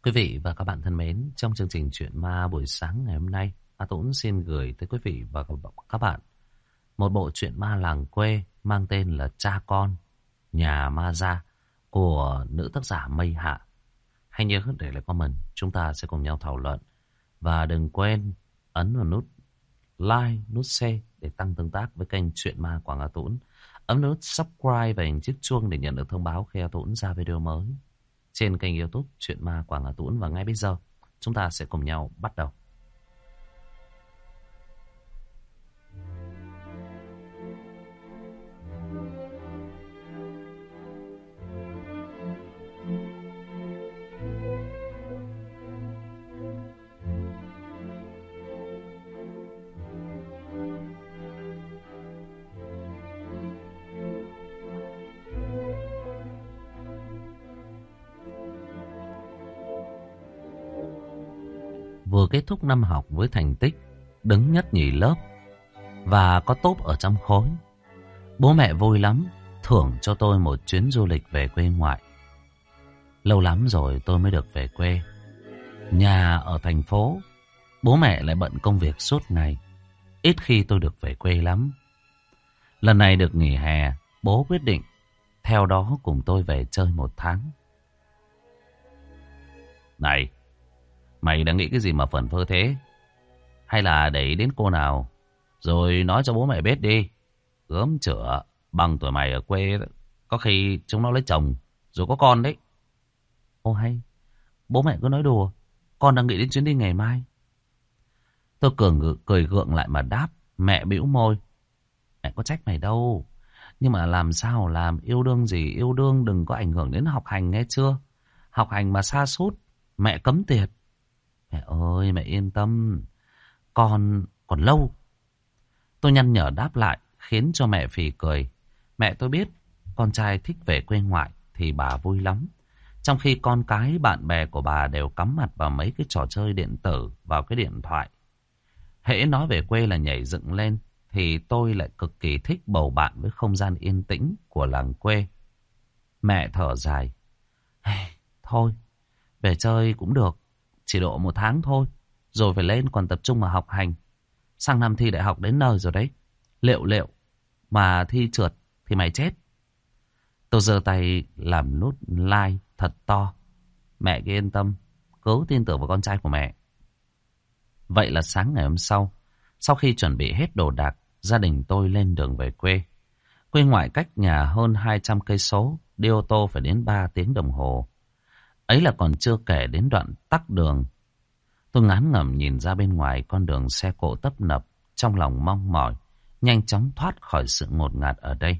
Quý vị và các bạn thân mến, trong chương trình Chuyện Ma buổi sáng ngày hôm nay, A Tũng xin gửi tới quý vị và các bạn một bộ truyện ma làng quê mang tên là Cha Con, Nhà Ma Gia của nữ tác giả Mây Hạ. Hãy nhớ để lại comment, chúng ta sẽ cùng nhau thảo luận. Và đừng quên ấn vào nút like, nút share để tăng tương tác với kênh Chuyện Ma của A Tũng. Ấn nút subscribe và hình chiếc chuông để nhận được thông báo khi A Tũng ra video mới trên kênh YouTube Chuyện Ma Quảng Hà Tũng. Và ngay bây giờ chúng ta sẽ cùng nhau bắt đầu. Vừa kết thúc năm học với thành tích đứng nhất nhì lớp và có top ở trong khối, bố mẹ vui lắm, thưởng cho tôi một chuyến du lịch về quê ngoại. Lâu lắm rồi tôi mới được về quê. Nhà ở thành phố, bố mẹ lại bận công việc suốt ngày, ít khi tôi được về quê lắm. Lần này được nghỉ hè, bố quyết định theo đó cùng tôi về chơi 1 tháng. Này, mày đang nghĩ cái gì mà phẩn phơ thế? Hay là để ý đến cô nào rồi nói cho bố mẹ biết đi. Gớm chửa, bằng tuổi mày ở quê có khi chúng nó lấy chồng rồi có con đấy. Ô hay, bố mẹ cứ nói đùa, con đang nghĩ đến chuyến đi ngày mai. Tôi cười gượng lại mà đáp. Mẹ bĩu môi. Mẹ có trách mày đâu, nhưng mà làm sao làm, yêu đương gì yêu đương đừng có ảnh hưởng đến học hành nghe chưa. Học hành mà sa sút mẹ cấm tiệt. Mẹ ơi, mẹ yên tâm, con còn lâu. Tôi nhăn nhở đáp lại, khiến cho mẹ phì cười. Mẹ tôi biết con trai thích về quê ngoại thì bà vui lắm. Trong khi con cái bạn bè của bà đều cắm mặt vào mấy cái trò chơi điện tử, vào cái điện thoại. Hễ nói về quê là nhảy dựng lên, thì tôi lại cực kỳ thích bầu bạn với không gian yên tĩnh của làng quê. Mẹ thở dài. Thôi, về chơi cũng được. Chỉ độ 1 tháng thôi, rồi phải lên còn tập trung mà học hành. Sang năm thi đại học đến nơi rồi đấy. Liệu mà thi trượt thì mày chết. Tôi giơ tay làm nút like thật to. Mẹ cứ yên tâm, cứ tin tưởng vào con trai của mẹ. Vậy là sáng ngày hôm sau, sau khi chuẩn bị hết đồ đạc, gia đình tôi lên đường về quê. Quê ngoại cách nhà hơn 200 cây số, đi ô tô phải đến 3 tiếng đồng hồ. Ấy là còn chưa kể đến đoạn tắc đường. Tôi ngán ngẩm nhìn ra bên ngoài con đường xe cộ tấp nập, trong lòng mong mỏi nhanh chóng thoát khỏi sự ngột ngạt ở đây.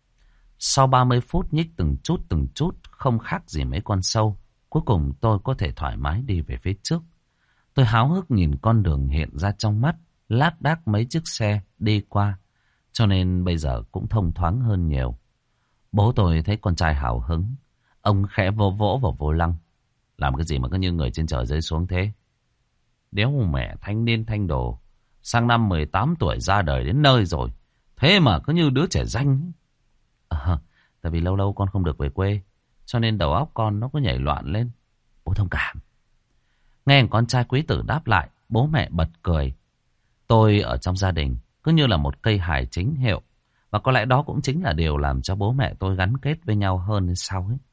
Sau 30 phút nhích từng chút, không khác gì mấy con sâu, cuối cùng tôi có thể thoải mái đi về phía trước. Tôi háo hức nhìn con đường hiện ra trong mắt, lác đác mấy chiếc xe đi qua, cho nên bây giờ cũng thông thoáng hơn nhiều. Bố tôi thấy con trai hào hứng, ông khẽ vỗ vào vô lăng. Làm cái gì mà cứ như người trên trời rơi xuống thế? Đéo mẹ thanh niên thanh đồ, sang năm 18 tuổi ra đời đến nơi rồi, thế mà cứ như đứa trẻ ranh. Tại vì lâu lâu con không được về quê, cho nên đầu óc con nó cứ nhảy loạn lên. Bố thông cảm. Nghe con trai quý tử đáp lại, bố mẹ bật cười. Tôi ở trong gia đình cứ như là một cây hài chính hiệu, và có lẽ đó cũng chính là điều làm cho bố mẹ tôi gắn kết với nhau hơn hay sao ấy.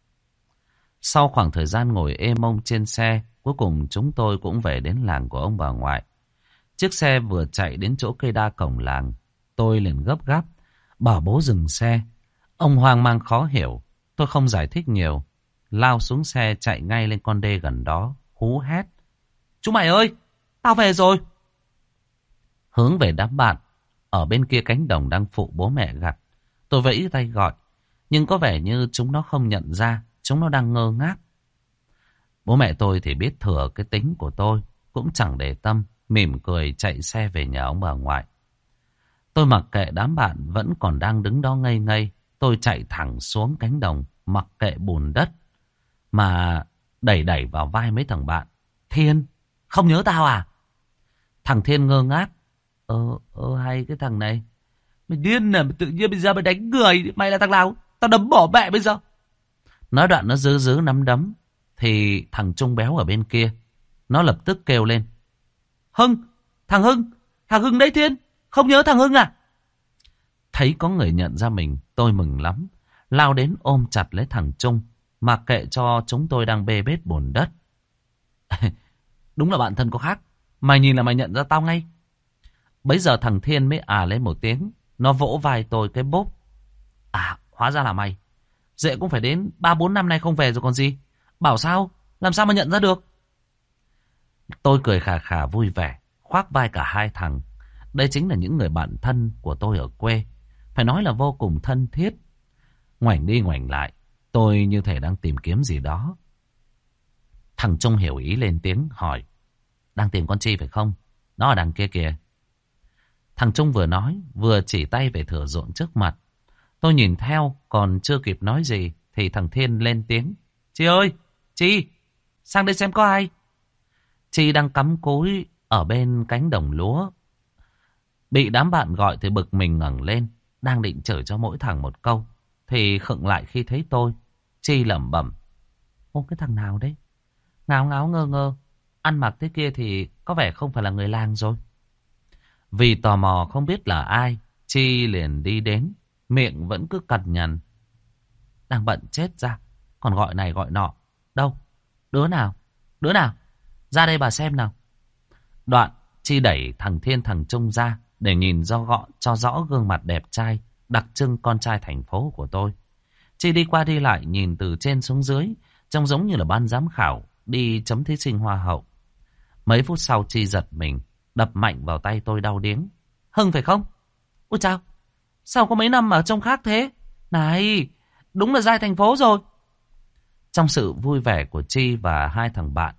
Sau khoảng thời gian ngồi ê mông trên xe, cuối cùng chúng tôi cũng về đến làng của ông bà ngoại. Chiếc xe vừa chạy đến chỗ cây đa cổng làng, tôi liền gấp gáp bảo bố dừng xe. Ông hoang mang khó hiểu, tôi không giải thích nhiều, lao xuống xe chạy ngay lên con đê gần đó, hú hét. Chú mày ơi, tao về rồi. Hướng về đám bạn ở bên kia cánh đồng đang phụ bố mẹ gặt. Tôi vẫy tay gọi, nhưng có vẻ như chúng nó không nhận ra, chúng nó đang ngơ ngác. Bố mẹ tôi thì biết thừa cái tính của tôi, cũng chẳng để tâm, mỉm cười chạy xe về nhà ông bà ngoại. Tôi mặc kệ đám bạn vẫn còn đang đứng đó ngây ngây. Tôi chạy thẳng xuống cánh đồng, mặc kệ bùn đất, mà đẩy vào vai mấy thằng bạn. Thiên, không nhớ tao à? Thằng Thiên ngơ ngác. Hay cái thằng này. Mày điên à, tự nhiên bây giờ mày đánh người. Mày là thằng nào? Tao đấm bỏ mẹ bây giờ. Nói đoạn nó giữ nắm đấm. Thì thằng Trung béo ở bên kia, nó lập tức kêu lên. Hưng, thằng Hưng đấy Thiên, không nhớ thằng Hưng à? Thấy có người nhận ra mình, tôi mừng lắm. Lao đến ôm chặt lấy thằng Trung, mặc kệ cho chúng tôi đang bê bết bùn đất. Đúng là bạn thân có khác, mày nhìn là mày nhận ra tao ngay. Bấy giờ thằng Thiên mới lên một tiếng. Nó vỗ vai tôi cái bốp. À, hóa ra là mày. Dệ cũng phải đến 3-4 năm nay không về rồi còn gì. Bảo sao, làm sao mà nhận ra được. Tôi cười khà khà vui vẻ, khoác vai cả hai thằng. Đây chính là những người bạn thân của tôi ở quê. Phải nói là vô cùng thân thiết. Ngoảnh đi ngoảnh lại, tôi như thể đang tìm kiếm gì đó. Thằng Trung hiểu ý lên tiếng hỏi. Đang tìm con Chi phải không? Nó ở đằng kia kìa. Thằng Trung vừa nói vừa chỉ tay về thửa ruộng trước mặt. Tôi nhìn theo còn chưa kịp nói gì thì thằng Thiên lên tiếng. Chi ơi, Chi, sang đây xem có ai. Chi đang cắm cúi ở bên cánh đồng lúa. Bị đám bạn gọi thì bực mình ngẩng lên, đang định chửi cho mỗi thằng một câu thì khựng lại khi thấy tôi. Chi lẩm bẩm. Ô, cái thằng nào đấy? Ngáo ngáo ngơ ngơ, ăn mặc thế kia thì có vẻ không phải là người làng rồi. Vì tò mò không biết là ai, Chi liền đi đến, miệng vẫn cứ cằn nhằn. Đang bận chết ra, còn gọi này gọi nọ. Đâu? Đứa nào? Đứa nào? Ra đây bà xem nào. Đoạn, Chi đẩy thằng Thiên thằng Trung ra để nhìn cho rõ gương mặt đẹp trai, đặc trưng con trai thành phố của tôi. Chi đi qua đi lại nhìn từ trên xuống dưới, trông giống như là ban giám khảo đi chấm thí sinh hoa hậu. Mấy phút sau Chi giật mình, đập mạnh vào tay tôi đau điếng. Hưng phải không? Ôi chao, sao có mấy năm mà trông khác thế? Này, đúng là giai thành phố rồi. Trong sự vui vẻ của Chi và hai thằng bạn,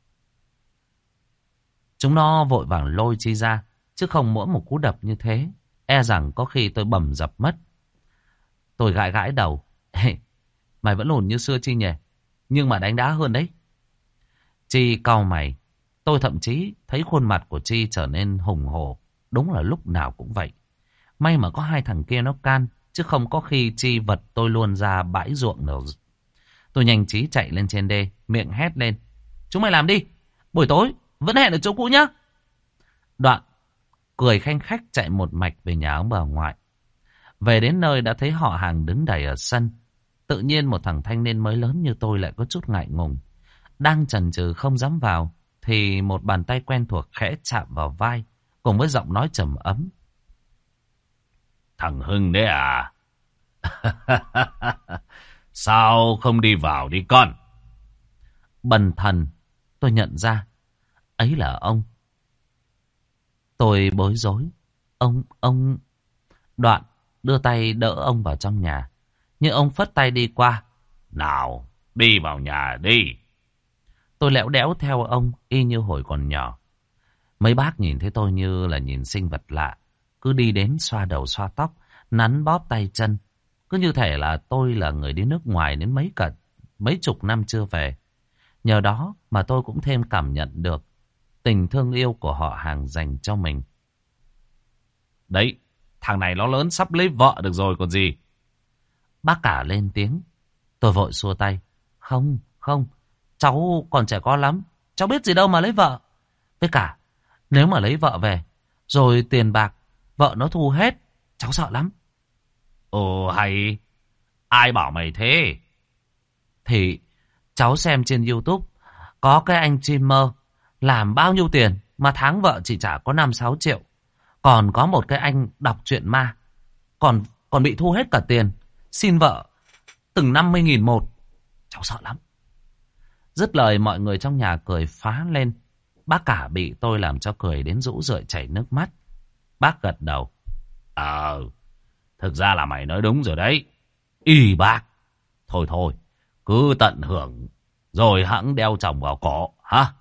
chúng nó vội vàng lôi Chi ra, chứ không mỗi một cú đập như thế, e rằng có khi tôi bầm dập mất. Tôi gãi gãi đầu. Mày vẫn lùn như xưa Chi nhỉ? Nhưng mà đánh đá hơn đấy. Chi cau mày. Tôi thậm chí thấy khuôn mặt của Chi trở nên hùng hổ. Đúng là lúc nào cũng vậy. May mà có hai thằng kia nó can, chứ không có khi Chi vật tôi luôn ra bãi ruộng nữa. Tôi nhanh trí chạy lên trên đê, miệng hét lên. Chúng mày làm đi, buổi tối vẫn hẹn ở chỗ cũ nhá. Đoạn cười khanh khách chạy một mạch về nhà ông bà ngoại. Về đến nơi đã thấy họ hàng đứng đầy ở sân. Tự nhiên một thằng thanh niên mới lớn như tôi lại có chút ngại ngùng. Đang chần chừ không dám vào thì một bàn tay quen thuộc khẽ chạm vào vai, cùng với giọng nói trầm ấm. Thằng Hưng đấy à? Sao không đi vào đi con? Bần thần, tôi nhận ra ấy là ông. Tôi bối rối. Ông... Đoạn đưa tay đỡ ông vào trong nhà, nhưng ông phất tay đi qua. Nào, đi vào nhà đi. Tôi lẽo đẽo theo ông y như hồi còn nhỏ. Mấy bác nhìn thấy tôi như là nhìn sinh vật lạ, cứ đi đến xoa đầu xoa tóc, nắn bóp tay chân. Cứ như thể là tôi là người đi nước ngoài đến mấy chục năm chưa về. Nhờ đó mà tôi cũng thêm cảm nhận được tình thương yêu của họ hàng dành cho mình. Đấy, thằng này nó lớn sắp lấy vợ được rồi còn gì. Bác cả lên tiếng. Tôi vội xua tay. Không, cháu còn trẻ con lắm. Cháu biết gì đâu mà lấy vợ. Với cả, nếu mà lấy vợ về, rồi tiền bạc, vợ nó thu hết, cháu sợ lắm. Ồ hay, ai bảo mày thế? Thì cháu xem trên YouTube, có cái anh streamer làm bao nhiêu tiền mà tháng vợ chỉ trả có 5-6 triệu. Còn có một cái anh đọc truyện ma, còn bị thu hết cả tiền, xin vợ từng 50.000 một. Cháu sợ lắm. Dứt lời mọi người trong nhà cười phá lên. Bác cả bị tôi làm cho cười đến rũ rượi chảy nước mắt. Bác gật đầu. Thực ra là mày nói đúng rồi đấy. Y bác. Thôi, cứ tận hưởng rồi hẵng đeo chồng vào cổ, hả?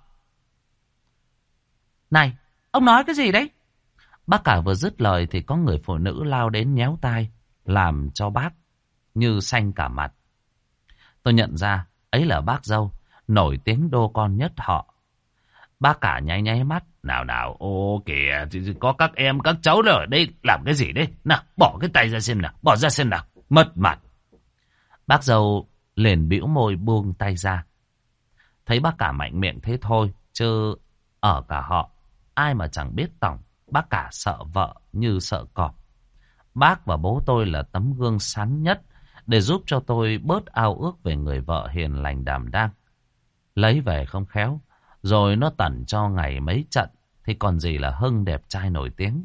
Này, ông nói cái gì đấy? Bác cả vừa dứt lời thì có người phụ nữ lao đến nhéo tai, làm cho bác như xanh cả mặt. Tôi nhận ra ấy là bác dâu, nổi tiếng đô con nhất họ. Bác cả nháy nháy mắt. Nào, ô kìa, có các em, các cháu ở đây làm cái gì đấy? Nào, bỏ cái tay ra xem nào, bỏ ra xem nào, mất mặt. Bác dâu liền bĩu môi buông tay ra. Thấy bác cả mạnh miệng thế thôi, chứ ở cả họ, ai mà chẳng biết tổng, bác cả sợ vợ như sợ cọp. Bác và bố tôi là tấm gương sáng nhất để giúp cho tôi bớt ao ước về người vợ hiền lành đảm đang. Lấy về không khéo, rồi nó tẩn cho ngày mấy trận, thì còn gì là Hưng đẹp trai nổi tiếng.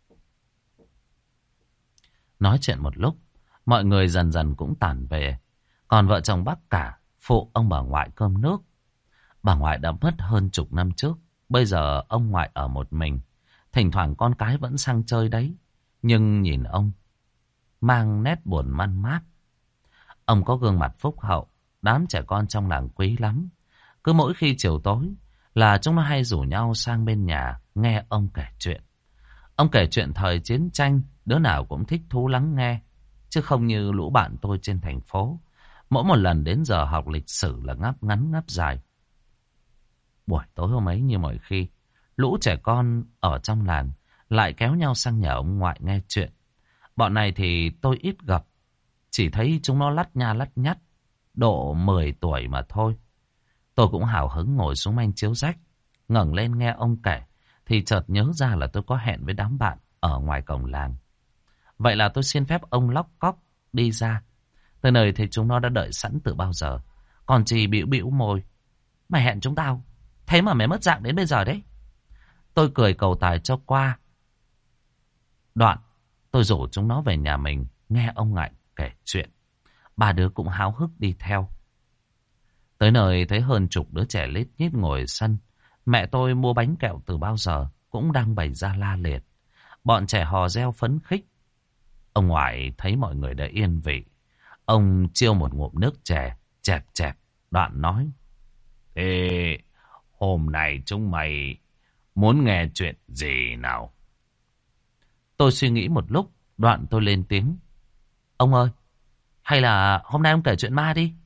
Nói chuyện một lúc, mọi người dần dần cũng tản về. Còn vợ chồng bác cả phụ ông bà ngoại cơm nước. Bà ngoại đã mất hơn chục năm trước. Bây giờ ông ngoại ở một mình. Thỉnh thoảng con cái vẫn sang chơi đấy. Nhưng nhìn ông mang nét buồn man mát. Ông có gương mặt phúc hậu. Đám trẻ con trong làng quý lắm. Cứ mỗi khi chiều tối là chúng nó hay rủ nhau sang bên nhà nghe ông kể chuyện. Ông kể chuyện thời chiến tranh, đứa nào cũng thích thú lắng nghe. Chứ không như lũ bạn tôi trên thành phố. Mỗi một lần đến giờ học lịch sử là ngáp ngắn ngáp dài. Buổi tối hôm ấy như mọi khi, lũ trẻ con ở trong làng lại kéo nhau sang nhà ông ngoại nghe chuyện. Bọn này thì tôi ít gặp, chỉ thấy chúng nó lắt nha lắt nhắt, độ 10 tuổi mà thôi. Tôi cũng hào hứng ngồi xuống manh chiếu rách, ngẩng lên nghe ông kể, thì chợt nhớ ra là tôi có hẹn với đám bạn ở ngoài cổng làng. Vậy là tôi xin phép ông lóc cóc đi ra. Tới nơi thì chúng nó đã đợi sẵn từ bao giờ. Còn chỉ bĩu bĩu môi. Mày hẹn chúng tao, thế mà mày mất dạng đến bây giờ đấy. Tôi cười cầu tài cho qua. Đoạn tôi rủ chúng nó về nhà mình nghe ông ngoại kể chuyện. Ba đứa cũng háo hức đi theo. Tới nơi thấy hơn chục đứa trẻ lít nhít ngồi sân. Mẹ tôi mua bánh kẹo từ bao giờ cũng đang bày ra la liệt. Bọn trẻ hò reo phấn khích. Ông ngoại thấy mọi người đã yên vị. Ông chiêu một ngụm nước chè, chẹp chẹp, đoạn nói. Thế hôm nay chúng mày muốn nghe chuyện gì nào? Tôi suy nghĩ một lúc, đoạn tôi lên tiếng. Ông ơi, hay là hôm nay ông kể chuyện ma đi.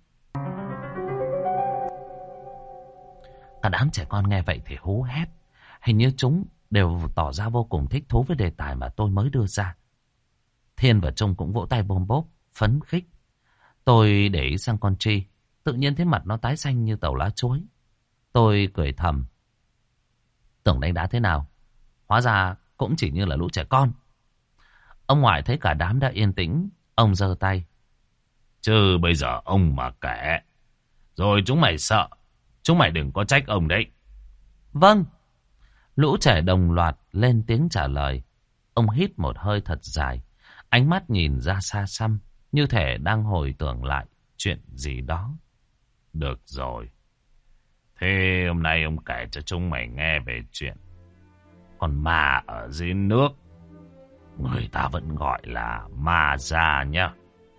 Cả đám trẻ con nghe vậy thì hú hét. Hình như chúng đều tỏ ra vô cùng thích thú với đề tài mà tôi mới đưa ra. Thiên và Trung cũng vỗ tay bôm bốp, phấn khích. Tôi để ý sang con Tri, tự nhiên thấy mặt nó tái xanh như tàu lá chuối. Tôi cười thầm. Tưởng đánh đá thế nào, hóa ra cũng chỉ như là lũ trẻ con. Ông ngoại thấy cả đám đã yên tĩnh, ông giơ tay. Chứ bây giờ ông mà kể, rồi chúng mày sợ, chúng mày đừng có trách ông đấy. Vâng. Lũ trẻ đồng loạt lên tiếng trả lời. Ông hít một hơi thật dài, ánh mắt nhìn ra xa xăm, như thể đang hồi tưởng lại chuyện gì đó. Được rồi. Thế hôm nay ông kể cho chúng mày nghe về chuyện con ma ở dưới nước. Người ta vẫn gọi là ma già nhá.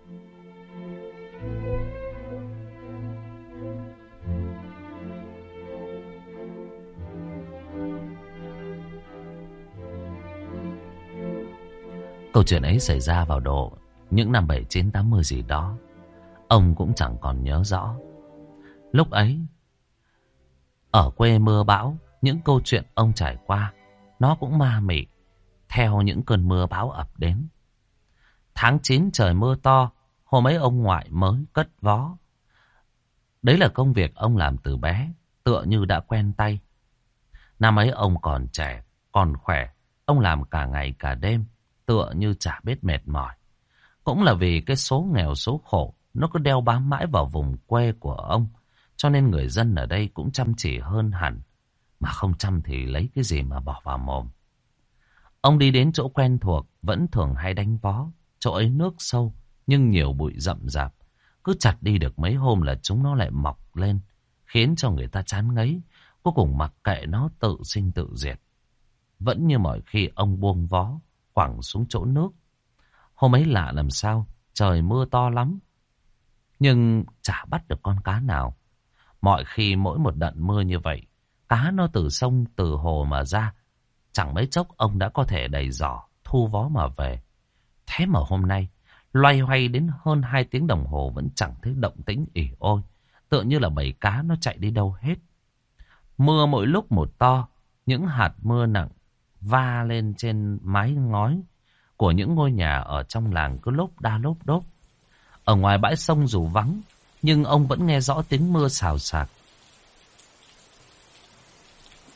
Câu chuyện ấy xảy ra vào độ những năm 79, 80 gì đó. Ông cũng chẳng còn nhớ rõ. Lúc ấy, ở quê mưa bão, những câu chuyện ông trải qua, nó cũng ma mị, theo những cơn mưa bão ập đến. Tháng 9 trời mưa to, hôm ấy ông ngoại mới cất vó. Đấy là công việc ông làm từ bé, tựa như đã quen tay. Năm ấy ông còn trẻ, còn khỏe, ông làm cả ngày cả đêm, tựa như chả biết mệt mỏi. Cũng là vì cái số nghèo số khổ, nó cứ đeo bám mãi vào vùng quê của ông, cho nên người dân ở đây cũng chăm chỉ hơn hẳn. Mà không chăm thì lấy cái gì mà bỏ vào mồm. Ông đi đến chỗ quen thuộc, vẫn thường hay đánh vó. Chỗ ấy nước sâu, nhưng nhiều bụi rậm rạp. Cứ chặt đi được mấy hôm là chúng nó lại mọc lên, khiến cho người ta chán ngấy. Cuối cùng mặc kệ nó tự sinh tự diệt. Vẫn như mọi khi ông buông vó, quẳng xuống chỗ nước. Hôm ấy lạ làm sao, trời mưa to lắm, nhưng chả bắt được con cá nào. Mọi khi mỗi một đợt mưa như vậy, cá nó từ sông từ hồ mà ra. Chẳng mấy chốc ông đã có thể đầy giỏ, thu vó mà về. Thế mà hôm nay, loay hoay đến hơn 2 tiếng đồng hồ vẫn chẳng thấy động tĩnh ỉ ôi. Tựa như là bầy cá nó chạy đi đâu hết. Mưa mỗi lúc một to, những hạt mưa nặng va lên trên mái ngói của những ngôi nhà ở trong làng cứ lốp đa lốp đốp. Ở ngoài bãi sông dù vắng, nhưng ông vẫn nghe rõ tiếng mưa xào xạc.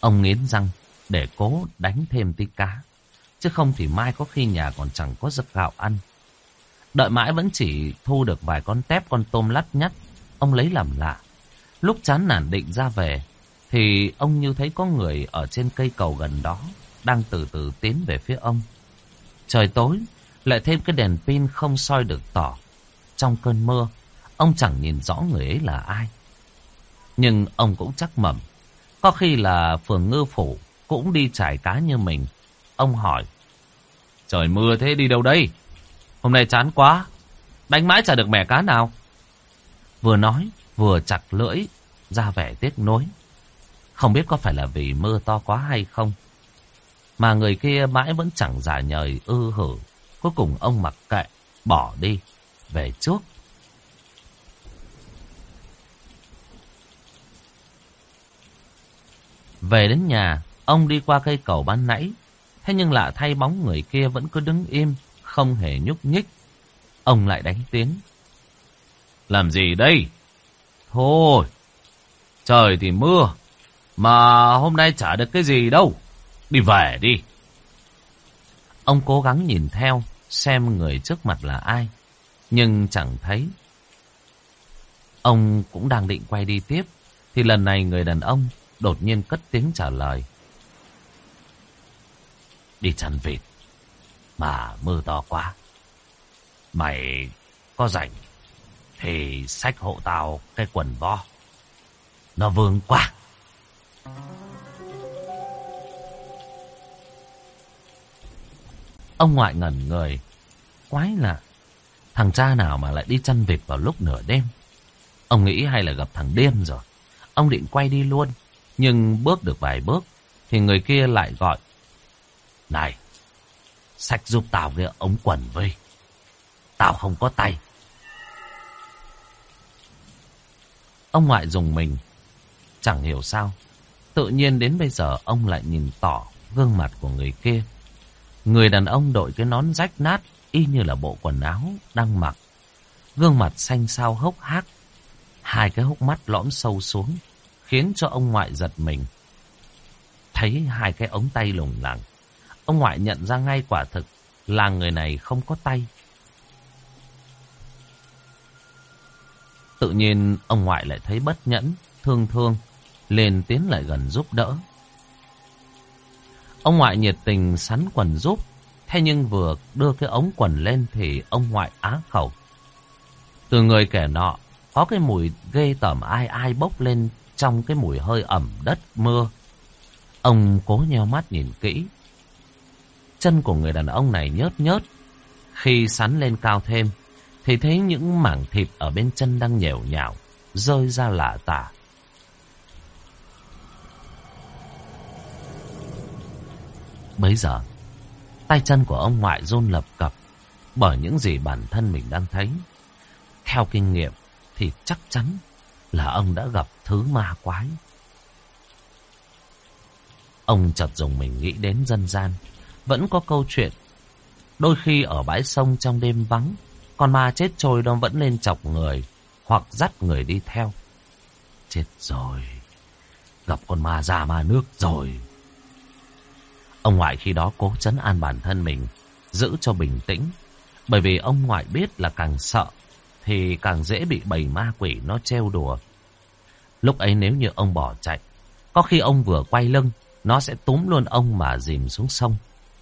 Ông nghiến răng để cố đánh thêm tí cá. Chứ không thì mai có khi nhà còn chẳng có giấc gạo ăn. Đợi mãi vẫn chỉ thu được vài con tép con tôm lắt nhắt. Ông lấy làm lạ. Lúc chán nản định ra về thì ông như thấy có người ở trên cây cầu gần đó đang từ từ tiến về phía ông. Trời tối, lại thêm cái đèn pin không soi được tỏ. Trong cơn mưa, ông chẳng nhìn rõ người ấy là ai. Nhưng ông cũng chắc mẩm, có khi là phường Ngư Phủ cũng đi trải cá như mình. Ông hỏi, trời mưa thế đi đâu đây? Hôm nay chán quá, đánh mãi chả được mẻ cá nào. Vừa nói, vừa chặt lưỡi, ra vẻ tiếc nuối. Không biết có phải là vì mưa to quá hay không, mà người kia mãi vẫn chẳng giả nhời hử. Cuối cùng ông mặc kệ, bỏ đi, về trước. Về đến nhà, ông đi qua cây cầu ban nãy. Thế nhưng lạ thay bóng người kia vẫn cứ đứng im, không hề nhúc nhích. Ông lại đánh tiếng. Làm gì đây? Thôi, trời thì mưa, mà hôm nay chả được cái gì đâu. Đi về đi. Ông cố gắng nhìn theo, xem người trước mặt là ai, nhưng chẳng thấy. Ông cũng đang định quay đi tiếp, thì lần này người đàn ông đột nhiên cất tiếng trả lời. Đi chăn vịt, mà mưa to quá. Mày có rảnh thì xách hộ tao cái quần vo. Nó vương quá. Ông ngoại ngẩn người. Quái lạ, thằng cha nào mà lại đi chăn vịt vào lúc nửa đêm. Ông nghĩ hay là gặp thằng điên rồi. Ông định quay đi luôn, nhưng bước được vài bước thì người kia lại gọi. Này, xách giúp tao cái ống quần với. Tao không có tay. Ông ngoại dùng mình. Chẳng hiểu sao, tự nhiên đến bây giờ ông lại nhìn tỏ gương mặt của người kia. Người đàn ông đội cái nón rách nát, y như là bộ quần áo đang mặc. Gương mặt xanh xao hốc hác, hai cái hốc mắt lõm sâu xuống, khiến cho ông ngoại giật mình. Thấy hai cái ống tay lủng lẳng, ông ngoại nhận ra ngay quả thực là người này không có tay. Tự nhiên ông ngoại lại thấy bất nhẫn, thương, liền tiến lại gần giúp đỡ. Ông ngoại nhiệt tình sắn quần giúp, thế nhưng vừa đưa cái ống quần lên thì ông ngoại á khẩu. Từ người kẻ nọ có cái mùi ghê tởm ai ai bốc lên trong cái mùi hơi ẩm đất mưa. Ông cố nheo mắt nhìn kỹ. Chân của người đàn ông này nhớt nhớt. Khi sắn lên cao thêm thì thấy những mảng thịt ở bên chân đang nhèo nhào, rơi ra lả tả. Bấy giờ, tay chân của ông ngoại run lập cập bởi những gì bản thân mình đang thấy. Theo kinh nghiệm thì chắc chắn là ông đã gặp thứ ma quái. Ông chợt dùng mình nghĩ đến dân gian. Vẫn có câu chuyện, đôi khi ở bãi sông trong đêm vắng, con ma chết trôi đó vẫn lên chọc người hoặc dắt người đi theo. Chết rồi, gặp con ma già ma nước rồi. Ông ngoại khi đó cố trấn an bản thân mình, giữ cho bình tĩnh. Bởi vì ông ngoại biết là càng sợ thì càng dễ bị bầy ma quỷ nó trêu đùa. Lúc ấy nếu như ông bỏ chạy, có khi ông vừa quay lưng, nó sẽ túm luôn ông mà dìm xuống sông.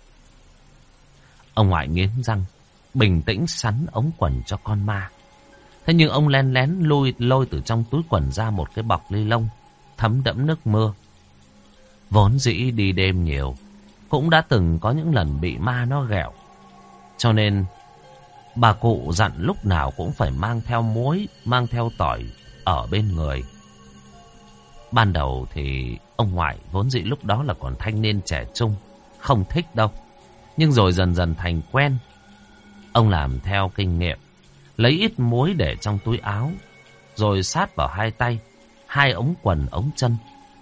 Ông ngoại nghiến răng, bình tĩnh sắn ống quần cho con ma. Thế nhưng ông lén lén lôi từ trong túi quần ra một cái bọc ni lông thấm đẫm nước mưa. Vốn dĩ đi đêm nhiều, cũng đã từng có những lần bị ma nó ghẹo. Cho nên bà cụ dặn lúc nào cũng phải mang theo muối, mang theo tỏi ở bên người. Ban đầu thì ông ngoại vốn dĩ lúc đó là còn thanh niên trẻ trung, không thích đâu. Nhưng rồi dần dần thành quen. Ông làm theo kinh nghiệm, lấy ít muối để trong túi áo, rồi sát vào hai tay, hai ống quần ống chân.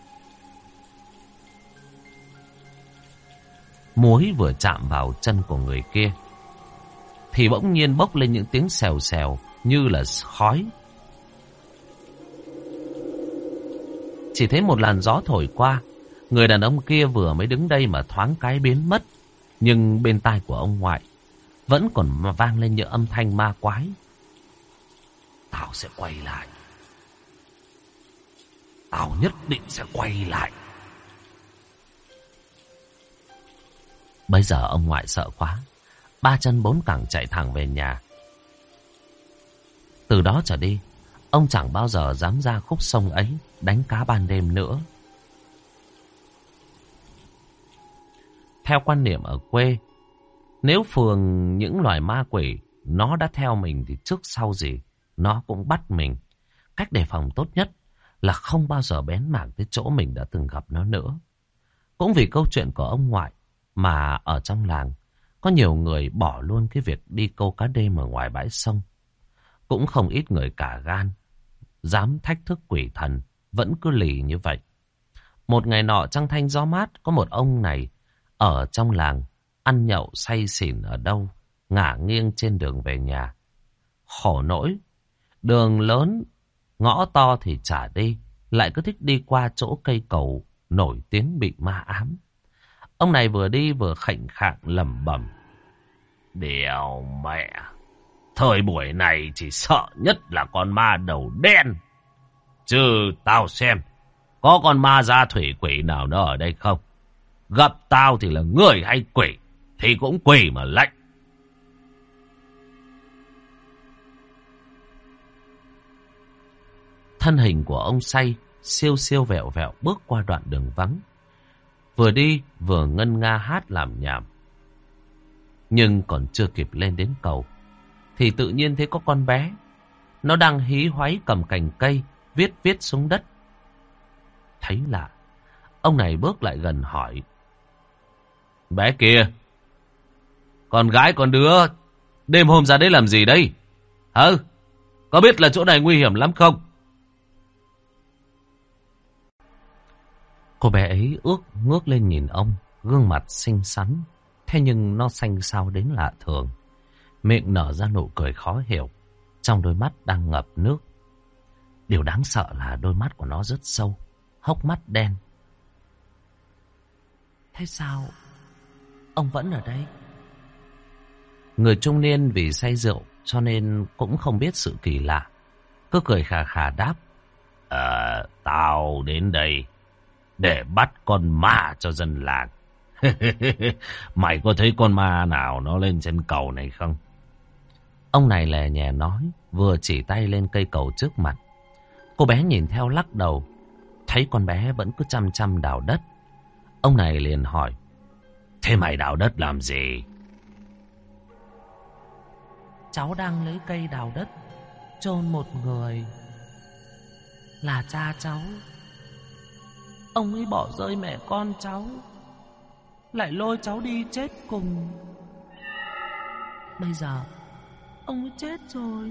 Muối vừa chạm vào chân của người kia thì bỗng nhiên bốc lên những tiếng xèo xèo như là khói. Chỉ thấy một làn gió thổi qua, Người đàn ông kia vừa mới đứng đây mà thoáng cái biến mất. Nhưng bên tai của ông ngoại vẫn còn vang lên những âm thanh ma quái. Tao sẽ quay lại. Tao nhất định sẽ quay lại. Bây giờ ông ngoại sợ quá. Ba chân bốn cẳng chạy thẳng về nhà. Từ đó trở đi, ông chẳng bao giờ dám ra khúc sông ấy đánh cá ban đêm nữa. Theo quan niệm ở quê, nếu phường những loài ma quỷ nó đã theo mình thì trước sau gì nó cũng bắt mình. Cách đề phòng tốt nhất là không bao giờ bén mảng tới chỗ mình đã từng gặp nó nữa. Cũng vì câu chuyện của ông ngoại mà ở trong làng có nhiều người bỏ luôn cái việc đi câu cá đêm ở ngoài bãi sông. Cũng không ít người cả gan dám thách thức quỷ thần vẫn cứ lì như vậy. Một ngày nọ trăng thanh gió mát, có một ông này ở trong làng ăn nhậu say xỉn ở đâu, ngả nghiêng trên đường về nhà. Khổ nỗi, đường lớn, ngõ to thì chả đi, lại cứ thích đi qua chỗ cây cầu nổi tiếng bị ma ám. Ông này vừa đi vừa khệnh khạng lẩm bẩm: "Đèo mẹ, thời buổi này chỉ sợ nhất là con ma đầu đen. Chứ tao xem, có con ma da thủy quỷ nào nó ở đây không? Gặp tao thì là người hay quỷ, thì cũng quỷ mà lạnh." Thân hình của ông say, siêu siêu vẹo vẹo bước qua đoạn đường vắng. Vừa đi vừa ngân nga hát làm nhảm. Nhưng còn chưa kịp lên đến cầu, thì tự nhiên thấy có con bé. Nó đang hí hoáy cầm cành cây, viết xuống đất. Thấy lạ, ông này bước lại gần hỏi: "Bé kia, con gái con đứa đêm hôm ra đấy làm gì đây? Hả? Có biết là chỗ này nguy hiểm lắm không?" Cô bé ấy ngước lên nhìn ông, gương mặt xinh xắn. Thế nhưng nó xanh xao đến lạ thường. Miệng nở ra nụ cười khó hiểu, trong đôi mắt đang ngập nước. Điều đáng sợ là đôi mắt của nó rất sâu, hốc mắt đen. "Thế sao ông vẫn ở đây?" Người trung niên vì say rượu cho nên cũng không biết sự kỳ lạ, cứ cười khà khà đáp: Tao đến đây để bắt con ma cho dân làng." "Mày có thấy con ma nào nó lên trên cầu này không?" Ông này lè nhè nói, vừa chỉ tay lên cây cầu trước mặt. Cô bé nhìn theo lắc đầu, thấy con bé vẫn cứ chăm chăm đào đất. Ông này liền hỏi: "Thế mày đào đất làm gì?" "Cháu đang lấy cây đào đất chôn một người, là cha cháu. Ông ấy bỏ rơi mẹ con cháu, lại lôi cháu đi chết cùng. Bây giờ ông ấy chết rồi."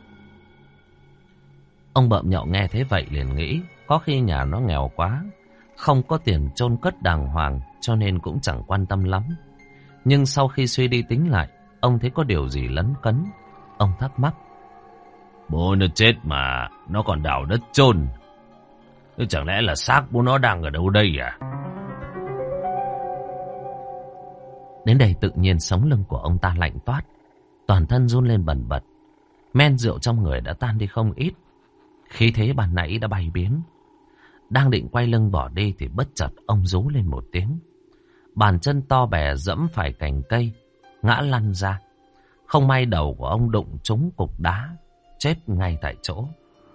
Ông bợm nhậu nghe thế vậy liền nghĩ có khi nhà nó nghèo quá, không có tiền chôn cất đàng hoàng, cho nên cũng chẳng quan tâm lắm. Nhưng sau khi suy đi tính lại, ông thấy có điều gì lấn cấn. Ông thắc mắc: "Bố nó chết mà nó còn đào đất chôn, chẳng lẽ là xác bố nó đang ở đâu đây à?" Đến đây tự nhiên sống lưng của ông ta lạnh toát, toàn thân run lên bần bật. Men rượu trong người đã tan đi không ít, khí thế ban nãy đã bay biến. Đang định quay lưng bỏ đi thì bất chợt ông rú lên một tiếng. Bàn chân to bè dẫm phải cành cây, ngã lăn ra. Không may đầu của ông đụng trúng cục đá, chết ngay tại chỗ.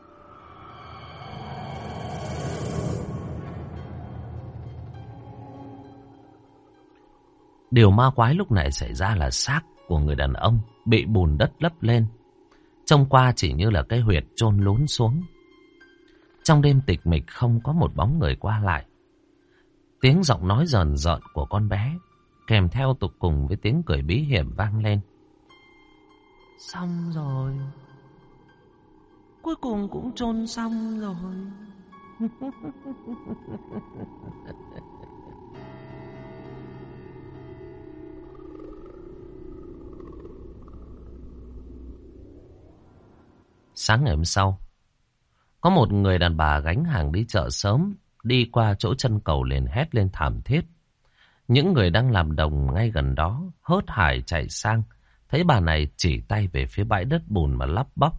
Điều ma quái lúc này xảy ra là xác của người đàn ông bị bùn đất lấp lên, trông qua chỉ như là cái huyệt chôn lún xuống. Trong đêm tịch mịch không có một bóng người qua lại. Tiếng giọng nói rờn rợn của con bé kèm theo tục cùng với tiếng cười bí hiểm vang lên: "Xong rồi, cuối cùng cũng chôn xong rồi." Sáng ngày hôm sau, có một người đàn bà gánh hàng đi chợ sớm, đi qua chỗ chân cầu liền hét lên thảm thiết. Những người đang làm đồng ngay gần đó hớt hải chạy sang, thấy bà này chỉ tay về phía bãi đất bùn mà lắp bắp.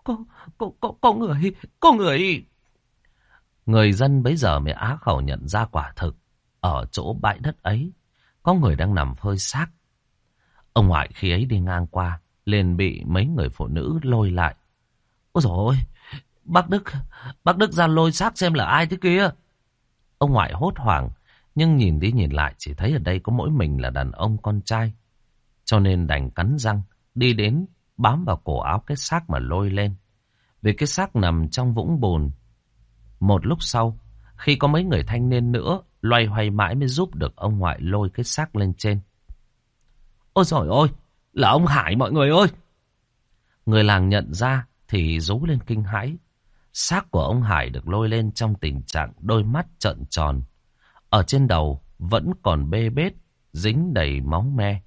Có người, có người. Người dân bấy giờ mới á khẩu nhận ra quả thực, ở chỗ bãi đất ấy, có người đang nằm phơi xác. Ông ngoại khi ấy đi ngang qua, liền bị mấy người phụ nữ lôi lại. Ôi dồi ôi, bác Đức ra lôi xác xem là ai thế kia. Ông ngoại hốt hoảng, nhưng nhìn đi nhìn lại chỉ thấy ở đây có mỗi mình là đàn ông con trai. Cho nên đành cắn răng, đi đến bám vào cổ áo cái xác mà lôi lên. Vì cái xác nằm trong vũng bùn. Một lúc sau, khi có mấy người thanh niên nữa loay hoay mãi mới giúp được ông ngoại lôi cái xác lên trên. Ôi dồi ôi, là ông Hải mọi người ơi! Người làng nhận ra thì rú lên kinh hãi. Xác của ông Hải được lôi lên trong tình trạng đôi mắt trợn tròn. Ở trên đầu vẫn còn bê bết, dính đầy máu me.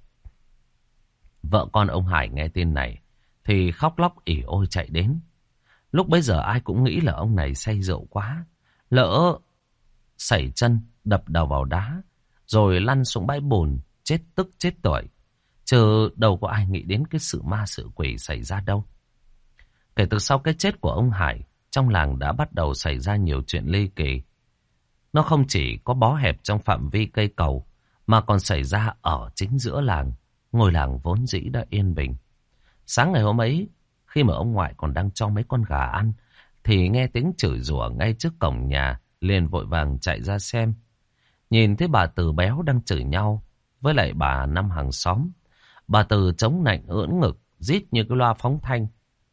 Vợ con ông Hải nghe tin này thì khóc lóc ỉ ôi chạy đến. Lúc bấy giờ ai cũng nghĩ là ông này say rượu quá, lỡ sẩy chân đập đầu vào đá, rồi lăn xuống bãi bùn, chết tức chết tuổi. Chứ đâu có ai nghĩ đến cái sự ma sự quỷ xảy ra đâu. Kể từ sau cái chết của ông Hải, trong làng đã bắt đầu xảy ra nhiều chuyện ly kỳ. Nó không chỉ có bó hẹp trong phạm vi cây cầu, mà còn xảy ra ở chính giữa làng. Ngôi làng vốn dĩ đã yên bình. Sáng ngày hôm ấy, khi mà ông ngoại còn đang cho mấy con gà ăn, thì nghe tiếng chửi rủa ngay trước cổng nhà, liền vội vàng chạy ra xem. Nhìn thấy bà Từ béo đang chửi nhau với lại bà Năm hàng xóm. Bà Từ chống nạnh ưỡn ngực, rít như cái loa phóng thanh.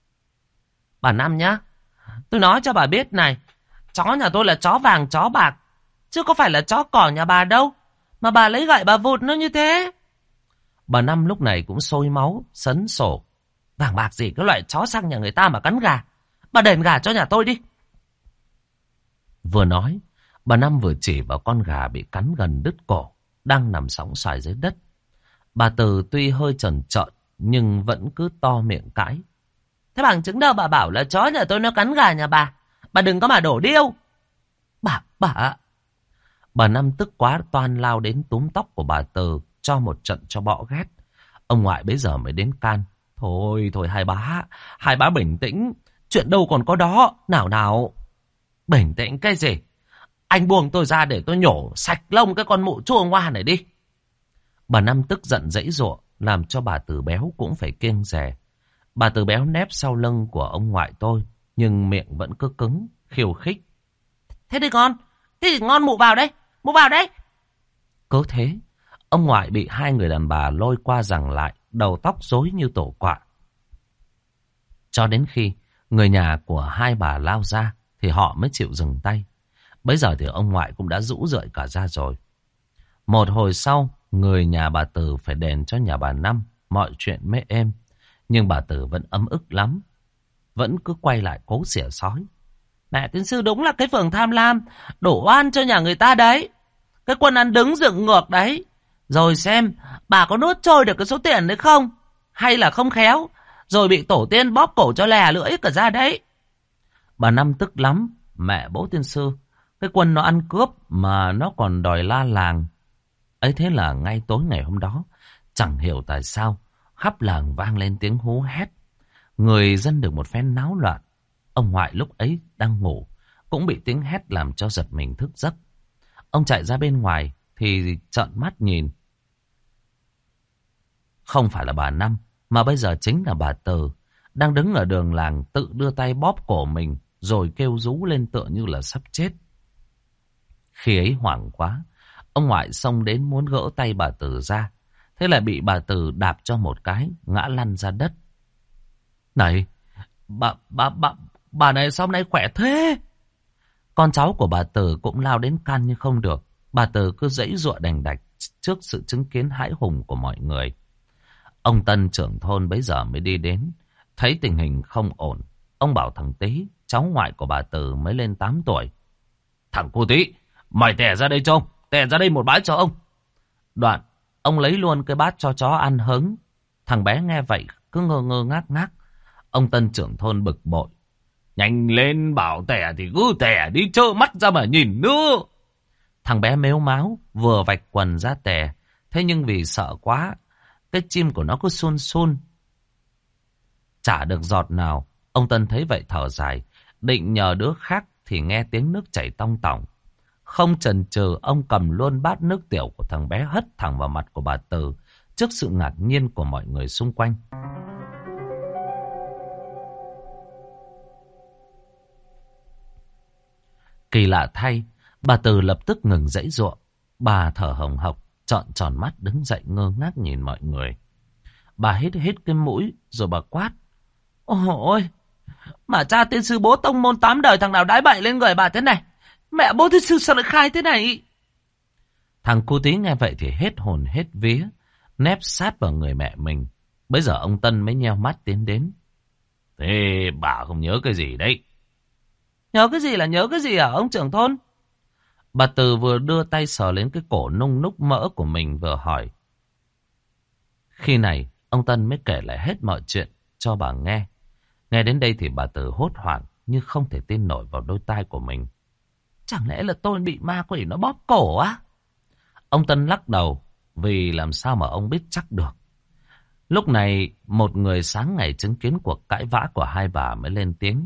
Bà Năm nhá, tôi nói cho bà biết này, chó nhà tôi là chó vàng chó bạc, chứ có phải là chó cỏ nhà bà đâu, mà bà lấy gậy bà vụt nó như thế. Bà Năm lúc này cũng sôi máu, sấn sổ. Vàng bạc gì, cái loại chó sang nhà người ta mà cắn gà, bà đền gà cho nhà tôi đi. Vừa nói, bà Năm vừa chỉ vào con gà bị cắn gần đứt cổ, đang nằm sóng xoài dưới đất. Bà Từ tuy hơi chần chợn, nhưng vẫn cứ to miệng cãi. Thế bằng chứng đâu bà bảo là chó nhà tôi nó cắn gà nhà bà đừng có mà đổ điêu. Bà Năm tức quá toan lao đến túm tóc của bà Từ, cho một trận cho bõ ghét. Ông ngoại bấy giờ mới đến can. Thôi hai bá bình tĩnh, chuyện đâu còn có đó, nào. Bình tĩnh cái gì? Anh buông tôi ra để tôi nhổ sạch lông cái con mụ chua ngoa này đi. Bà Năm tức giận giãy giụa, làm cho bà Từ béo cũng phải kiêng dè. Bà Từ béo nép sau lưng của ông ngoại tôi, nhưng miệng vẫn cứ cứng, khiêu khích. Thế thì ngon mụ vào đây. Cứ thế, ông ngoại bị hai người đàn bà lôi qua giằng lại, đầu tóc rối như tổ quạ. Cho đến khi người nhà của hai bà lao ra thì họ mới chịu dừng tay. Bấy giờ thì ông ngoại cũng đã rũ rượi cả ra rồi. Một hồi sau, người nhà bà Từ phải đền cho nhà bà Năm, mọi chuyện mới êm. Nhưng bà Từ vẫn ấm ức lắm, vẫn cứ quay lại cố xỉa sói. Mẹ tiến sư đúng là cái phường tham lam, đổ oan cho nhà người ta đấy. Cái quân ăn đứng dựng ngược đấy. Rồi xem bà có nuốt trôi được cái số tiền đấy không, hay là không khéo rồi bị tổ tiên bóp cổ cho lè lưỡi cả ra đấy. Bà Năm tức lắm. Mẹ bố tiên sư, cái quân nó ăn cướp mà nó còn đòi la làng. Ấy thế là ngay tối ngày hôm đó, chẳng hiểu tại sao khắp làng vang lên tiếng hú hét. Người dân được một phen náo loạn. Ông ngoại lúc ấy đang ngủ cũng bị tiếng hét làm cho giật mình thức giấc. Ông chạy ra bên ngoài thì trợn mắt nhìn. Không phải là bà Năm, mà bây giờ chính là bà Từ, đang đứng ở đường làng tự đưa tay bóp cổ mình, rồi kêu rú lên tựa như là sắp chết. Khi ấy hoảng quá, ông ngoại xông đến muốn gỡ tay bà Từ ra. Thế là bị bà Từ đạp cho một cái, ngã lăn ra đất. Này, bà này sao hôm nay khỏe thế? Con cháu của bà Từ cũng lao đến can nhưng không được. Bà Từ cứ giãy giụa đành đạch trước sự chứng kiến hãi hùng của mọi người. Ông Tân trưởng thôn bấy giờ mới đi đến, thấy tình hình không ổn. Ông bảo thằng Tý, cháu ngoại của bà Từ mới lên 8 tuổi. Thằng cô Tý, mày tè ra đây cho ông, tè ra đây một bát cho ông. Đoạn, ông lấy luôn cái bát cho chó ăn hứng. Thằng bé nghe vậy cứ ngơ ngơ ngác ngác. Ông Tân trưởng thôn bực bội. Nhanh lên, bảo tẻ thì cứ tẻ đi, trơ mắt ra mà nhìn nữa. Thằng bé mếu máo vừa vạch quần ra tè. Thế nhưng vì sợ quá, cái chim của nó cứ sun sun, chả được giọt nào. Ông Tân thấy vậy thở dài, định nhờ đứa khác thì nghe tiếng nước chảy tong tỏng. Không chần chừ, ông cầm luôn bát nước tiểu của thằng bé hất thẳng vào mặt của bà Từ, trước sự ngạc nhiên của mọi người xung quanh. Kỳ lạ thay, bà Từ lập tức ngừng giãy giụa. Bà thở hồng hộc, trợn tròn mắt đứng dậy ngơ ngác nhìn mọi người. Bà hít hít cái mũi rồi bà quát: Ôi, mà cha tiên sư bố tông môn 8 đời thằng nào đái bậy lên người bà thế này? Mẹ bố tiên sư sao lại khai thế này? Thằng cu tí nghe vậy thì hết hồn hết vía, nép sát vào người mẹ mình. Bây giờ ông Tân mới nheo mắt tiến đến. Thế bà không nhớ cái gì đấy? Nhớ cái gì là nhớ cái gì hả ông trưởng thôn? Bà Từ vừa đưa tay sờ lên cái cổ nung núc mỡ của mình vừa hỏi. Khi này ông Tân mới kể lại hết mọi chuyện cho bà nghe. Nghe đến đây thì bà Từ hốt hoảng như không thể tin nổi vào đôi tai của mình. Chẳng lẽ là tôi bị ma quỷ nó bóp cổ á? Ông Tân lắc đầu, vì làm sao mà ông biết chắc được. Lúc này một người sáng ngày chứng kiến cuộc cãi vã của hai bà mới lên tiếng.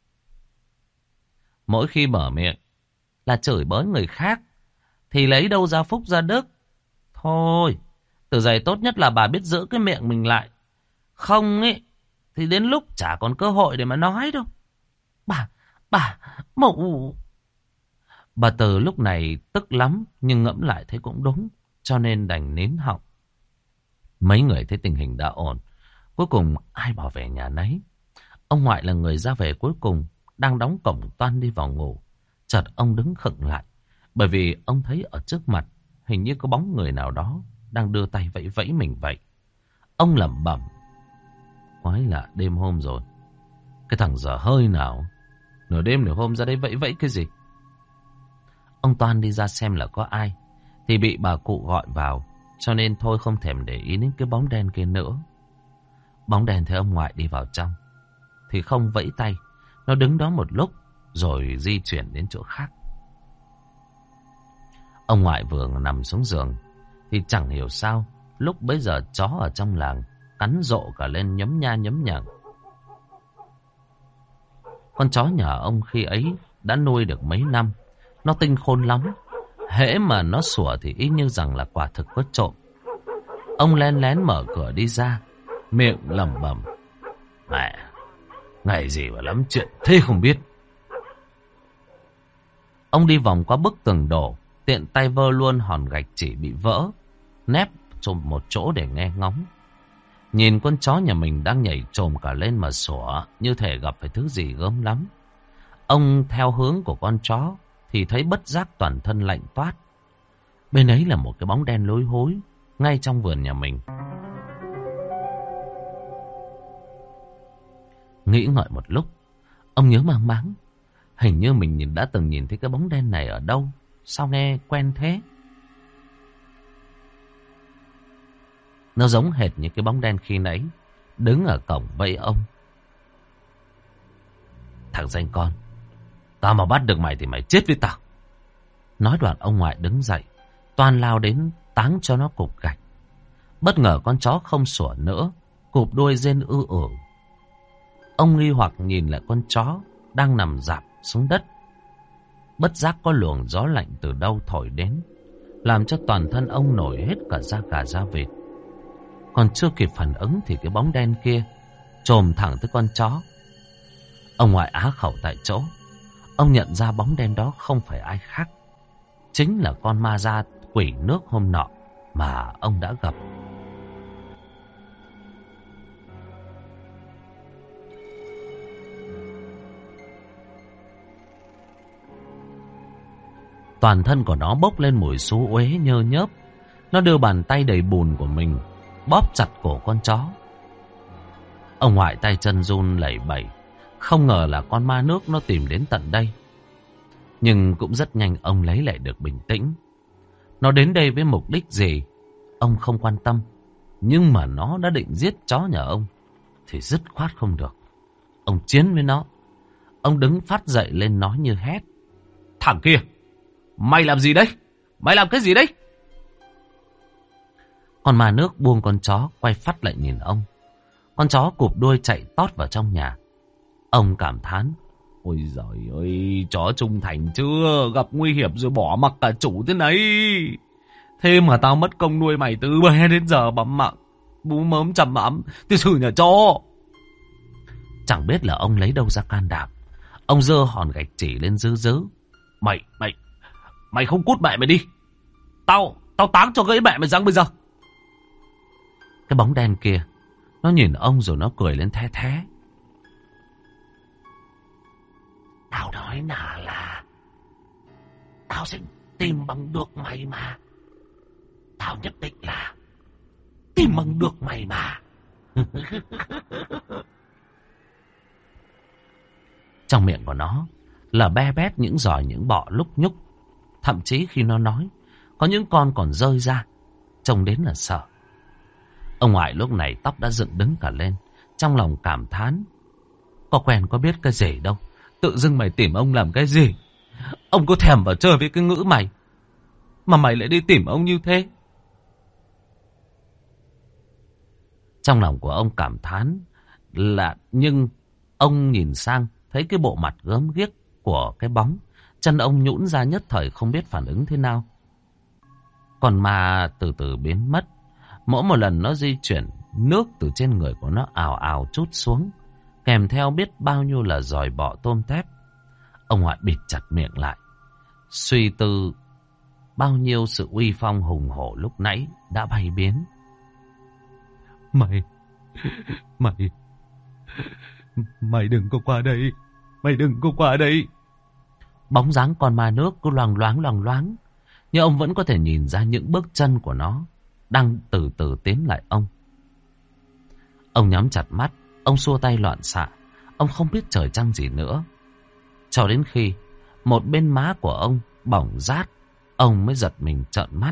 Mỗi khi mở miệng là chửi bới người khác thì lấy đâu ra phúc ra đức. Thôi, từ giờ tốt nhất là bà biết giữ cái miệng mình lại. Không ấy thì đến lúc chả còn cơ hội để mà nói đâu. Bà, mụ. Bà Từ lúc này tức lắm, nhưng ngẫm lại thấy cũng đúng, cho nên đành nín họng. Mấy người thấy tình hình đã ổn, cuối cùng ai bảo về nhà nấy. Ông ngoại là người ra về cuối cùng, đang đóng cổng toan đi vào ngủ. Chợt ông đứng khựng lại, bởi vì ông thấy ở trước mặt hình như có bóng người nào đó đang đưa tay vẫy vẫy mình vậy. Ông lẩm bẩm: Quái lạ, đêm hôm rồi, cái thằng dở hơi nào nửa đêm nửa hôm ra đấy vẫy vẫy cái gì. Ông toan đi ra xem là có ai thì bị bà cụ gọi vào, cho nên thôi không thèm để ý đến cái bóng đen kia nữa. Bóng đen thấy ông ngoại đi vào trong thì không vẫy tay, nó đứng đó một lúc rồi di chuyển đến chỗ khác. Ông ngoại vừa nằm xuống giường thì chẳng hiểu sao lúc bấy giờ chó ở trong làng cắn rộ cả lên nhấm nha nhấm nhằng. Con chó nhà ông khi ấy đã nuôi được mấy năm, nó tinh khôn lắm. Hễ mà nó sủa thì y như rằng là quả thực có trộm. Ông len lén mở cửa đi ra, miệng lẩm bẩm: Mẹ, ngày gì mà lắm chuyện thế không biết. Ông đi vòng qua bức tường đổ, tiện tay vơ luôn hòn gạch chỉ bị vỡ, nép trong một chỗ để nghe ngóng. Nhìn con chó nhà mình đang nhảy trồm cả lên mà sủa, như thể gặp phải thứ gì gớm lắm. Ông theo hướng của con chó thì thấy bất giác toàn thân lạnh toát. Bên ấy là một cái bóng đen lối hối ngay trong vườn nhà mình. Nghĩ ngợi một lúc, ông nhớ mang máng, hình như mình đã từng nhìn thấy cái bóng đen này ở đâu, sao nghe quen thế. Nó giống hệt như cái bóng đen khi nãy đứng ở cổng vẫy ông. Thằng danh con, tao mà bắt được mày thì mày chết với tao. Nói đoạn ông ngoại đứng dậy, toan lao đến táng cho nó cục gạch. Bất ngờ con chó không sủa nữa, cụp đuôi rên ư ử. Ông nghi hoặc nhìn lại con chó đang nằm rạp xuống đất. Bất giác có luồng gió lạnh từ đâu thổi đến, làm cho toàn thân ông nổi hết cả da gà da vịt. Còn chưa kịp phản ứng thì cái bóng đen kia chồm thẳng tới con chó. Ông ngoại á khẩu tại chỗ. Ông nhận ra bóng đen đó không phải ai khác, chính là con ma da quỷ nước hôm nọ mà ông đã gặp. Toàn thân của nó bốc lên mùi xú uế nhơ nhớp. Nó đưa bàn tay đầy bùn của mình bóp chặt cổ con chó. Ông ngoại tay chân run lẩy bẩy, không ngờ là con ma nước nó tìm đến tận đây. Nhưng cũng rất nhanh ông lấy lại được bình tĩnh. Nó đến đây với mục đích gì ông không quan tâm, nhưng mà nó đã định giết chó nhà ông thì dứt khoát không được. Ông chiến với nó. Ông đứng phát dậy lên nói như hét. Thằng kia, mày làm gì đấy? Mày làm cái gì đấy? Con ma nước buông con chó quay phát lại nhìn ông. Con chó cụp đuôi chạy tót vào trong nhà. Ông cảm thán. Ôi giời ơi, chó trung thành chưa? Gặp nguy hiểm rồi bỏ mặc cả chủ thế này. Thế mà tao mất công nuôi mày từ bé đến giờ bấm mạng. Bú mớm chầm ấm, tôi xử nhà chó. Chẳng biết là ông lấy đâu ra can đảm. Ông giơ hòn gạch chỉ lên dứ dứ. Mày không cút mẹ mày đi. Tao táng cho gãy mẹ mày răng bây giờ. Cái bóng đen kia, nó nhìn ông rồi nó cười lên the thé. Tao nói là tao sẽ tìm bằng được mày mà. Tao nhất định là tìm bằng được mày mà. Trong miệng của nó là be bét những giòi những bọ lúc nhúc. Thậm chí khi nó nói, có những con còn rơi ra, trông đến là sợ. Ông ngoại lúc này tóc đã dựng đứng cả lên, trong lòng cảm thán. Có quen có biết cái gì đâu, tự dưng mày tìm ông làm cái gì? Ông có thèm vào chơi với cái ngữ mày, mà mày lại đi tìm ông như thế. Trong lòng của ông cảm thán là, nhưng ông nhìn sang thấy cái bộ mặt gớm ghiếc của cái bóng, chân ông nhũn ra nhất thời không biết phản ứng thế nào. Còn ma từ từ biến mất. Mỗi một lần nó di chuyển, nước từ trên người của nó ào ào trút xuống, kèm theo biết bao nhiêu là giòi bọ tôm tép. Ông ngoại bịt chặt miệng lại, suy tư bao nhiêu sự uy phong hùng hổ lúc nãy đã bay biến. Mày đừng có qua đây. Mày đừng có qua đây. Bóng dáng con ma nước cứ loằng loáng. Nhưng ông vẫn có thể nhìn ra những bước chân của nó đang từ từ tiến lại ông. Ông nhắm chặt mắt, ông xua tay loạn xạ. Ông không biết trời trăng gì nữa. Cho đến khi một bên má của ông bỏng rát, ông mới giật mình trợn mắt.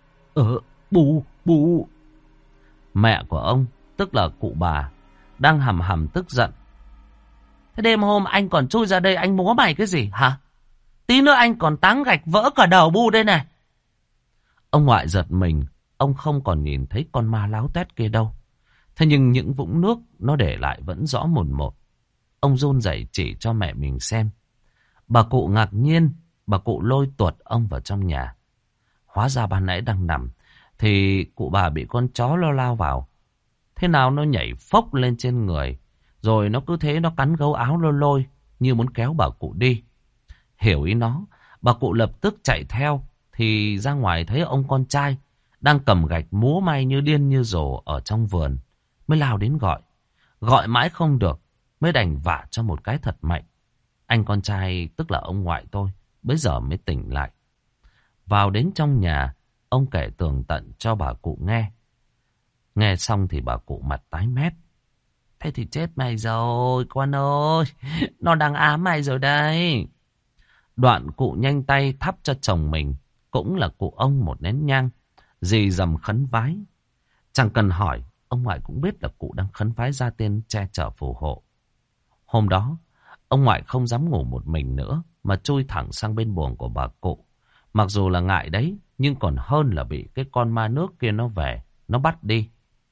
Bù. Mẹ của ông, tức là cụ bà, đang hầm hầm tức giận. Thế đêm hôm anh còn chui ra đây anh múa mày cái gì hả? Tí nữa anh còn táng gạch vỡ cả đầu Bu đây này. Ông ngoại giật mình, ông không còn nhìn thấy con ma láo tét kia đâu. Thế nhưng những vũng nước nó để lại vẫn rõ mồn một. Ông run rẩy chỉ cho mẹ mình xem. Bà cụ ngạc nhiên, bà cụ lôi tuột ông vào trong nhà. Hóa ra ban nãy đang nằm thì cụ bà bị con chó lao vào. Thế nào nó nhảy phốc lên trên người, rồi nó cứ thế nó cắn gấu áo lôi như muốn kéo bà cụ đi. Hiểu ý nó, bà cụ lập tức chạy theo, thì ra ngoài thấy ông con trai đang cầm gạch múa may như điên như rồ ở trong vườn, mới lao đến gọi. Gọi mãi không được, mới đành vả cho một cái thật mạnh. Anh con trai, tức là ông ngoại tôi, bấy giờ mới tỉnh lại. Vào đến trong nhà, ông kể tường tận cho bà cụ nghe. Nghe xong thì bà cụ mặt tái mét. Thế thì chết mày rồi, con ơi. Nó đang ám mày rồi đây. Đoạn cụ nhanh tay thắp cho chồng mình, cũng là cụ ông, một nén nhang, dì dầm khấn vái. Chẳng cần hỏi, ông ngoại cũng biết là cụ đang khấn vái ra tiên che chở phù hộ. Hôm đó, ông ngoại không dám ngủ một mình nữa, mà chui thẳng sang bên buồng của bà cụ. Mặc dù là ngại đấy, nhưng còn hơn là bị cái con ma nước kia nó về, nó bắt đi.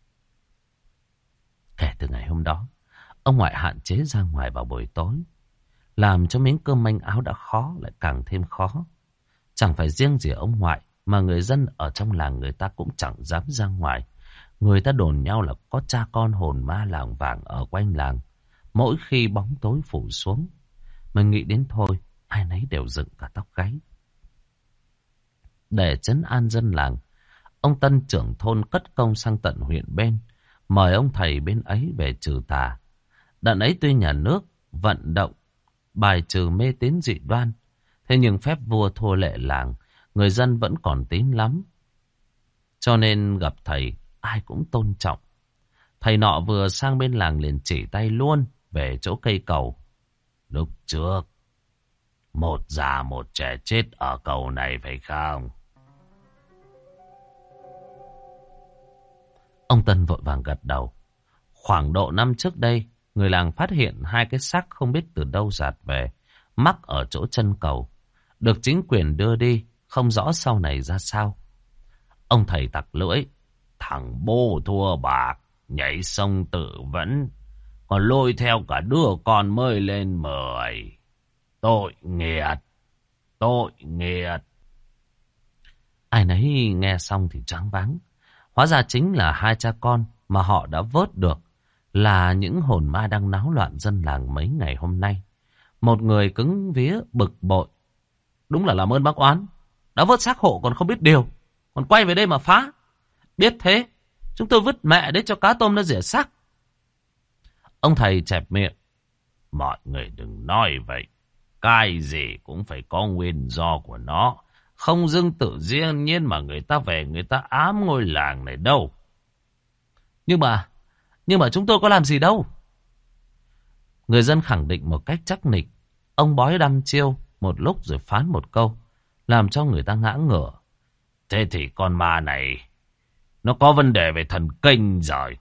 Kể từ ngày hôm đó, ông ngoại hạn chế ra ngoài vào buổi tối, làm cho miếng cơm manh áo đã khó lại càng thêm khó. Chẳng phải riêng gì ông ngoại, mà người dân ở trong làng người ta cũng chẳng dám ra ngoài. Người ta đồn nhau là có cha con hồn ma làng vàng ở quanh làng. Mỗi khi bóng tối phủ xuống, mình nghĩ đến thôi, ai nấy đều dựng cả tóc gáy. Để trấn an dân làng, ông Tân trưởng thôn cất công sang tận huyện bên, mời ông thầy bên ấy về trừ tà. Đợt ấy tuy nhà nước vận động bài trừ mê tín dị đoan, thế nhưng phép vua thua lệ làng, người dân vẫn còn tín lắm. Cho nên gặp thầy, ai cũng tôn trọng. Thầy nọ vừa sang bên làng liền chỉ tay luôn về chỗ cây cầu. Lúc trước, một già một trẻ chết ở cầu này phải không? Ông Tân vội vàng gật đầu. Khoảng độ năm trước đây, người làng phát hiện hai cái xác không biết từ đâu dạt về, mắc ở chỗ chân cầu, được chính quyền đưa đi, không rõ sau này ra sao. Ông thầy tặc lưỡi, thằng bô thua bạc, nhảy sông tự vẫn, còn lôi theo cả đứa con mới lên 10. Tội nghiệt, tội nghiệt. Ai nấy nghe xong thì choáng váng. Hóa ra chính là hai cha con mà họ đã vớt được, là những hồn ma đang náo loạn dân làng mấy ngày hôm nay. Một người cứng vía bực bội. Đúng là làm ơn bác oán, đã vớt xác hộ còn không biết điều, còn quay về đây mà phá. Biết thế, chúng tôi vứt mẹ đấy cho cá tôm nó rỉa xác. Ông thầy chẹp miệng. Mọi người đừng nói vậy. Cái gì cũng phải có nguyên do của nó. Không dưng tự nhiên mà người ta về người ta ám ngôi làng này đâu. Nhưng mà chúng tôi có làm gì đâu. Người dân khẳng định một cách chắc nịch. Ông bói đăm chiêu một lúc rồi phán một câu, làm cho người ta ngã ngửa. Thế thì con ma này nó có vấn đề về thần kinh rồi.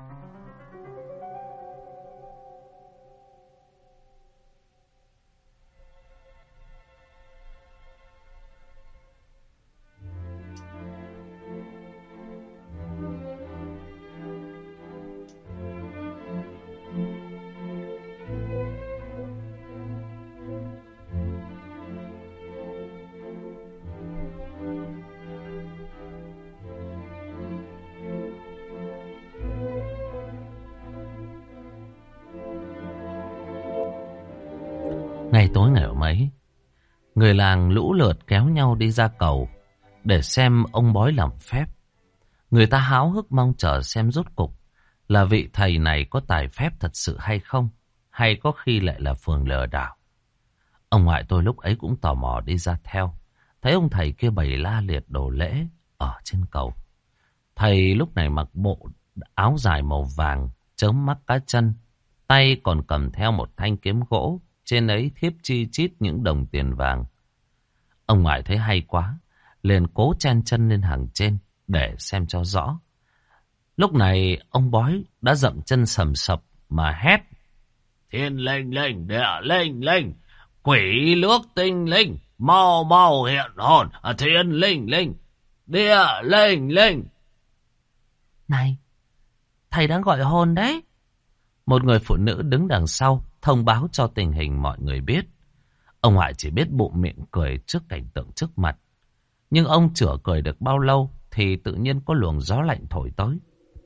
Ngày tối ngày hôm ấy, người làng lũ lượt kéo nhau đi ra cầu để xem ông bói làm phép. Người ta háo hức mong chờ xem rốt cục là vị thầy này có tài phép thật sự hay không, hay có khi lại là phường lừa đảo. Ông ngoại tôi lúc ấy cũng tò mò đi ra theo, thấy ông thầy kia bày la liệt đồ lễ ở trên cầu. Thầy lúc này mặc bộ áo dài màu vàng, chớm mắt cá chân, tay còn cầm theo một thanh kiếm gỗ, trên ấy thiếp chi chít những đồng tiền vàng. Ông ngoại thấy hay quá, liền cố chen chân lên hàng trên để xem cho rõ. Lúc này ông bói đã dậm chân sầm sập mà hét: Thiên linh linh, địa linh linh, quỷ nước tinh linh, mau mau hiện hồn. Thiên linh linh, địa linh linh. Này, thầy đang gọi hồn đấy. Một người phụ nữ đứng đằng sau thông báo cho tình hình mọi người biết. Ông ngoại chỉ biết bụng miệng cười trước cảnh tượng trước mặt. Nhưng ông chữa cười được bao lâu thì tự nhiên có luồng gió lạnh thổi tới.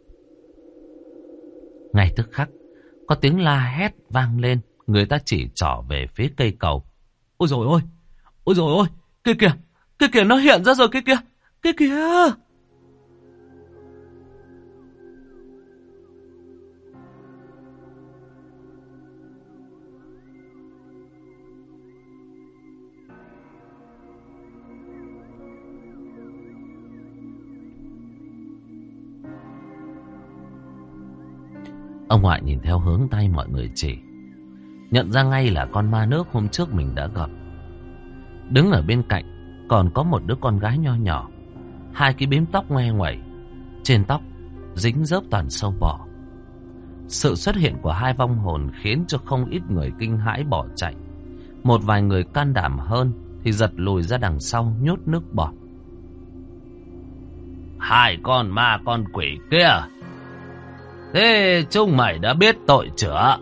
Ngay tức khắc, có tiếng la hét vang lên. Người ta chỉ trỏ về phía cây cầu. Ôi dồi ôi, ôi dồi ôi, kia kìa nó hiện ra rồi, kia kìa. Ông ngoại nhìn theo hướng tay mọi người chỉ, nhận ra ngay là con ma nước hôm trước mình đã gặp. Đứng ở bên cạnh còn có một đứa con gái nho nhỏ, hai cái bím tóc ngoe nguẩy, trên tóc dính dớp toàn sâu bọ. Sự xuất hiện của hai vong hồn khiến cho không ít người kinh hãi bỏ chạy. Một vài người can đảm hơn thì giật lùi ra đằng sau nhốt nước bọt. Hai con ma con quỷ kia, thế chúng mày đã biết tội chữa?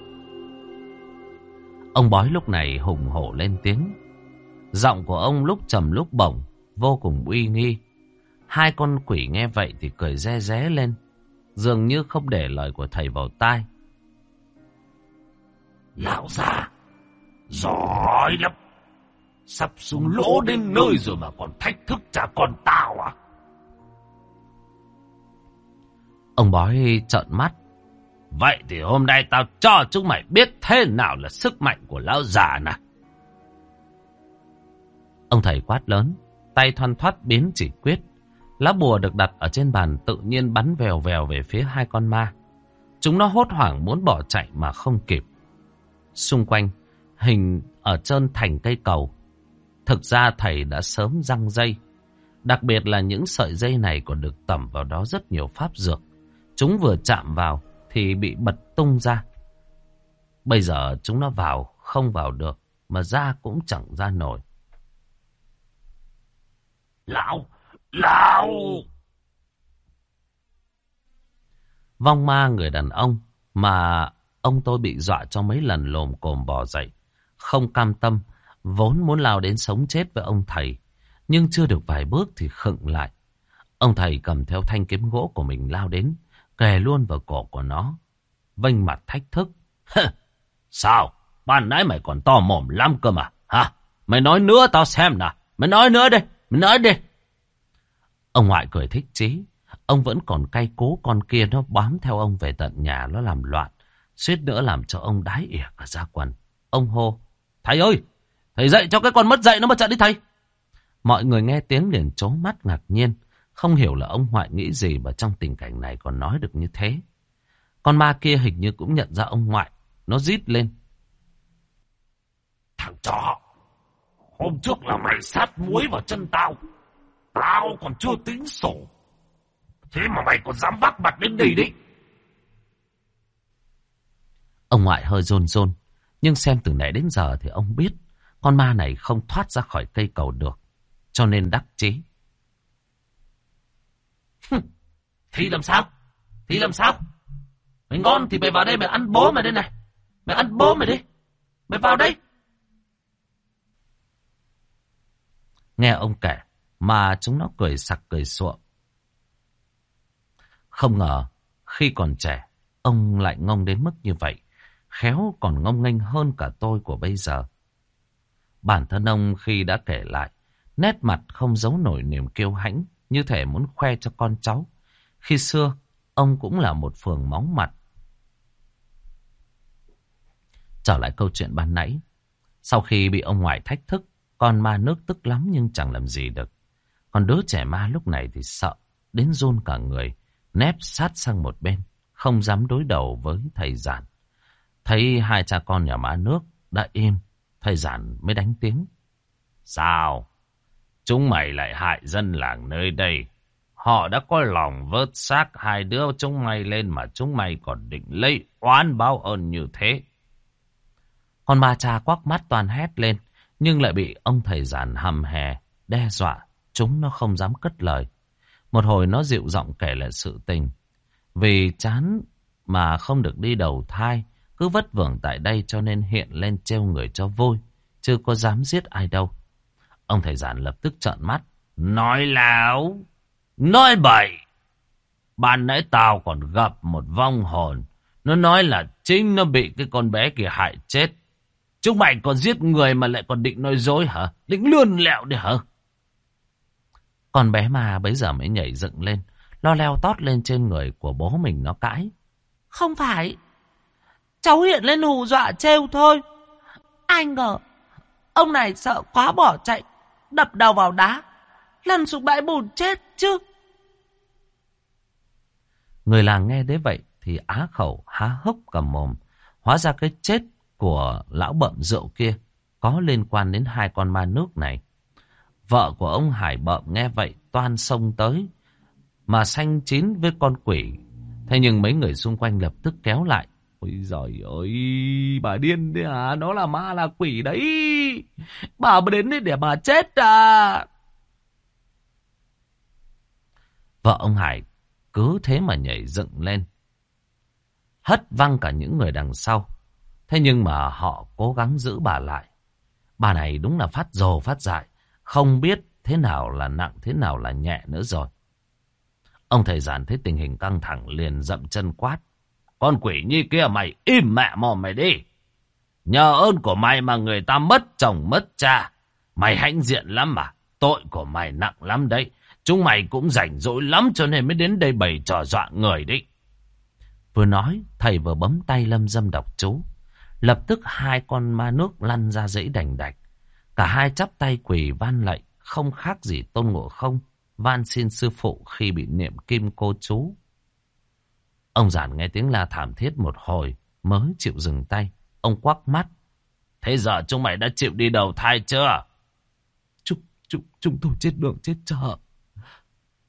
Ông bói lúc này hùng hổ lên tiếng. Giọng của ông lúc trầm lúc bổng, vô cùng uy nghi. Hai con quỷ nghe vậy thì cười re ré lên, dường như không để lời của thầy vào tai. Lão già, giỏi lắm. Sắp xuống lỗ đến nơi rồi mà còn thách thức cha con tao à? Ông bói trợn mắt. Vậy thì hôm nay tao cho chúng mày biết thế nào là sức mạnh của lão già này. Ông thầy quát lớn, tay thoăn thoắt biến chỉ quyết. Lá bùa được đặt ở trên bàn tự nhiên bắn vèo vèo về phía hai con ma. Chúng nó hốt hoảng muốn bỏ chạy mà không kịp. Xung quanh, hình ở trơn thành cây cầu. Thực ra thầy đã sớm giăng dây. Đặc biệt là những sợi dây này còn được tẩm vào đó rất nhiều pháp dược. Chúng vừa chạm vào thì bị bật tung ra. Bây giờ chúng nó vào không vào được, mà ra cũng chẳng ra nổi. Lão! Lão! Vong ma người đàn ông mà ông tôi bị dọa cho mấy lần lồm cồm bò dậy. Không cam tâm, vốn muốn lao đến sống chết với ông thầy. Nhưng chưa được vài bước thì khựng lại. Ông thầy cầm theo thanh kiếm gỗ của mình lao đến, kề luôn vào cổ của nó. Vênh mặt thách thức. Sao? Ban nãy mày còn to mồm lắm cơ mà. Hả? Mày nói nữa tao xem nào. Mày nói nữa đi. Mày nói đi. Ông ngoại cười thích chí. Ông vẫn còn cay cú con kia nó bám theo ông về tận nhà nó làm loạn. Suýt nữa làm cho ông đái ỉa cả da quần. Ông hô. Thầy ơi! Thầy dạy cho cái con mất dạy nó mà chạy đi thầy. Mọi người nghe tiếng liền trố mắt ngạc nhiên. Không hiểu là ông ngoại nghĩ gì mà trong tình cảnh này còn nói được như thế. Con ma kia hình như cũng nhận ra ông ngoại. Nó rít lên. Thằng chó! Hôm trước là mày sát muối vào chân tao. Tao còn chưa tính sổ. Thế mà mày còn dám vác mặt đến đây đấy. Ông ngoại hơi run run. Nhưng xem từ nãy đến giờ thì ông biết con ma này không thoát ra khỏi cây cầu được. Cho nên đắc chí. Thì làm sao? Thì làm sao? Mày ngon thì mày vào đây mày ăn bố mày đây này. Mày ăn bố mày đi. Mày vào đây. Nghe ông kể mà chúng nó cười sặc cười sụa. Không ngờ khi còn trẻ ông lại ngông đến mức như vậy. Khéo còn ngông nghênh hơn cả tôi của bây giờ. Bản thân ông khi đã kể lại, nét mặt không giấu nổi niềm kiêu hãnh, như thể muốn khoe cho con cháu. Khi xưa, ông cũng là một phường móng mặt. Trở lại câu chuyện ban nãy. Sau khi bị ông ngoại thách thức, con ma nước tức lắm nhưng chẳng làm gì được. Còn đứa trẻ ma lúc này thì sợ, đến run cả người, nép sát sang một bên, không dám đối đầu với thầy Giản. Thấy hai cha con nhà ma nước đã im, thầy Giản mới đánh tiếng. Sao? Chúng mày lại hại dân làng nơi đây. Họ đã có lòng vớt xác hai đứa chúng mày lên mà chúng mày còn định lấy oán báo ơn như thế. Con ma cha quắc mắt toàn hét lên, nhưng lại bị ông thầy Giản hầm hè, đe dọa. Chúng nó không dám cất lời. Một hồi nó dịu giọng kể lại sự tình. Vì chán mà không được đi đầu thai, cứ vất vưởng tại đây cho nên hiện lên trêu người cho vui, chứ có dám giết ai đâu. Ông thầy Giản lập tức trợn mắt. Nói láo, nói bậy. Ban nãy tao còn gặp một vong hồn. Nó nói là chính nó bị cái con bé kia hại chết. Chúng mày còn giết người mà lại còn định nói dối hả? Định lươn lẹo đi hả? Con bé ma bấy giờ mới nhảy dựng lên, lo leo tót lên trên người của bố mình nó cãi. Không phải, cháu hiện lên hù dọa trêu thôi. Ai ngờ, ông này sợ quá bỏ chạy, đập đầu vào đá, lăn xuống bãi bùn chết chứ. Người làng nghe thế vậy thì á khẩu há hốc cả mồm. Hóa ra cái chết của lão bợm rượu kia có liên quan đến hai con ma nước này. Vợ của ông Hải bợm nghe vậy toan xông tới, mà xanh chín với con quỷ. Thế nhưng mấy người xung quanh lập tức kéo lại. Ôi giời ơi, bà điên đấy à, nó là ma là quỷ đấy. Bà mới đến đây để bà chết à. Vợ ông Hải cứ thế mà nhảy dựng lên, hất văng cả những người đằng sau. Thế nhưng mà họ cố gắng giữ bà lại. Bà này đúng là phát rồ phát dại, không biết thế nào là nặng thế nào là nhẹ nữa rồi. Ông thầy Giản thấy tình hình căng thẳng liền dậm chân quát. Con quỷ như kia mày im mẹ mồm mày đi. Nhờ ơn của mày mà người ta mất chồng mất cha. Mày hãnh diện lắm mà. Tội của mày nặng lắm đấy. Chúng mày cũng rảnh rỗi lắm cho nên mới đến đây bày trò dọa người đấy. Vừa nói, thầy vừa bấm tay lâm dâm đọc chú. Lập tức hai con ma nước lăn ra dãy đành đạch. Cả hai chắp tay quỳ van lạy, không khác gì Tôn Ngộ Không van xin sư phụ khi bị niệm kim cô chú. Ông Giản nghe tiếng la thảm thiết một hồi mới chịu dừng tay. Ông quắc mắt. Thế giờ chúng mày đã chịu đi đầu thai chưa? Chúng tôi chết đường chết chợ,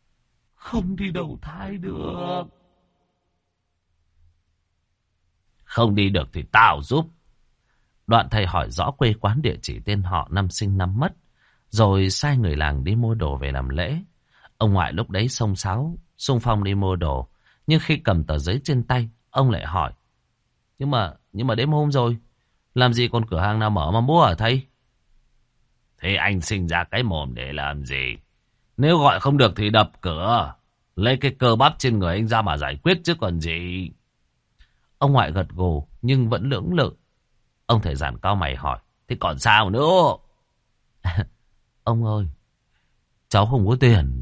không đi đầu thai được. Không đi được thì tao giúp. Đoạn thầy hỏi rõ quê quán, địa chỉ, tên họ, năm sinh năm mất, rồi sai người làng đi mua đồ về làm lễ. Ông ngoại lúc đấy xông xáo xung phong đi mua đồ, nhưng khi cầm tờ giấy trên tay, ông lại hỏi: nhưng mà đêm hôm rồi, làm gì còn cửa hàng nào mở mà mua hả thầy? Thế anh sinh ra cái mồm để làm gì? Nếu gọi không được thì đập cửa, lấy cái cơ bắp trên người anh ra mà giải quyết chứ còn gì. Ông ngoại gật gù nhưng vẫn lưỡng lự. Ông thầy giản cau mày hỏi: Thế còn sao nữa? Ông ơi, cháu không có tiền.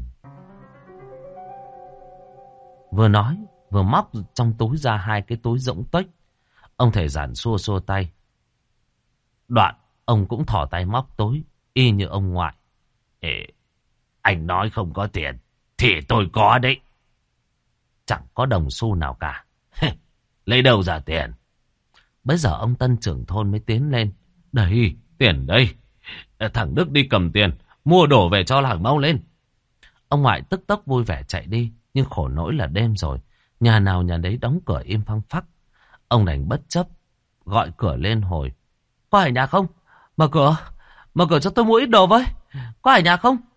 Vừa nói vừa móc trong túi ra 2 cái túi rỗng tuếch. Ông thầy giản xua xua tay. Đoạn ông cũng thò tay móc túi y như ông ngoại. Ê, anh nói không có tiền thì tôi có đấy. Chẳng có đồng xu nào cả. Lấy đâu ra tiền? Bây giờ ông tân trưởng thôn mới tiến lên. Đây, tiền đây. Thằng Đức đi cầm tiền, mua đồ về cho làng mau lên. Ông ngoại tức tốc vui vẻ chạy đi. Nhưng khổ nỗi là đêm rồi, nhà nào nhà đấy đóng cửa im phăng phắc. Ông đành bất chấp gọi cửa lên hồi: Có ở nhà không? Mở cửa cho tôi mua ít đồ với. Có ở nhà không?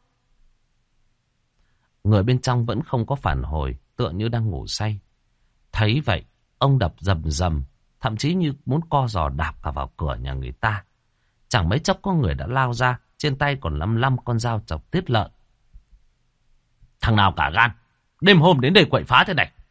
Người bên trong vẫn không có phản hồi, tựa như đang ngủ say. Thấy vậy, ông đập rầm rầm, thậm chí như muốn co giò đạp cả vào cửa nhà người ta. Chẳng mấy chốc có người đã lao ra, trên tay còn lăm con dao chọc tiết lợn. Thằng nào cả gan, đêm hôm đến đây quậy phá thế này.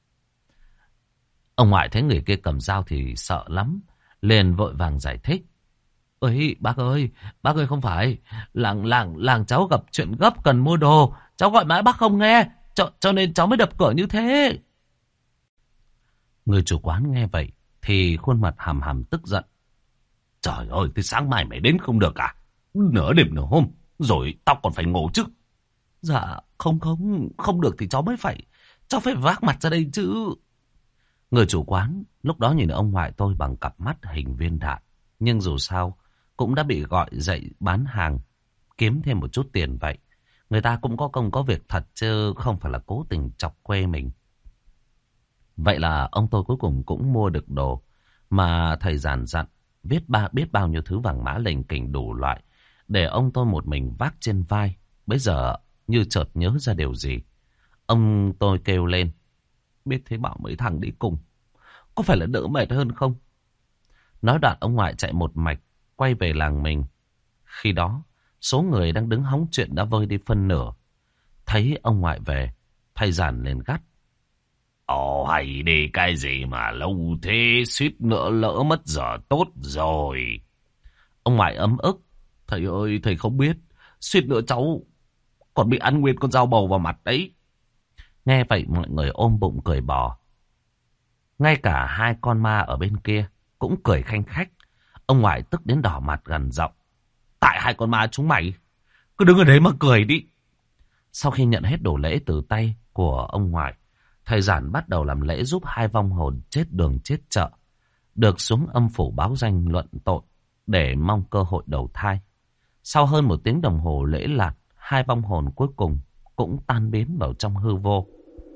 Ông ngoại thấy người kia cầm dao thì sợ lắm, liền vội vàng giải thích: Ơi bác ơi không phải, làng cháu gặp chuyện gấp cần mua đồ, cháu gọi mãi bác không nghe, cho nên cháu mới đập cửa như thế. Người chủ quán nghe vậy thì khuôn mặt hầm hầm tức giận: Trời ơi, tới sáng mai mày đến không được à? Nửa đêm nửa hôm, rồi tao còn phải ngủ chứ. Dạ không được thì cháu phải vác mặt ra đây chứ. Người chủ quán lúc đó nhìn ông ngoại tôi bằng cặp mắt hình viên đạn. Nhưng dù sao cũng đã bị gọi dậy bán hàng, kiếm thêm một chút tiền vậy. Người ta cũng có công có việc thật chứ không phải là cố tình chọc quê mình. Vậy là ông tôi cuối cùng cũng mua được đồ mà thầy giản dặn, biết bao nhiêu thứ vàng mã lình kình đủ loại, để ông tôi một mình vác trên vai. Bây giờ như chợt nhớ ra điều gì, ông tôi kêu lên: Biết thế bảo mấy thằng đi cùng, có phải là đỡ mệt hơn không? Nói đoạn ông ngoại chạy một mạch quay về làng mình. Khi đó số người đang đứng hóng chuyện đã vơi đi phân nửa. Thấy ông ngoại về, thầy giản liền gắt: Ồ hay đi cái gì mà lâu thế, suýt nữa lỡ mất giờ tốt rồi. Ông ngoại ấm ức: Thầy ơi, thầy không biết, suýt nữa cháu còn bị ăn nguyên con dao bầu vào mặt đấy. Nghe vậy mọi người ôm bụng cười bò. Ngay cả 2 con ma ở bên kia cũng cười khanh khách. Ông ngoại tức đến đỏ mặt gằn giọng: Tại 2 con ma chúng mày, cứ đứng ở đấy mà cười đi. Sau khi nhận hết đồ lễ từ tay của ông ngoại, thầy giản bắt đầu làm lễ giúp 2 vong hồn chết đường chết chợ được xuống âm phủ báo danh luận tội để mong cơ hội đầu thai. Sau hơn 1 tiếng đồng hồ lễ lạt, 2 vong hồn cuối cùng cũng tan biến vào trong hư vô.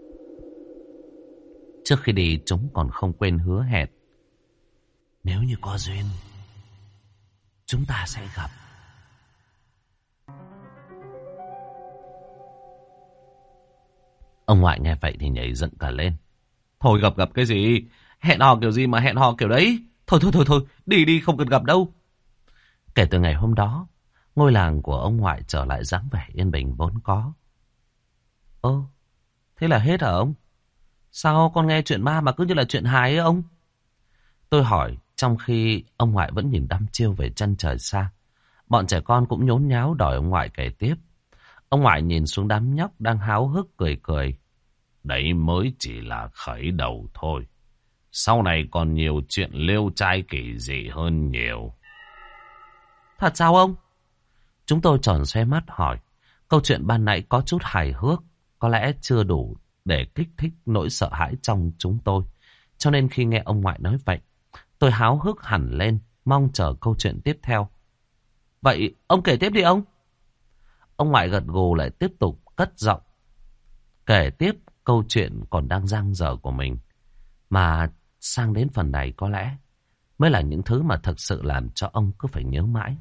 Trước khi đi, chúng còn không quên hứa hẹn: Nếu như có duyên, chúng ta sẽ gặp. Ông ngoại nghe vậy thì nhảy dựng cả lên: Thôi gặp cái gì? Hẹn hò kiểu gì mà hẹn hò kiểu đấy? Thôi, đi không cần gặp đâu. Kể từ ngày hôm đó, ngôi làng của ông ngoại trở lại dáng vẻ yên bình vốn có. Ơ, thế là hết hả ông? Sao con nghe chuyện ma mà cứ như là chuyện hài ấy ông? Tôi hỏi, trong khi ông ngoại vẫn nhìn đăm chiêu về chân trời xa. Bọn trẻ con cũng nhốn nháo đòi ông ngoại kể tiếp. Ông ngoại nhìn xuống đám nhóc đang háo hức cười. Đấy mới chỉ là khởi đầu thôi. Sau này còn nhiều chuyện lêu trai kỳ dị hơn nhiều. Thật sao ông? Chúng tôi tròn xoe mắt hỏi. Câu chuyện ban nãy có chút hài hước, có lẽ chưa đủ để kích thích nỗi sợ hãi trong chúng tôi. Cho nên khi nghe ông ngoại nói vậy, tôi háo hức hẳn lên, mong chờ câu chuyện tiếp theo. Vậy ông kể tiếp đi ông. Ông ngoại gật gù lại tiếp tục cất giọng kể tiếp câu chuyện còn đang dang dở của mình. Mà sang đến phần này có lẽ mới là những thứ mà thực sự làm cho ông cứ phải nhớ mãi.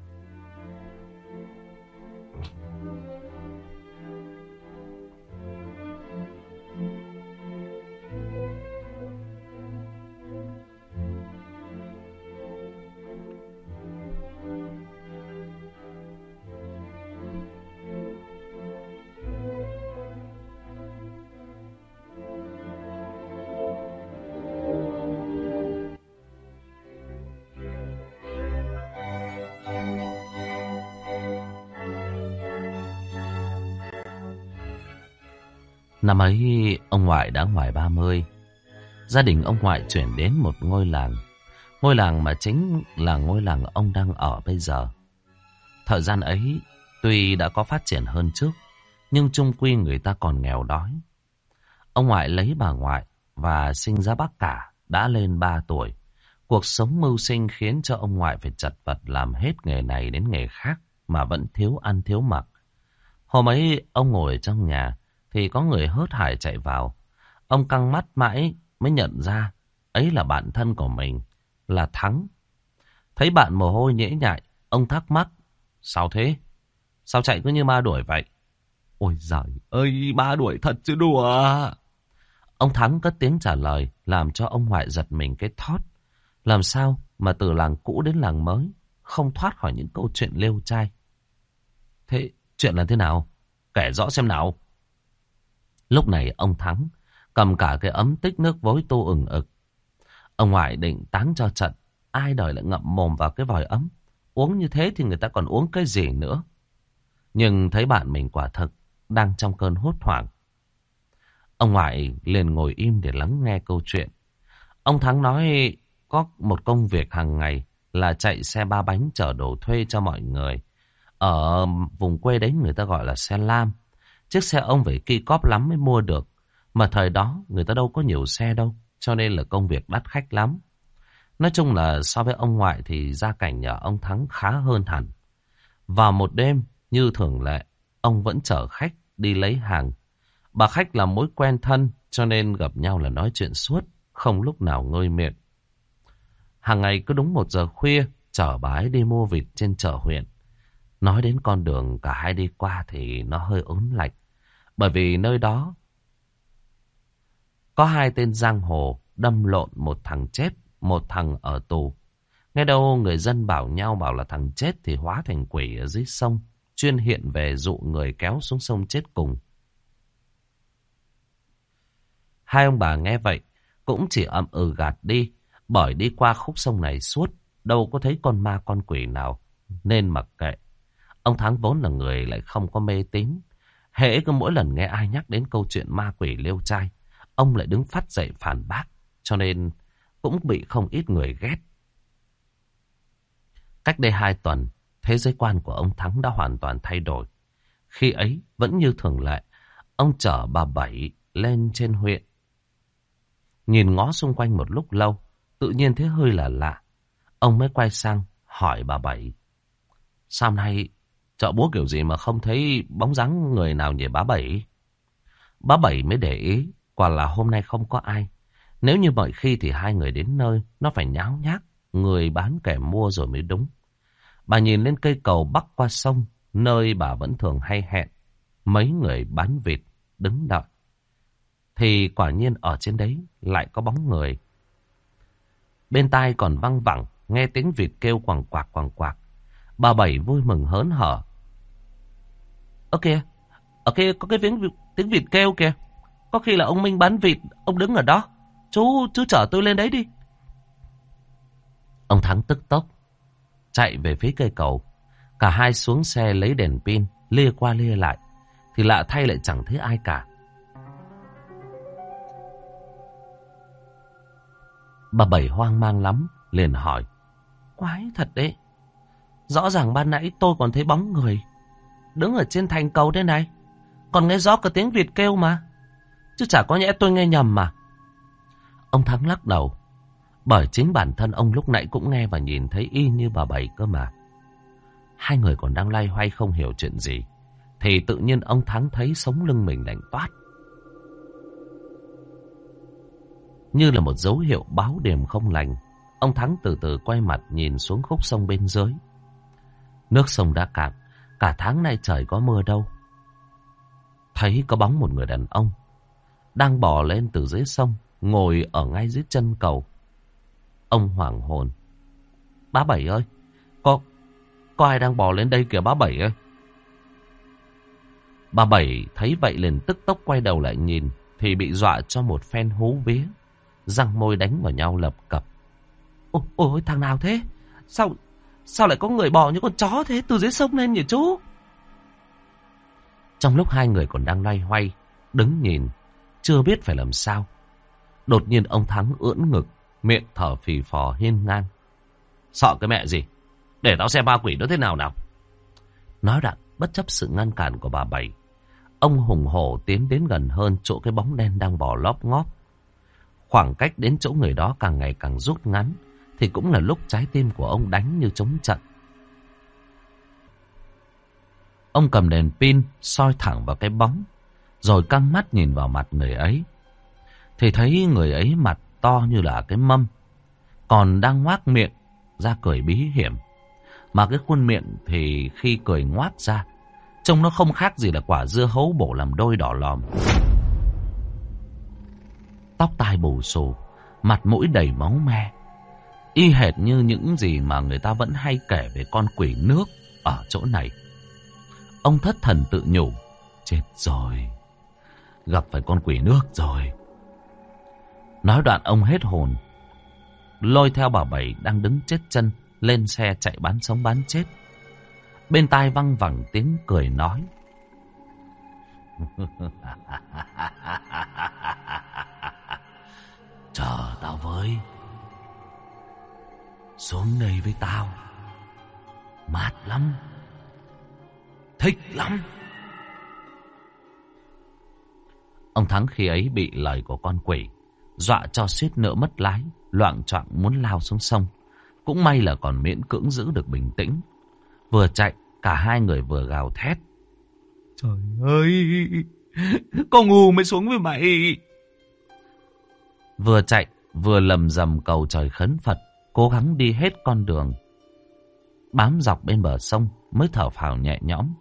Năm ấy ông ngoại đã ngoài 30. Gia đình ông ngoại chuyển đến một ngôi làng. Ngôi làng mà chính là ngôi làng ông đang ở bây giờ. Thời gian ấy tuy đã có phát triển hơn trước, nhưng chung quy người ta còn nghèo đói. Ông ngoại lấy bà ngoại và sinh ra bác cả đã lên 3 tuổi. Cuộc sống mưu sinh khiến cho ông ngoại phải chật vật làm hết nghề này đến nghề khác mà vẫn thiếu ăn thiếu mặc. Hôm ấy ông ngồi trong nhà thì có người hớt hải chạy vào. Ông căng mắt mãi mới nhận ra ấy là bạn thân của mình, là Thắng. Thấy bạn mồ hôi nhễ nhại, ông thắc mắc: sao thế? Sao chạy cứ như ma đuổi vậy? Ôi giời ơi, ma đuổi thật chứ đùa. Ông Thắng cất tiếng trả lời làm cho ông ngoại giật mình cái thót. Làm sao mà từ làng cũ đến làng mới không thoát khỏi những câu chuyện lêu trai? Thế chuyện là thế nào? Kể rõ xem nào. Lúc này ông Thắng cầm cả cái ấm tích nước vối tu ửng ực. Ông ngoại định táng cho trận, ai đời lại ngậm mồm vào cái vòi ấm. Uống như thế thì người ta còn uống cái gì nữa. Nhưng thấy bạn mình quả thực đang trong cơn hốt hoảng. Ông ngoại liền ngồi im để lắng nghe câu chuyện. Ông Thắng nói có một công việc hàng ngày là chạy xe 3 bánh chở đồ thuê cho mọi người. Ở vùng quê đấy người ta gọi là xe lam. Chiếc xe ông phải ki cóp lắm mới mua được. Mà thời đó người ta đâu có nhiều xe đâu, cho nên là công việc đắt khách lắm. Nói chung là so với ông ngoại thì gia cảnh nhà ông Thắng khá hơn hẳn. Vào một đêm như thường lệ, ông vẫn chở khách đi lấy hàng. Bà khách là mối quen thân cho nên gặp nhau là nói chuyện suốt, không lúc nào ngơi miệng. Hàng ngày cứ đúng 1 giờ khuya chở bà ấy đi mua vịt trên chợ huyện. Nói đến con đường cả hai đi qua thì nó hơi ớn lạnh. Bởi vì nơi đó có 2 tên giang hồ đâm lộn, một thằng chết, một thằng ở tù. Nghe đâu người dân bảo nhau bảo là thằng chết thì hóa thành quỷ ở dưới sông, chuyên hiện về dụ người kéo xuống sông chết cùng. Hai ông bà nghe vậy cũng chỉ ậm ừ gạt đi, bởi đi qua khúc sông này suốt, đâu có thấy con ma con quỷ nào, nên mặc kệ. Ông Thắng vốn là người lại không có mê tín. Hễ cứ mỗi lần nghe ai nhắc đến câu chuyện ma quỷ liêu trai, ông lại đứng phắt dậy phản bác, cho nên cũng bị không ít người ghét. Cách đây 2 tuần, thế giới quan của ông Thắng đã hoàn toàn thay đổi. Khi ấy, vẫn như thường lệ, ông chở bà Bảy lên trên huyện. Nhìn ngó xung quanh một lúc lâu, tự nhiên thấy hơi là lạ. Ông mới quay sang hỏi bà Bảy: sao nay chợ búa kiểu gì mà không thấy bóng dáng người nào nhỉ bà Bảy? Bà Bảy mới để ý, quả là hôm nay không có ai. Nếu như mọi khi thì hai người đến nơi nó phải nháo nhác, người bán kẻ mua rồi mới đúng. Bà nhìn lên cây cầu bắc qua sông, nơi bà vẫn thường hay hẹn mấy người bán vịt đứng đợi. Thì quả nhiên ở trên đấy lại có bóng người. Bên tai còn văng vẳng nghe tiếng vịt kêu quằn quạc quằn quạc. Bà Bảy vui mừng hớn hở: ở kia có cái tiếng vịt kêu kìa. Có khi là ông Minh bán vịt, ông đứng ở đó. Chú chở tôi lên đấy đi. Ông Thắng tức tốc chạy về phía cây cầu. Cả hai xuống xe lấy đèn pin, lia qua lia lại. Thì lạ thay lại chẳng thấy ai cả. Bà Bảy hoang mang lắm, liền hỏi: quái thật đấy, rõ ràng ban nãy tôi còn thấy bóng người đứng ở trên thành cầu thế này, còn nghe rõ cả tiếng vịt kêu mà, chứ chả có nhẽ tôi nghe nhầm mà. Ông Thắng lắc đầu, bởi chính bản thân ông lúc nãy cũng nghe và nhìn thấy y như bà Bảy cơ mà. Hai người còn đang loay hoay không hiểu chuyện gì, thì tự nhiên ông Thắng thấy sống lưng mình lạnh toát. Như là một dấu hiệu báo điểm không lành. Ông Thắng từ từ quay mặt nhìn xuống khúc sông bên dưới. Nước sông đã cạn. Cả tháng nay trời có mưa đâu. Thấy có bóng một người đàn ông đang bò lên từ dưới sông, ngồi ở ngay dưới chân cầu. Ông hoảng hồn. Bá Bảy ơi, có ai đang bò lên đây kìa bá Bảy ơi. Bà Bảy thấy vậy liền tức tốc quay đầu lại nhìn, thì bị dọa cho một phen hú vía, răng môi đánh vào nhau lập cập. Ôi thằng nào thế? Sao lại có người bò như con chó thế từ dưới sông lên nhỉ chú? Trong lúc hai người còn đang loay hoay đứng nhìn, chưa biết phải làm sao, đột nhiên ông Thắng ưỡn ngực, miệng thở phì phò hiên ngang. Sợ cái mẹ gì? Để tao xem ma quỷ nó thế nào nào. Nói đoạn, bất chấp sự ngăn cản của bà Bảy, ông hùng hổ tiến đến gần hơn chỗ cái bóng đen đang bò lóp ngóp. Khoảng cách đến chỗ người đó càng ngày càng rút ngắn, thì cũng là lúc trái tim của ông đánh như trống trận. Ông cầm đèn pin soi thẳng vào cái bóng, rồi căng mắt nhìn vào mặt người ấy. Thì thấy người ấy mặt to như là cái mâm, còn đang ngoác miệng ra cười bí hiểm. Mà cái khuôn miệng thì khi cười ngoác ra, trông nó không khác gì là quả dưa hấu bổ làm đôi đỏ lòm. Tóc tai bù xù, mặt mũi đầy máu me, y hệt như những gì mà người ta vẫn hay kể về con quỷ nước ở chỗ này. Ông thất thần tự nhủ, chết rồi, gặp phải con quỷ nước rồi. Nói đoạn ông hết hồn, lôi theo bà Bảy đang đứng chết chân lên xe chạy bán sống bán chết. Bên tai văng vẳng tiếng cười nói. Chờ tao với, xuống đây với tao, mát lắm, thích lắm. Ông Thắng khi ấy bị lời của con quỷ dọa cho suýt nữa mất lái, loạng choạng muốn lao xuống sông. Cũng may là còn miễn cưỡng giữ được bình tĩnh. Vừa chạy, cả hai người vừa gào thét. Trời ơi, con ngu mới xuống với mày. Vừa chạy, vừa lầm rầm cầu trời khấn Phật, cố gắng đi hết con đường. Bám dọc bên bờ sông mới thở phào nhẹ nhõm.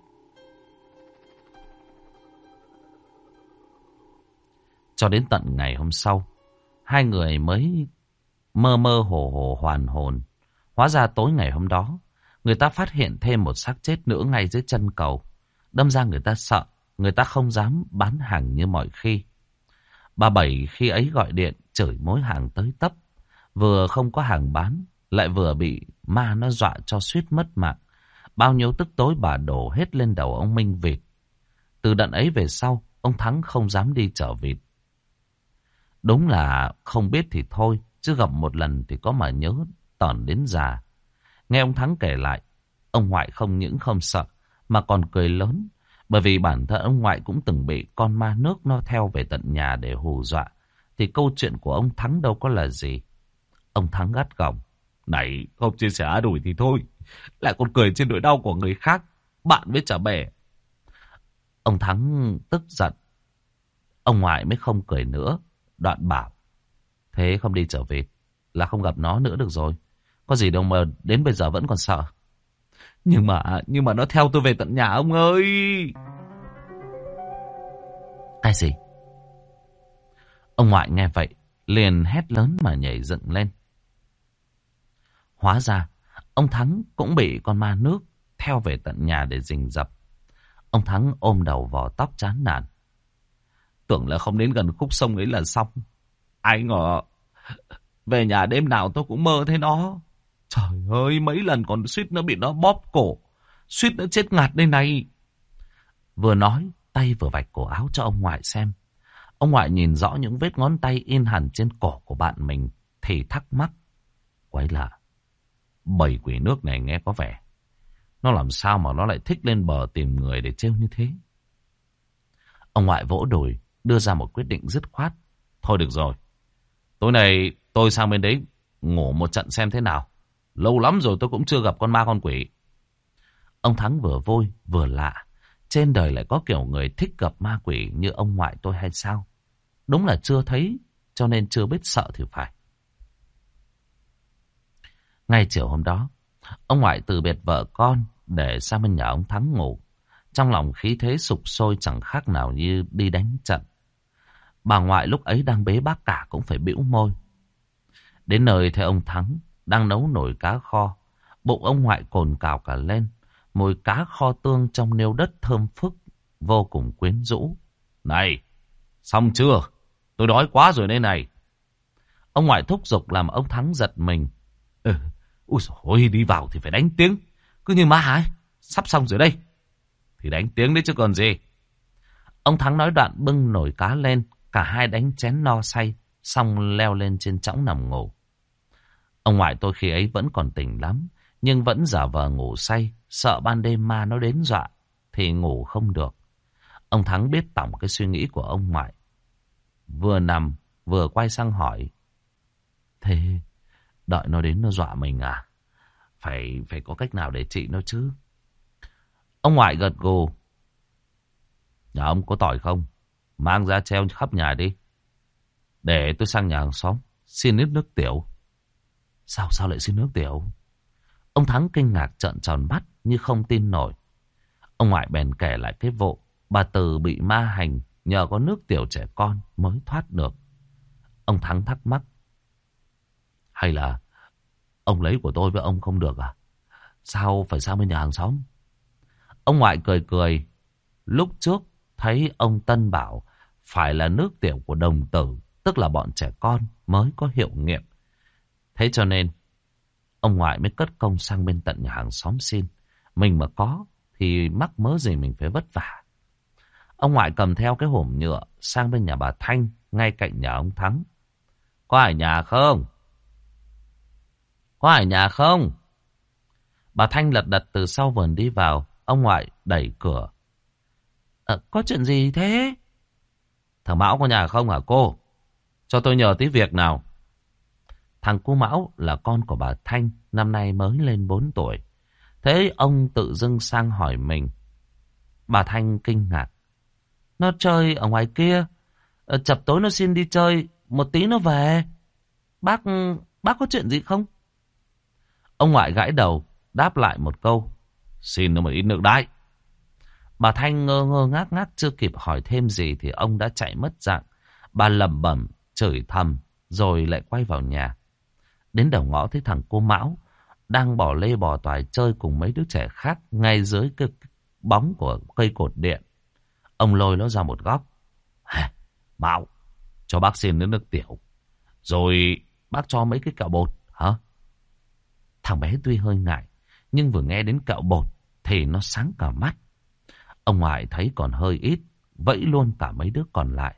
Cho đến tận ngày hôm sau, hai người mới mơ mơ hồ hồ hoàn hồn. Hóa ra tối ngày hôm đó, người ta phát hiện thêm một xác chết nữa ngay dưới chân cầu. Đâm ra người ta sợ, người ta không dám bán hàng như mọi khi. Bà Bảy khi ấy gọi điện chửi mối hàng tới tấp. Vừa không có hàng bán, lại vừa bị ma nó dọa cho suýt mất mạng. Bao nhiêu tức tối bà đổ hết lên đầu ông Minh Vịt. Từ đợt ấy về sau, ông Thắng không dám đi chợ vịt. Đúng là không biết thì thôi, chứ gặp một lần thì có mà nhớ tởn đến già. Nghe ông Thắng kể lại, ông ngoại không những không sợ mà còn cười lớn, bởi vì bản thân ông ngoại cũng từng bị con ma nước nó theo về tận nhà để hù dọa. Thì câu chuyện của ông Thắng đâu có là gì. Ông Thắng gắt gỏng. Này, không chia sẻ đuổi thì thôi, lại còn cười trên nỗi đau của người khác, bạn với chả bè. Ông Thắng tức giận. Ông ngoại mới không cười nữa, đoạn bảo. Thế không đi trở về là không gặp nó nữa được rồi. Có gì đâu mà đến bây giờ vẫn còn sợ. Nhưng mà nó theo tôi về tận nhà ông ơi. Cái gì? Ông ngoại nghe vậy liền hét lớn mà nhảy dựng lên. Hóa ra ông Thắng cũng bị con ma nước theo về tận nhà để rình rập. Ông Thắng ôm đầu vò tóc chán nản. Tưởng là không đến gần khúc sông ấy là xong. Ai ngờ về nhà đêm nào tôi cũng mơ thấy nó. Trời ơi, mấy lần còn suýt nữa bị nó bóp cổ, suýt nữa chết ngạt đây này. Vừa nói, tay vừa vạch cổ áo cho ông ngoại xem. Ông ngoại nhìn rõ những vết ngón tay in hẳn trên cổ của bạn mình thì thắc mắc. Quái lạ, bầy quỷ nước này nghe có vẻ, nó làm sao mà nó lại thích lên bờ tìm người để trêu như thế. Ông ngoại vỗ đùi, đưa ra một quyết định dứt khoát. Thôi được rồi, tối nay tôi sang bên đấy ngủ một trận xem thế nào. Lâu lắm rồi tôi cũng chưa gặp con ma con quỷ. Ông Thắng vừa vui vừa lạ. Trên đời lại có kiểu người thích gặp ma quỷ như ông ngoại tôi hay sao? Đúng là chưa thấy cho nên chưa biết sợ thì phải. Ngay chiều hôm đó, ông ngoại từ biệt vợ con để sang bên nhà ông Thắng ngủ. Trong lòng khí thế sục sôi chẳng khác nào như đi đánh trận. Bà ngoại lúc ấy đang bế bác cả cũng phải bĩu môi. Đến nơi thấy ông Thắng đang nấu nồi cá kho. Bụng ông ngoại cồn cào cả lên. Mùi cá kho tương trong nêu đất thơm phức, vô cùng quyến rũ. Này, xong chưa? Tôi đói quá rồi đây này. Ông ngoại thúc giục làm ông Thắng giật mình. Ui dồi ôi, đi vào thì phải đánh tiếng. Cứ như ma ấy, sắp xong rồi đây. Thì đánh tiếng đấy chứ còn gì. Ông Thắng nói đoạn bưng nồi cá lên. Cả hai đánh chén no say, xong leo lên trên chõng nằm ngủ. Ông ngoại tôi khi ấy vẫn còn tỉnh lắm, nhưng vẫn giả vờ ngủ say, sợ ban đêm ma nó đến dọa, thì ngủ không được. Ông Thắng biết tổng cái suy nghĩ của ông ngoại. Vừa nằm, vừa quay sang hỏi. Thế, đợi nó đến nó dọa mình à? Phải có cách nào để trị nó chứ? Ông ngoại gật gù. Nhà ông có tỏi không? Mang ra treo khắp nhà đi. Để tôi sang nhà hàng xóm xin nước tiểu. Sao lại xin nước tiểu? Ông Thắng kinh ngạc trợn tròn mắt như không tin nổi. Ông ngoại bèn kể lại cái vụ bà Từ bị ma hành, nhờ có nước tiểu trẻ con mới thoát được. Ông Thắng thắc mắc. Hay là ông lấy của tôi với ông không được à? Sao phải sang bên nhà hàng xóm? Ông ngoại cười cười. Lúc trước thấy ông Tân bảo phải là nước tiểu của đồng tử, tức là bọn trẻ con mới có hiệu nghiệm. Thế cho nên ông ngoại mới cất công sang bên tận nhà hàng xóm xin. Mình mà có thì mắc mớ gì mình phải vất vả. Ông ngoại cầm theo cái hổm nhựa sang bên nhà bà Thanh, ngay cạnh nhà ông Thắng. Có ai nhà không? Có ai nhà không? Bà Thanh lật đật từ sau vườn đi vào. Ông ngoại đẩy cửa. Có chuyện gì thế? Thằng Mão có nhà không hả cô? Cho tôi nhờ tí việc nào. Thằng cu Mão là con của bà Thanh, năm nay mới lên 4 tuổi. Thế ông tự dưng sang hỏi mình. Bà Thanh kinh ngạc. Nó chơi ở ngoài kia. Chập tối nó xin đi chơi, một tí nó về. Bác có chuyện gì không? Ông ngoại gãi đầu, đáp lại một câu. Xin nó một ít nước đái. Bà Thanh ngơ ngác chưa kịp hỏi thêm gì thì ông đã chạy mất dạng. Bà lẩm bẩm, chửi thầm, rồi lại quay vào nhà. Đến đầu ngõ thấy thằng cô Mão đang bỏ lê bò toài chơi cùng mấy đứa trẻ khác ngay dưới cái bóng của cây cột điện. Ông lôi nó ra một góc. Mão, cho bác xin nước tiểu. Rồi bác cho mấy cái kẹo bột, hả? Thằng bé tuy hơi ngại, nhưng vừa nghe đến kẹo bột thì nó sáng cả mắt. Ông ngoại thấy còn hơi ít, vẫy luôn cả mấy đứa còn lại.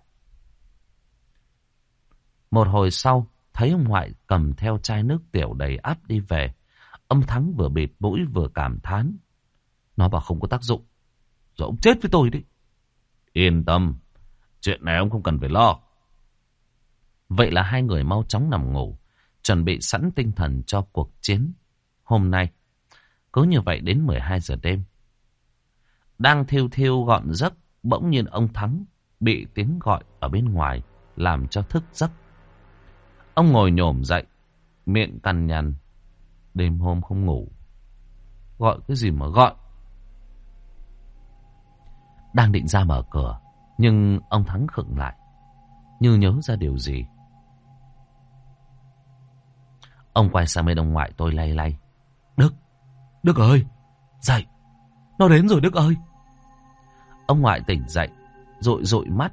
Một hồi sau, thấy ông ngoại cầm theo chai nước tiểu đầy ắp đi về. Ông Thắng vừa bịt mũi vừa cảm thán. Nó bảo không có tác dụng, rồi ông chết với tôi đấy. Yên tâm, chuyện này ông không cần phải lo. Vậy là hai người mau chóng nằm ngủ, chuẩn bị sẵn tinh thần cho cuộc chiến hôm nay. Cứ như vậy đến 12 giờ đêm. Đang thiêu gọn giấc, bỗng nhiên ông Thắng bị tiếng gọi ở bên ngoài làm cho thức giấc. Ông ngồi nhổm dậy, miệng cằn nhằn. Đêm hôm không ngủ, gọi cái gì mà gọi. Đang định ra mở cửa, nhưng ông Thắng khựng lại, như nhớ ra điều gì. Ông quay sang bên ông ngoại tôi lay lay. Đức ơi, dậy, nó đến rồi Đức ơi. Ông ngoại tỉnh dậy, dụi mắt.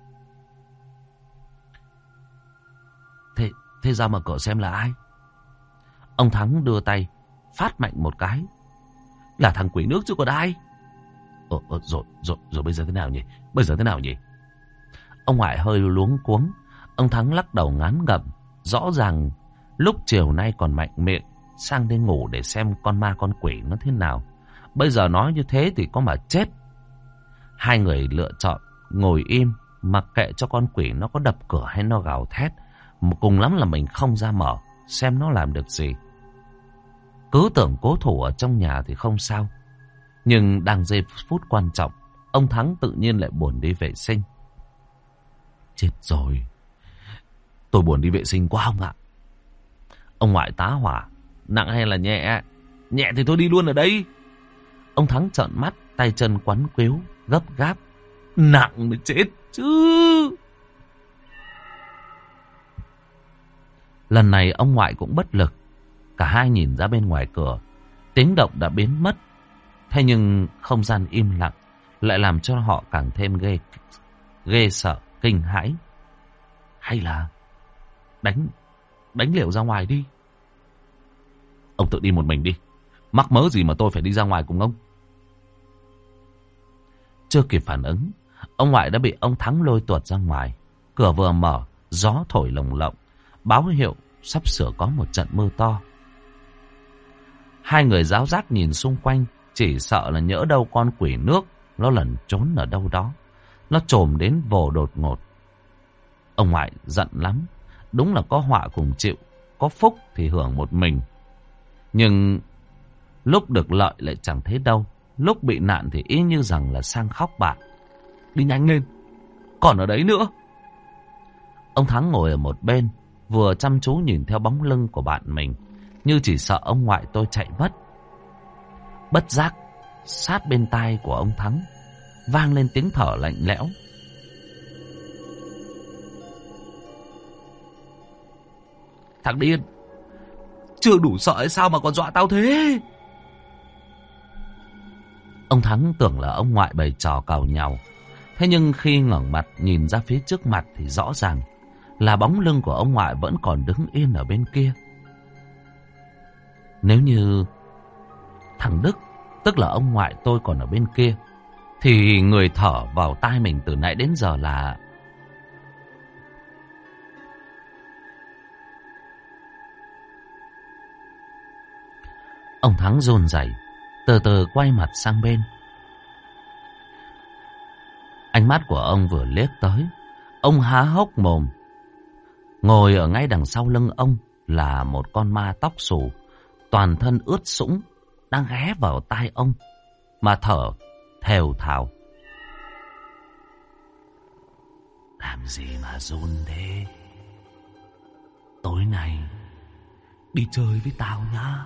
Thế ra mở cửa xem là ai? Ông Thắng đưa tay, phát mạnh một cái. Là thằng quỷ nước chứ còn ai. Rồi bây giờ thế nào nhỉ? Ông ngoại hơi luống cuống. Ông Thắng lắc đầu ngán ngẩm. Rõ ràng lúc chiều nay còn mạnh miệng sang đây ngủ để xem con ma con quỷ nó thế nào. Bây giờ nói như thế thì có mà chết. Hai người lựa chọn ngồi im, mặc kệ cho con quỷ nó có đập cửa hay nó gào thét. Cùng lắm là mình không ra mở, xem nó làm được gì. Cứ tưởng cố thủ ở trong nhà thì không sao. Nhưng đang giây phút quan trọng, ông Thắng tự nhiên lại buồn đi vệ sinh. Chết rồi, Tôi buồn đi vệ sinh quá ông ạ. Ông ngoại tá hỏa. Nặng hay là nhẹ? Nhẹ thì tôi đi luôn ở đây. Ông Thắng trợn mắt, tay chân quắn quếu, gấp gáp. Nặng mới chết chứ. Lần này ông ngoại cũng bất lực. Cả hai nhìn ra bên ngoài cửa. Tiếng động đã biến mất. Thế nhưng không gian im lặng lại làm cho họ càng thêm ghê sợ, kinh hãi. Hay là đánh liều ra ngoài đi. Ông tự đi một mình đi. Mắc mớ gì mà tôi phải đi ra ngoài cùng ông. Chưa kịp phản ứng, ông ngoại đã bị ông Thắng lôi tuột ra ngoài. Cửa vừa mở, gió thổi lồng lộng, báo hiệu sắp sửa có một trận mưa to. Hai người ráo rác nhìn xung quanh, chỉ sợ là nhỡ đâu con quỷ nước nó lẩn trốn ở đâu đó. Nó trồm đến vồ đột ngột. Ông ngoại giận lắm. Đúng là có họa cùng chịu, có phúc thì hưởng một mình. Nhưng lúc được lợi lại chẳng thấy đâu. Lúc bị nạn thì y như rằng là sang khóc bạn. Đi nhanh lên, còn ở đấy nữa. Ông Thắng ngồi ở một bên, vừa chăm chú nhìn theo bóng lưng của bạn mình, như chỉ sợ ông ngoại tôi chạy mất. Bất giác, sát bên tai của ông Thắng vang lên tiếng thở lạnh lẽo. Thằng điên, chưa đủ sợ hay sao mà còn dọa tao thế? Ông Thắng tưởng là ông ngoại bày trò càu nhàu. Thế nhưng khi ngẩng mặt nhìn ra phía trước mặt thì rõ ràng là bóng lưng của ông ngoại vẫn còn đứng yên ở bên kia. Nếu như thằng Đức, tức là ông ngoại tôi còn ở bên kia, thì người thở vào tai mình từ nãy đến giờ là... Ông Thắng run rẩy, từ từ quay mặt sang bên. Ánh mắt của ông vừa liếc tới, ông há hốc mồm. Ngồi ở ngay đằng sau lưng ông là một con ma tóc xù, toàn thân ướt sũng, đang ghé vào tai ông mà thở thều thào. Làm gì mà run thế? Tối nay đi chơi với tao nhá.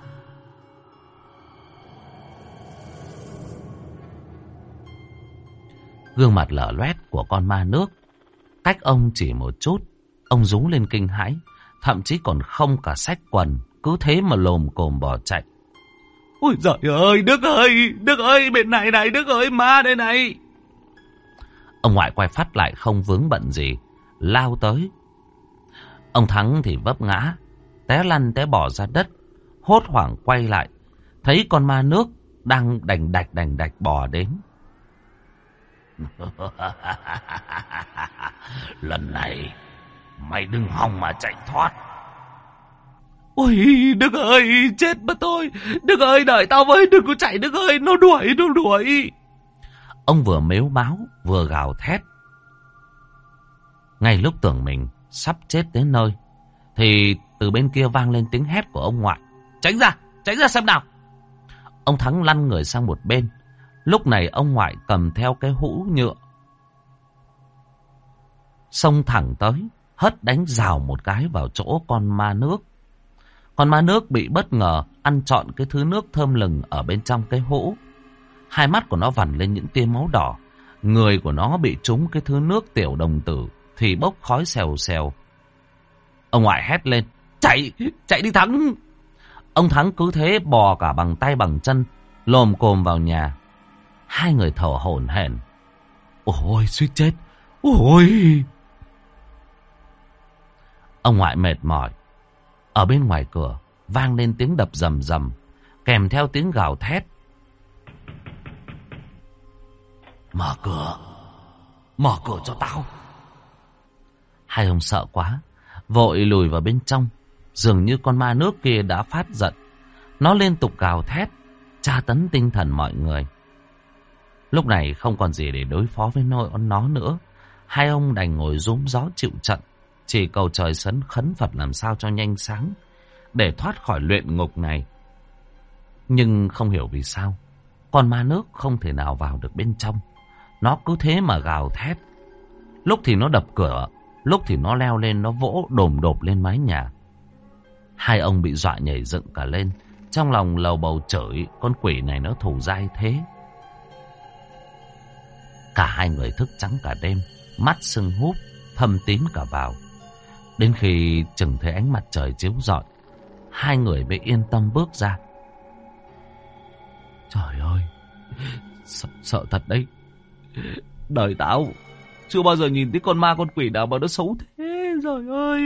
Gương mặt lở loét của con ma nước cách ông chỉ một chút, ông rú lên kinh hãi, thậm chí còn không cả xách quần, cứ thế mà lồm cồm bỏ chạy. Ôi giời ơi, Đức ơi, bên này này, Đức ơi, ma đây này. Ông ngoại quay phát lại không vướng bận gì, lao tới. Ông Thắng thì vấp ngã, té lăn té bỏ ra đất, hốt hoảng quay lại, thấy con ma nước đang đành đạch bò đến. Lần này mày đừng hòng mà chạy thoát. Ôi Đức ơi, chết mất tôi. Đức ơi, đợi tao với, đừng có chạy Đức ơi, nó đuổi. Ông vừa mếu máo vừa gào thét. Ngay lúc tưởng mình sắp chết đến nơi thì từ bên kia vang lên tiếng hét của ông ngoại. Tránh ra xem nào. Ông Thắng lăn người sang một bên. Lúc này ông ngoại cầm theo cái hũ nhựa, xông thẳng tới, hất đánh rào một cái vào chỗ con ma nước. Con ma nước bị bất ngờ ăn trọn cái thứ nước thơm lừng ở bên trong cái hũ. Hai mắt của nó vằn lên những tia máu đỏ. Người của nó bị trúng cái thứ nước tiểu đồng tử thì bốc khói xèo xèo. Ông ngoại hét lên. Chạy đi Thắng. Ông Thắng cứ thế bò cả bằng tay bằng chân, lồm cồm vào nhà. Hai người thở hổn hển. Ôi suýt chết. Ôi. Ông ngoại mệt mỏi. Ở bên ngoài cửa vang lên tiếng đập rầm rầm, kèm theo tiếng gào thét. Mở cửa cho tao. Hai ông sợ quá, vội lùi vào bên trong. Dường như con ma nước kia đã phát giận. Nó liên tục gào thét, tra tấn tinh thần mọi người. Lúc này không còn gì để đối phó với nó nữa. Hai ông đành ngồi rúm gió chịu trận, chỉ cầu trời khấn Phật làm sao cho nhanh sáng để thoát khỏi luyện ngục này. Nhưng không hiểu vì sao con ma nước không thể nào vào được bên trong. Nó cứ thế mà gào thét. Lúc thì nó đập cửa, lúc thì nó leo lên, nó vỗ đồm đột lên mái nhà. Hai ông bị dọa nhảy dựng cả lên, trong lòng lầu bầu chửi con quỷ này nó thù dai thế. Cả hai người thức trắng cả đêm, mắt sưng húp, thâm tím cả vào. Đến khi chừng thấy ánh mặt trời chiếu rọi, hai người mới yên tâm bước ra. Trời ơi, sợ thật đấy. Đời tao chưa bao giờ nhìn thấy con ma con quỷ nào mà nó xấu thế. Trời ơi.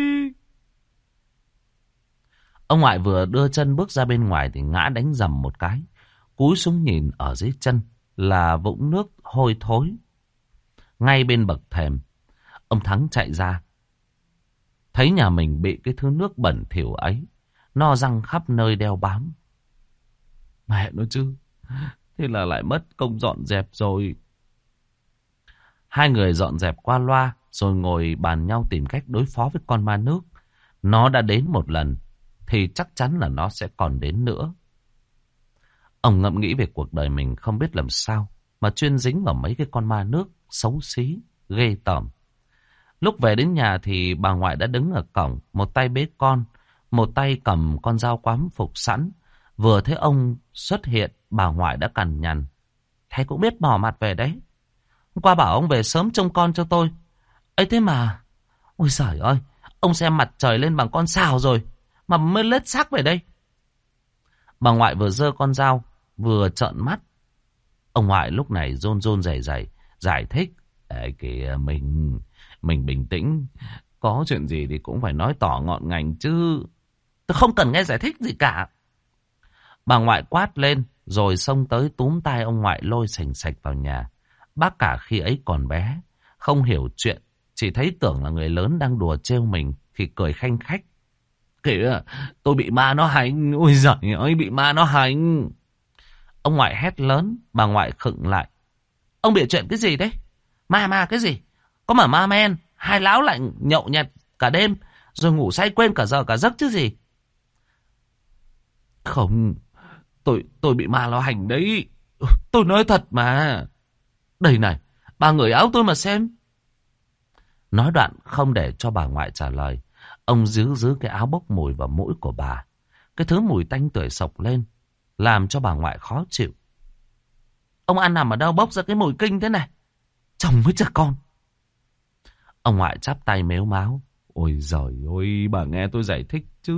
Ông ngoại vừa đưa chân bước ra bên ngoài thì ngã đánh rầm một cái. Cúi xuống nhìn ở dưới chân là vũng nước hôi thối. Ngay bên bậc thềm, ông Thắng chạy ra. Thấy nhà mình bị cái thứ nước bẩn thỉu ấy, no răng khắp nơi đeo bám. Mẹ nó chứ, thế là lại mất công dọn dẹp rồi. Hai người dọn dẹp qua loa, rồi ngồi bàn nhau tìm cách đối phó với con ma nước. Nó đã đến một lần, thì chắc chắn là nó sẽ còn đến nữa. Ông ngẫm nghĩ về cuộc đời mình không biết làm sao mà chuyên dính vào mấy cái con ma nước xấu xí, ghê tởm. Lúc về đến nhà thì bà ngoại đã đứng ở cổng, một tay bế con, một tay cầm con dao quắm phục sẵn. Vừa thấy ông xuất hiện, bà ngoại đã cằn nhằn. Thế cũng biết bỏ mặt về đấy. Hôm qua bảo ông về sớm trông con cho tôi. Ấy thế mà, ôi giời ơi, ông xem mặt trời lên bằng con sào rồi mà mới lết xác về đây. Bà ngoại vừa giơ con dao, vừa trợn mắt. Ông ngoại lúc này run run rẩy rẩy giải thích. Ê kìa, mình bình tĩnh. Có chuyện gì thì cũng phải nói tỏ ngọn ngành chứ. Tôi không cần nghe giải thích gì cả. Bà ngoại quát lên, rồi xông tới túm tay ông ngoại lôi sành sạch vào nhà. Bác cả khi ấy còn bé, không hiểu chuyện, chỉ thấy tưởng là người lớn đang đùa trêu mình thì cười khanh khách. Kìa, tôi bị ma nó hành. Ôi giời ơi, bị ma nó hành. Ông ngoại hét lớn, bà ngoại khựng lại. Ông bịa chuyện cái gì đấy? Ma cái gì? Có mà ma men, hai lão lại nhậu nhẹt cả đêm, rồi ngủ say quên cả giờ cả giấc chứ gì. Không, tôi bị ma nó hành đấy. Tôi nói thật mà. Đây này, bà ngửi áo tôi mà xem. Nói đoạn không để cho bà ngoại trả lời, ông giữ cái áo bốc mùi vào mũi của bà. Cái thứ mùi tanh tưởi sộc lên, làm cho bà ngoại khó chịu. Ông ăn nằm ở đâu bốc ra cái mùi kinh thế này? Chồng với trẻ con. Ông ngoại chắp tay mếu máo. Ôi giời ơi, bà nghe tôi giải thích chứ.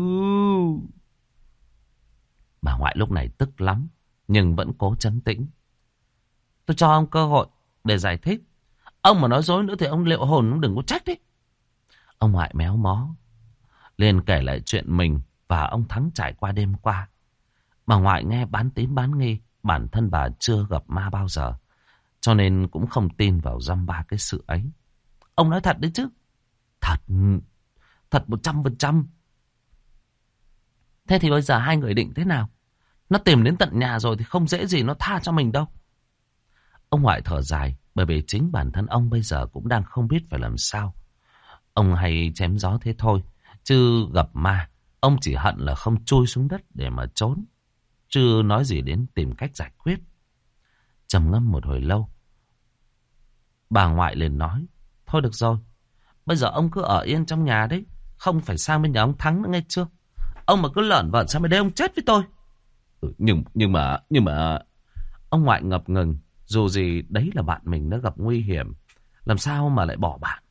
Bà ngoại lúc này tức lắm, nhưng vẫn cố trấn tĩnh. Tôi cho ông cơ hội để giải thích. Ông mà nói dối nữa thì ông liệu hồn ông đừng có trách đấy. Ông ngoại méo mó, liền kể lại chuyện mình và ông Thắng trải qua đêm qua. Bà ngoại nghe bán tín bán nghi, bản thân bà chưa gặp ma bao giờ, cho nên cũng không tin vào dăm ba cái sự ấy. Ông nói thật đấy chứ? Thật 100%. Thế thì bây giờ hai người định thế nào? Nó tìm đến tận nhà rồi thì không dễ gì nó tha cho mình đâu. Ông ngoại thở dài, bởi vì chính bản thân ông bây giờ cũng đang không biết phải làm sao. Ông hay chém gió thế thôi, chứ gặp ma, ông chỉ hận là không chui xuống đất để mà trốn, chứ nói gì đến tìm cách giải quyết. Trầm ngâm một hồi lâu, bà ngoại liền nói. Thôi được rồi, bây giờ ông cứ ở yên trong nhà đấy, không phải sang bên nhà ông Thắng nữa nghe chưa? Ông mà cứ lởn vởn sang bên đây ông chết với tôi. Nhưng mà ông ngoại ngập ngừng. Dù gì đấy là bạn mình đã gặp nguy hiểm, làm sao mà lại bỏ bạn.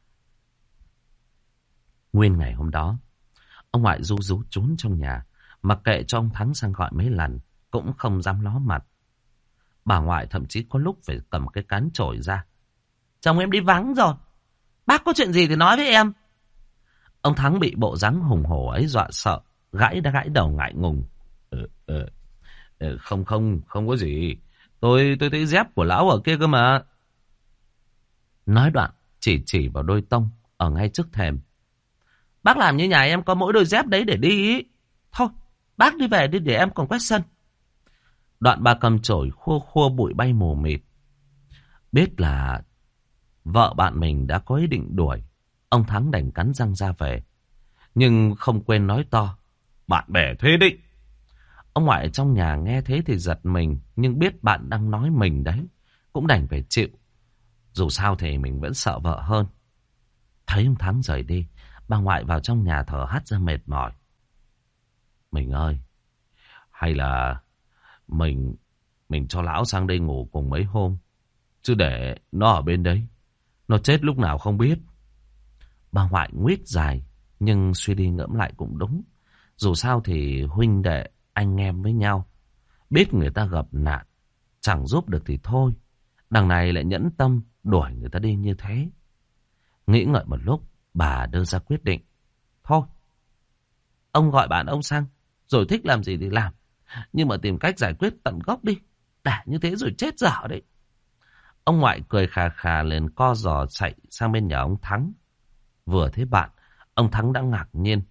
Nguyên ngày hôm đó, ông ngoại ru rú trốn trong nhà, mặc kệ cho ông Thắng sang gọi mấy lần, cũng không dám ló mặt. Bà ngoại thậm chí có lúc phải cầm cái cán chổi ra. Chồng em đi vắng rồi, bác có chuyện gì thì nói với em. Ông Thắng bị bộ dáng hùng hổ ấy dọa sợ, gãi đầu ngại ngùng. Không có gì. Tôi thấy dép của lão ở kia cơ mà. Nói đoạn chỉ vào đôi tông ở ngay trước thềm. Bác làm như nhà em có mỗi đôi dép đấy để đi ý. Thôi bác đi về đi để em còn quét sân. Đoạn bà cầm chổi khua bụi bay mù mịt. Biết là vợ bạn mình đã có ý định đuổi, ông Thắng đành cắn răng ra về, nhưng không quên nói to. Bạn bè thế định. Ông ngoại trong nhà nghe thế thì giật mình, nhưng biết bạn đang nói mình đấy, cũng đành phải chịu. Dù sao thì mình vẫn sợ vợ hơn. Thấy ông Thắng rời đi, bà ngoại vào trong nhà thở hắt ra mệt mỏi. Mình ơi, hay là mình cho lão sang đây ngủ cùng mấy hôm, chứ để nó ở bên đấy, nó chết lúc nào không biết. Bà ngoại nguyết dài, nhưng suy đi ngẫm lại cũng đúng. Dù sao thì huynh đệ, anh em với nhau, biết người ta gặp nạn, chẳng giúp được thì thôi. Đằng này lại nhẫn tâm đuổi người ta đi như thế. Nghĩ ngợi một lúc, bà đưa ra quyết định. Thôi, ông gọi bạn ông sang, rồi thích làm gì thì làm. Nhưng mà tìm cách giải quyết tận gốc đi. Đã như thế rồi chết dở đấy. Ông ngoại cười khà khà liền co giò chạy sang bên nhà ông Thắng. Vừa thấy bạn, ông Thắng đã ngạc nhiên.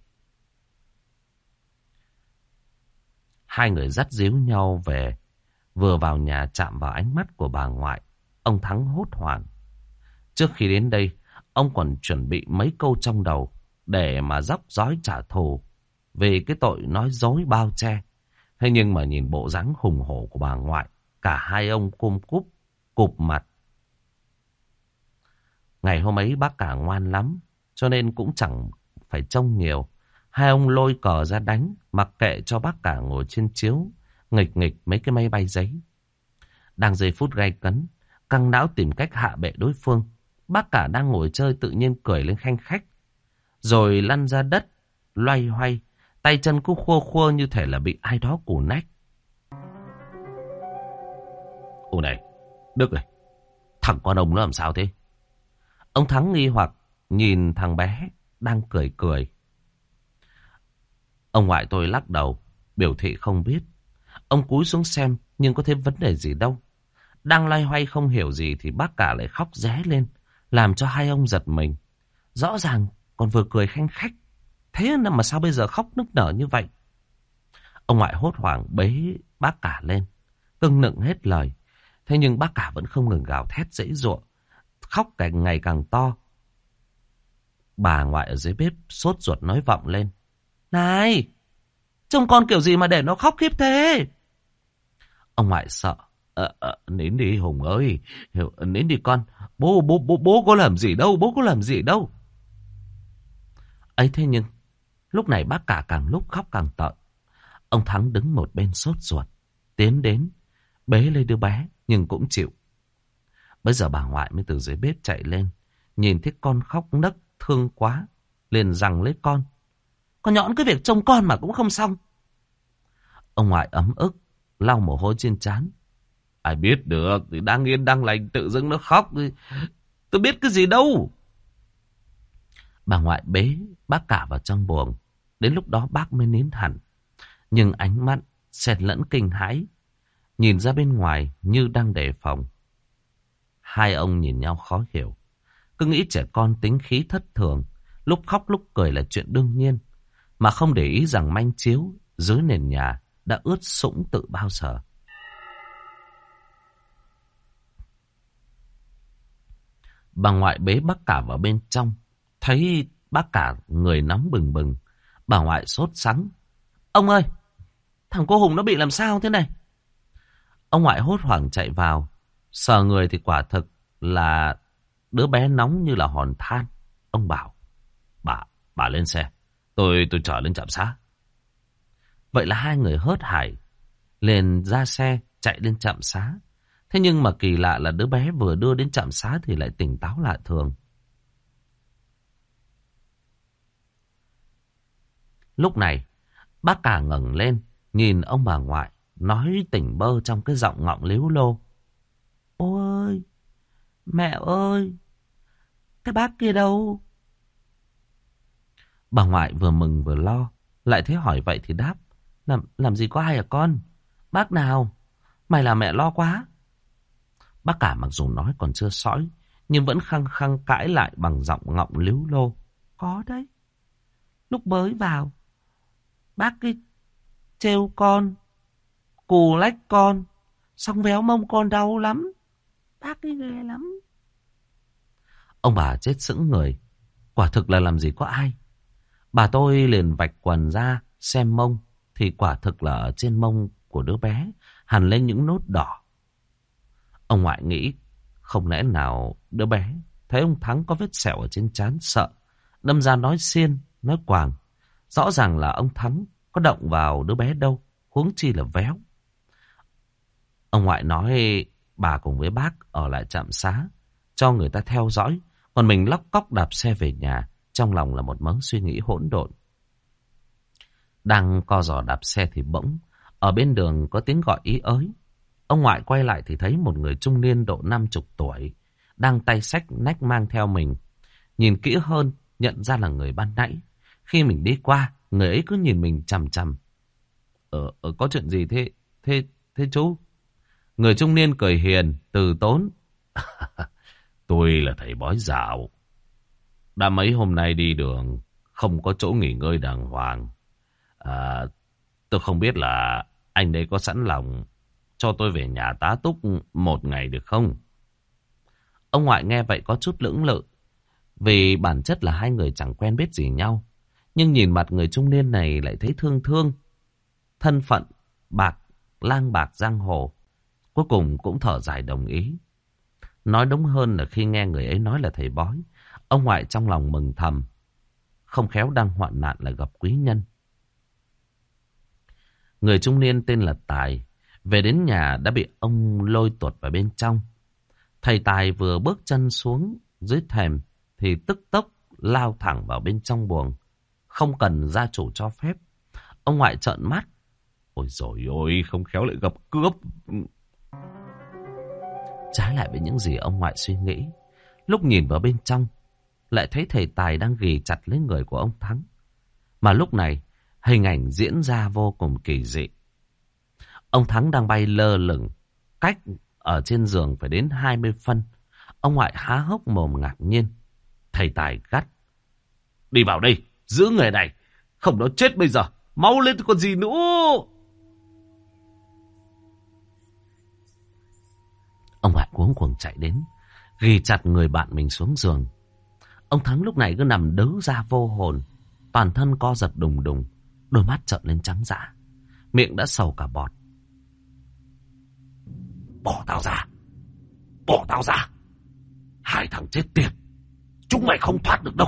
Hai người dắt díu nhau về. Vừa vào nhà chạm vào ánh mắt của bà ngoại, ông Thắng hốt hoảng. Trước khi đến đây, ông còn chuẩn bị mấy câu trong đầu để mà dốc dói trả thù vì cái tội nói dối bao che. Thế nhưng mà nhìn bộ dáng hùng hổ của bà ngoại, cả hai ông cụp mặt. Ngày hôm ấy bác cả ngoan lắm, cho nên cũng chẳng phải trông nhiều. Hai ông lôi cờ ra đánh, mặc kệ cho bác cả ngồi trên chiếu, nghịch nghịch mấy cái máy bay giấy. Đang giây phút gay cấn, căng não tìm cách hạ bệ đối phương. Bác cả đang ngồi chơi tự nhiên cười lên khanh khách, rồi lăn ra đất, loay hoay, tay chân cứ khua khua như thể là bị ai đó cù nách. Ôi này, Đức này, thằng con ông nó làm sao thế? Ông Thắng nghi hoặc nhìn thằng bé đang cười cười. Ông ngoại tôi lắc đầu, biểu thị không biết. Ông cúi xuống xem nhưng có thấy vấn đề gì đâu. Đang loay hoay không hiểu gì thì bác cả lại khóc ré lên, làm cho hai ông giật mình. Rõ ràng còn vừa cười khanh khách, thế mà sao bây giờ khóc nức nở như vậy? Ông ngoại hốt hoảng bế bác cả lên, cưng nựng hết lời. Thế nhưng bác cả vẫn không ngừng gào thét giãy giụa, khóc càng ngày càng to. Bà ngoại ở dưới bếp sốt ruột nói vọng lên. Này, trông con kiểu gì mà để nó khóc khiếp thế? Ông ngoại sợ. Nín đi Hùng ơi, nín đi con. Bố có làm gì đâu, bố có làm gì đâu. Ấy thế nhưng, lúc này bác cả càng lúc khóc càng tợn. Ông Thắng đứng một bên sốt ruột, tiến đến, bế lấy đứa bé, nhưng cũng chịu. Bây giờ bà ngoại mới từ dưới bếp chạy lên, nhìn thấy con khóc nấc thương quá, liền giằng lấy con. Con nhõn cái việc trông con mà cũng không xong. Ông ngoại ấm ức, lau mồ hôi trên trán. Ai biết được, thì đang yên đang lành tự dưng nó khóc. Tôi biết cái gì đâu. Bà ngoại bế bác cả vào trong buồng. Đến lúc đó bác mới nín hẳn. Nhưng ánh mắt xẹt lẫn kinh hãi, nhìn ra bên ngoài như đang đề phòng. Hai ông nhìn nhau khó hiểu. Cứ nghĩ trẻ con tính khí thất thường, lúc khóc lúc cười là chuyện đương nhiên, mà không để ý rằng manh chiếu dưới nền nhà đã ướt sũng tự bao giờ. Bà ngoại bế bác cả vào bên trong, thấy bác cả người nóng bừng bừng. Bà ngoại sốt sắng. Ông ơi, thằng cô Hùng nó bị làm sao thế này? Ông ngoại hốt hoảng chạy vào, sờ người thì quả thực là đứa bé nóng như là hòn than. Ông bảo, bà lên xe, tôi chở lên trạm xá. Vậy là hai người hớt hải liền ra xe chạy lên trạm xá. Thế nhưng mà kỳ lạ là đứa bé vừa đưa đến trạm xá thì lại tỉnh táo lạ thường. Lúc này, bác cả ngẩng lên, nhìn ông bà ngoại, nói tỉnh bơ trong cái giọng ngọng líu lô. Ôi, mẹ ơi, cái bác kia đâu? Bà ngoại vừa mừng vừa lo, lại thấy hỏi vậy thì đáp. Làm gì có ai hả con? Bác nào? Mày là mẹ lo quá. Bác cả mặc dù nói còn chưa sõi, nhưng vẫn khăng khăng cãi lại bằng giọng ngọng líu lô. Có đấy. Lúc mới vào, bác cái trêu con, cù lách con, xong véo mông con đau lắm. Bác ấy ghê lắm. Ông bà chết sững người. Quả thực là làm gì có ai. Bà tôi liền vạch quần ra xem mông, thì quả thực là ở trên mông của đứa bé hằn lên những nốt đỏ. Ông ngoại nghĩ không lẽ nào đứa bé thấy ông Thắng có vết sẹo ở trên trán sợ, đâm ra nói xiên, nói quàng. Rõ ràng là ông Thắng có động vào đứa bé đâu, huống chi là véo. Ông ngoại nói bà cùng với bác ở lại trạm xá, cho người ta theo dõi, còn mình lóc cóc đạp xe về nhà, trong lòng là một mớ suy nghĩ hỗn độn. Đang co giò đạp xe thì bỗng, ở bên đường có tiếng gọi ý ới. Ông ngoại quay lại thì thấy một người trung niên độ 50 tuổi, đang tay xách nách mang theo mình. Nhìn kỹ hơn, nhận ra là người ban nãy. Khi mình đi qua, người ấy cứ nhìn mình chằm chằm. Có chuyện gì thế chú? Người trung niên cười hiền, từ tốn. Tôi là thầy bói dạo. Đã mấy hôm nay đi đường, không có chỗ nghỉ ngơi đàng hoàng. Tôi không biết là anh đây có sẵn lòng cho tôi về nhà tá túc một ngày được không? Ông ngoại nghe vậy có chút lưỡng lự, vì bản chất là hai người chẳng quen biết gì nhau. Nhưng nhìn mặt người trung niên này lại thấy thương thương. Thân phận lang bạc giang hồ. Cuối cùng cũng thở dài đồng ý. Nói đúng hơn là khi nghe người ấy nói là thầy bói, ông ngoại trong lòng mừng thầm. Không khéo đang hoạn nạn là gặp quý nhân. Người trung niên tên là Tài. Về đến nhà đã bị ông lôi tuột vào bên trong. Thầy Tài vừa bước chân xuống dưới thềm thì tức tốc lao thẳng vào bên trong buồng. Không cần gia chủ cho phép. Ông ngoại trợn mắt. Ôi dồi ôi, không khéo lại gặp cướp. Trái lại với những gì ông ngoại suy nghĩ, lúc nhìn vào bên trong, lại thấy thầy Tài đang ghì chặt lấy người của ông Thắng. Mà lúc này, hình ảnh diễn ra vô cùng kỳ dị. Ông Thắng đang bay lơ lửng, cách ở trên giường phải đến 20 phân. Ông ngoại há hốc mồm ngạc nhiên. Thầy Tài gắt. Đi vào đây, giữ người này, không nó chết bây giờ, mau lên còn gì nữa. Ông ngoại cuống cuồng chạy đến, ghi chặt người bạn mình xuống giường. Ông Thắng lúc này cứ nằm đớ ra vô hồn, toàn thân co giật đùng đùng, đôi mắt trợn lên trắng dã, miệng đã sầu cả bọt. Bỏ tao ra, bỏ tao ra, hai thằng chết tiệt, chúng mày không thoát được đâu.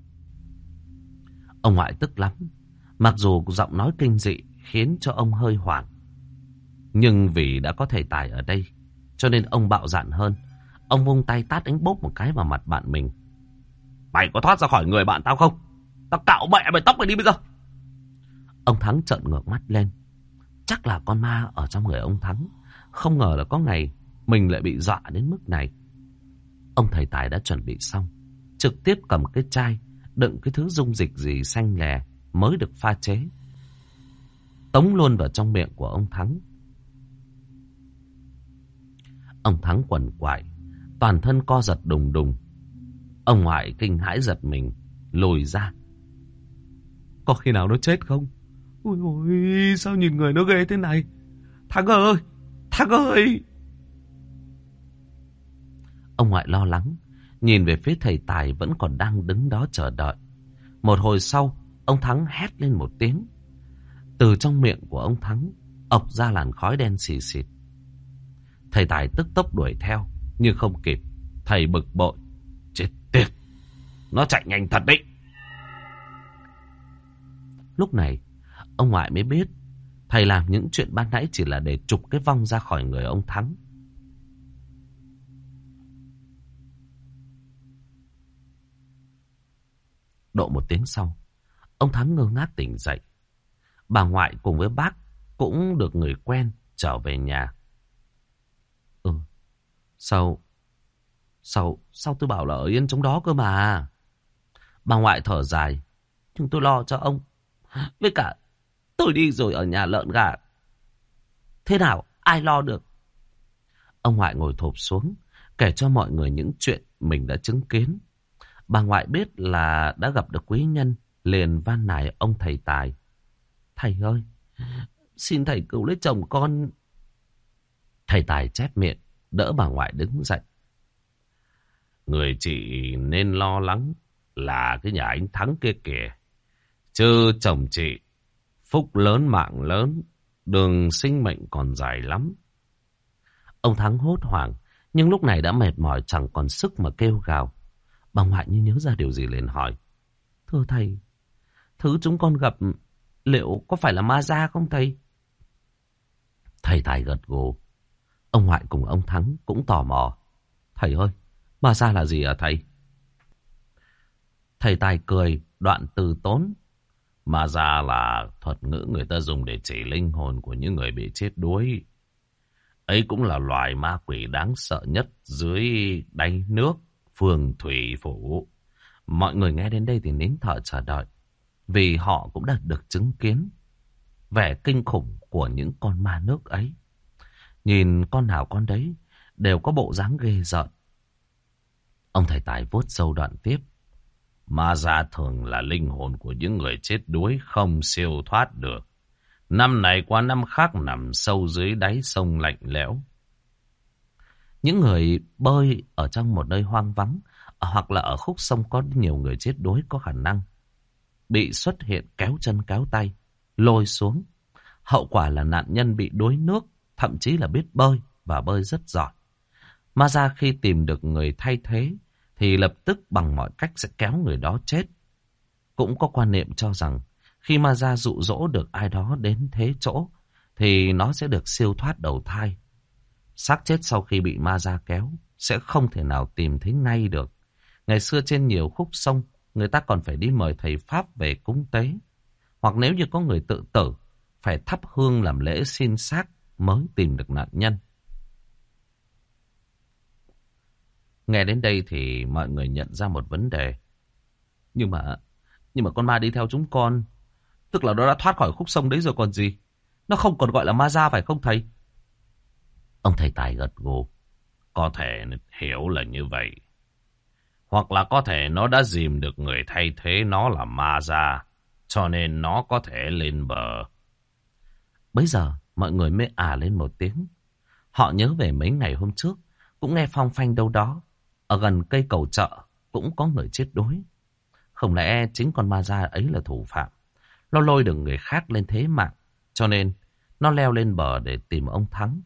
Ông ngoại tức lắm, mặc dù giọng nói kinh dị khiến cho ông hơi hoảng, nhưng vì đã có thầy Tài ở đây, cho nên ông bạo dạn hơn. Ông vung tay tát đánh bốp một cái vào mặt bạn mình. Mày có thoát ra khỏi người bạn tao không? Tao cạo mẹ mày tóc mày đi bây giờ. Ông Thắng trợn ngược mắt lên. Chắc là con ma ở trong người ông Thắng. Không ngờ là có ngày mình lại bị dọa đến mức này. Ông thầy Tài đã chuẩn bị xong, trực tiếp cầm cái chai đựng cái thứ dung dịch gì xanh lè mới được pha chế, tống luôn vào trong miệng của ông Thắng. Ông Thắng quằn quại, toàn thân co giật đùng đùng. Ông ngoại kinh hãi giật mình, lùi ra. Có khi nào nó chết không? Ôi ôi, sao nhìn người nó ghê thế này? Thắng ơi, Thắng ơi! Ông ngoại lo lắng, nhìn về phía thầy Tài vẫn còn đang đứng đó chờ đợi. Một hồi sau, ông Thắng hét lên một tiếng. Từ trong miệng của ông Thắng ộc ra làn khói đen xì xịt. Thầy Tài tức tốc đuổi theo, nhưng không kịp. Thầy bực bội. Chết tiệt, nó chạy nhanh thật đấy. Lúc này, ông ngoại mới biết thầy làm những chuyện ban nãy chỉ là để trục cái vong ra khỏi người ông Thắng. Độ một tiếng sau, ông Thắng ngơ ngác tỉnh dậy. Bà ngoại cùng với bác cũng được người quen trở về nhà. Sao tôi bảo là ở yên trong đó cơ mà. Bà ngoại thở dài. Nhưng tôi lo cho ông. Với cả tôi đi rồi ở nhà lợn gà, thế nào ai lo được. Ông ngoại ngồi thụp xuống, kể cho mọi người những chuyện mình đã chứng kiến. Bà ngoại biết là đã gặp được quý nhân, liền van nài ông thầy Tài. Thầy ơi, xin thầy cứu lấy chồng con. Thầy Tài chép miệng, đỡ bà ngoại đứng dậy. Người chị nên lo lắng là cái nhà anh Thắng kia kìa. Chứ chồng chị, phúc lớn mạng lớn, đường sinh mệnh còn dài lắm. Ông Thắng hốt hoảng, nhưng lúc này đã mệt mỏi chẳng còn sức mà kêu gào. Bà ngoại như nhớ ra điều gì liền hỏi. Thưa thầy, thứ chúng con gặp liệu có phải là ma da không thầy? Thầy Tài gật gù. Ông ngoại cùng ông Thắng cũng tò mò. Thầy ơi, ma da là gì hả thầy? Thầy Tài cười, đoạn từ tốn. Ma da là thuật ngữ người ta dùng để chỉ linh hồn của những người bị chết đuối. Ấy cũng là loài ma quỷ đáng sợ nhất dưới đáy nước, phường thủy phủ. Mọi người nghe đến đây thì nín thở chờ đợi, vì họ cũng đã được chứng kiến vẻ kinh khủng của những con ma nước ấy. Nhìn con nào con đấy đều có bộ dáng ghê rợn. Ông thầy Tài vuốt râu đoạn tiếp. Ma da thường là linh hồn của những người chết đuối không siêu thoát được. Năm này qua năm khác nằm sâu dưới đáy sông lạnh lẽo. Những người bơi ở trong một nơi hoang vắng, hoặc là ở khúc sông có nhiều người chết đuối có khả năng bị xuất hiện kéo chân kéo tay, lôi xuống. Hậu quả là nạn nhân bị đuối nước, thậm chí là biết bơi và bơi rất giỏi. Ma da khi tìm được người thay thế thì lập tức bằng mọi cách sẽ kéo người đó chết. Cũng có quan niệm cho rằng khi ma da dụ dỗ được ai đó đến thế chỗ thì nó sẽ được siêu thoát đầu thai. Xác chết sau khi bị ma da kéo sẽ không thể nào tìm thấy ngay được. Ngày xưa trên nhiều khúc sông, người ta còn phải đi mời thầy Pháp về cúng tế. Hoặc nếu như có người tự tử, phải thắp hương làm lễ xin xác mới tìm được nạn nhân. Nghe đến đây thì mọi người nhận ra một vấn đề. Nhưng mà con ma đi theo chúng con, tức là nó đã thoát khỏi khúc sông đấy rồi còn gì. Nó không còn gọi là ma da phải không thầy? Ông thầy Tài gật gù. Có thể hiểu là như vậy. Hoặc là có thể nó đã dìm được người thay thế nó là ma da, cho nên nó có thể lên bờ. Bấy giờ mọi người mới lên một tiếng. Họ nhớ về mấy ngày hôm trước, cũng nghe phong phanh đâu đó, ở gần cây cầu chợ cũng có người chết đuối. Không lẽ chính con ma da ấy là thủ phạm? Nó lôi được người khác lên thế mạng, cho nên nó leo lên bờ để tìm ông Thắng.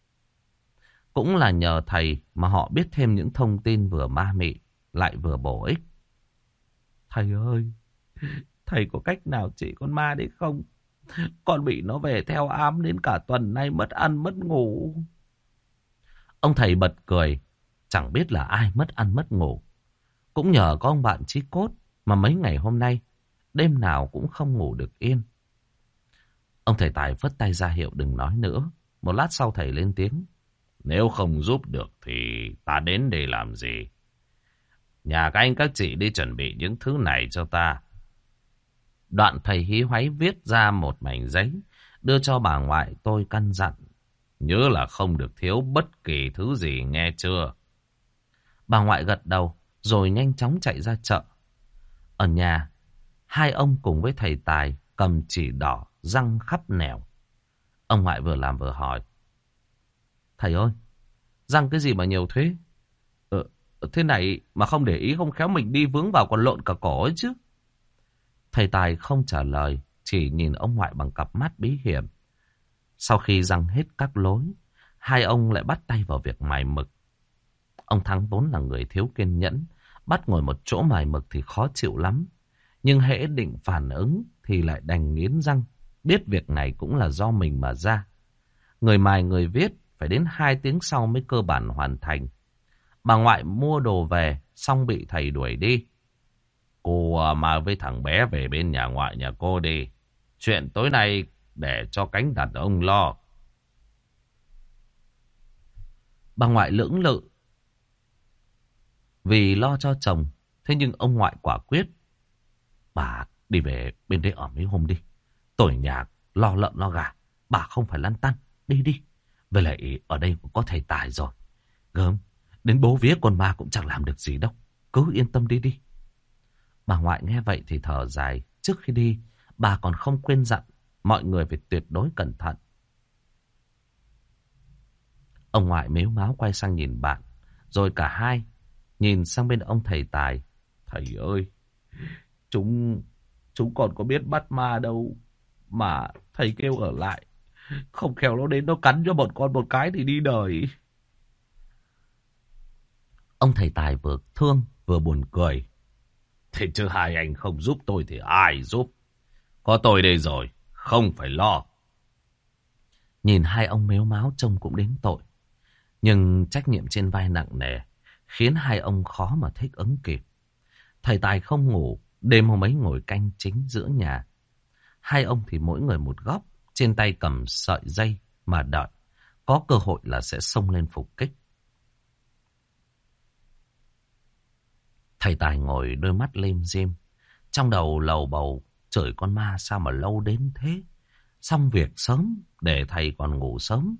Cũng là nhờ thầy mà họ biết thêm những thông tin vừa ma mị lại vừa bổ ích. Thầy ơi, thầy có cách nào trị con ma đấy không? Con bị nó về theo ám đến cả tuần nay, mất ăn mất ngủ. Ông thầy bật cười. Chẳng biết là ai mất ăn mất ngủ. Cũng nhờ có ông bạn chí cốt mà mấy ngày hôm nay đêm nào cũng không ngủ được yên. Ông thầy Tài phất tay ra hiệu đừng nói nữa. Một lát sau thầy lên tiếng. Nếu không giúp được thì ta đến đây làm gì? Nhà các anh các chị đi chuẩn bị những thứ này cho ta. Đoạn thầy hí hoáy viết ra một mảnh giấy, đưa cho bà ngoại tôi căn dặn. Nhớ là không được thiếu bất kỳ thứ gì nghe chưa? Bà ngoại gật đầu, rồi nhanh chóng chạy ra chợ. Ở nhà, hai ông cùng với thầy Tài cầm chỉ đỏ răng khắp nẻo. Ông ngoại vừa làm vừa hỏi. Thầy ơi, răng cái gì mà nhiều thế? Thế này mà không để ý không khéo mình đi vướng vào còn lộn cả cổ ấy chứ. Thầy Tài không trả lời, chỉ nhìn ông ngoại bằng cặp mắt bí hiểm. Sau khi răng hết các lối, hai ông lại bắt tay vào việc mài mực. Ông Thắng vốn là người thiếu kiên nhẫn, bắt ngồi một chỗ mài mực thì khó chịu lắm. Nhưng hễ định phản ứng thì lại đành nghiến răng, biết việc này cũng là do mình mà ra. Người mài người viết phải đến 2 tiếng sau mới cơ bản hoàn thành. Bà ngoại mua đồ về, xong bị thầy đuổi đi. Cô mà với thằng bé về bên nhà ngoại nhà cô đi. Chuyện tối nay để cho cánh đàn ông lo. Bà ngoại lưỡng lự vì lo cho chồng. Thế nhưng ông ngoại quả quyết. Bà đi về bên đây ở mấy hôm đi. Tối nhà lo lợn lo gà, bà không phải lăn tăn. Đi đi. Với lại ở đây cũng có thầy Tài rồi. Gớm, đến bố vía con ma cũng chẳng làm được gì đâu. Cứ yên tâm đi đi. Bà ngoại nghe vậy thì thở dài. Trước khi đi, bà còn không quên dặn mọi người phải tuyệt đối cẩn thận. Ông ngoại mếu máo quay sang nhìn bạn. Rồi cả hai nhìn sang bên ông thầy Tài. Thầy ơi, chúng còn có biết bắt ma đâu mà thầy kêu ở lại. Không khéo nó đến nó cắn cho bọn con một cái thì đi đời. Ông thầy Tài vừa thương vừa buồn cười. Thế chứ hai anh không giúp tôi thì ai giúp? Có tôi đây rồi, không phải lo. Nhìn hai ông mếu máo trông cũng đến tội. Nhưng trách nhiệm trên vai nặng nề, khiến hai ông khó mà thích ứng kịp. Thầy Tài không ngủ, đêm hôm ấy ngồi canh chính giữa nhà. Hai ông thì mỗi người một góc, trên tay cầm sợi dây mà đợi. Có cơ hội là sẽ xông lên phục kích. Thầy Tài ngồi đôi mắt lim dim, trong đầu lầu bầu chửi con ma sao mà lâu đến thế. Xong việc sớm để thầy còn ngủ sớm.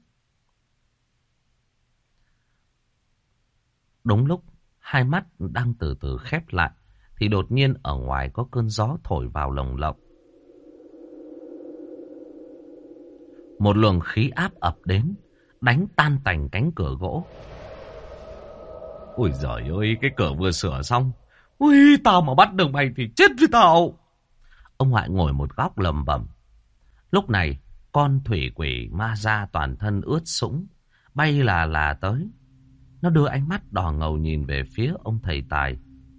Đúng lúc hai mắt đang từ từ khép lại thì đột nhiên ở ngoài có cơn gió thổi vào lồng lộng. Một luồng khí áp ập đến, đánh tan tành cánh cửa gỗ. Ôi giời ơi, cái cửa vừa sửa xong. Ui, tao mà bắt được mày thì chết với tao. Ông ngoại ngồi một góc lầm bầm. Lúc này, con thủy quỷ ma ra toàn thân ướt sũng, bay là tới. Nó đưa ánh mắt đỏ ngầu nhìn về phía ông thầy Tài.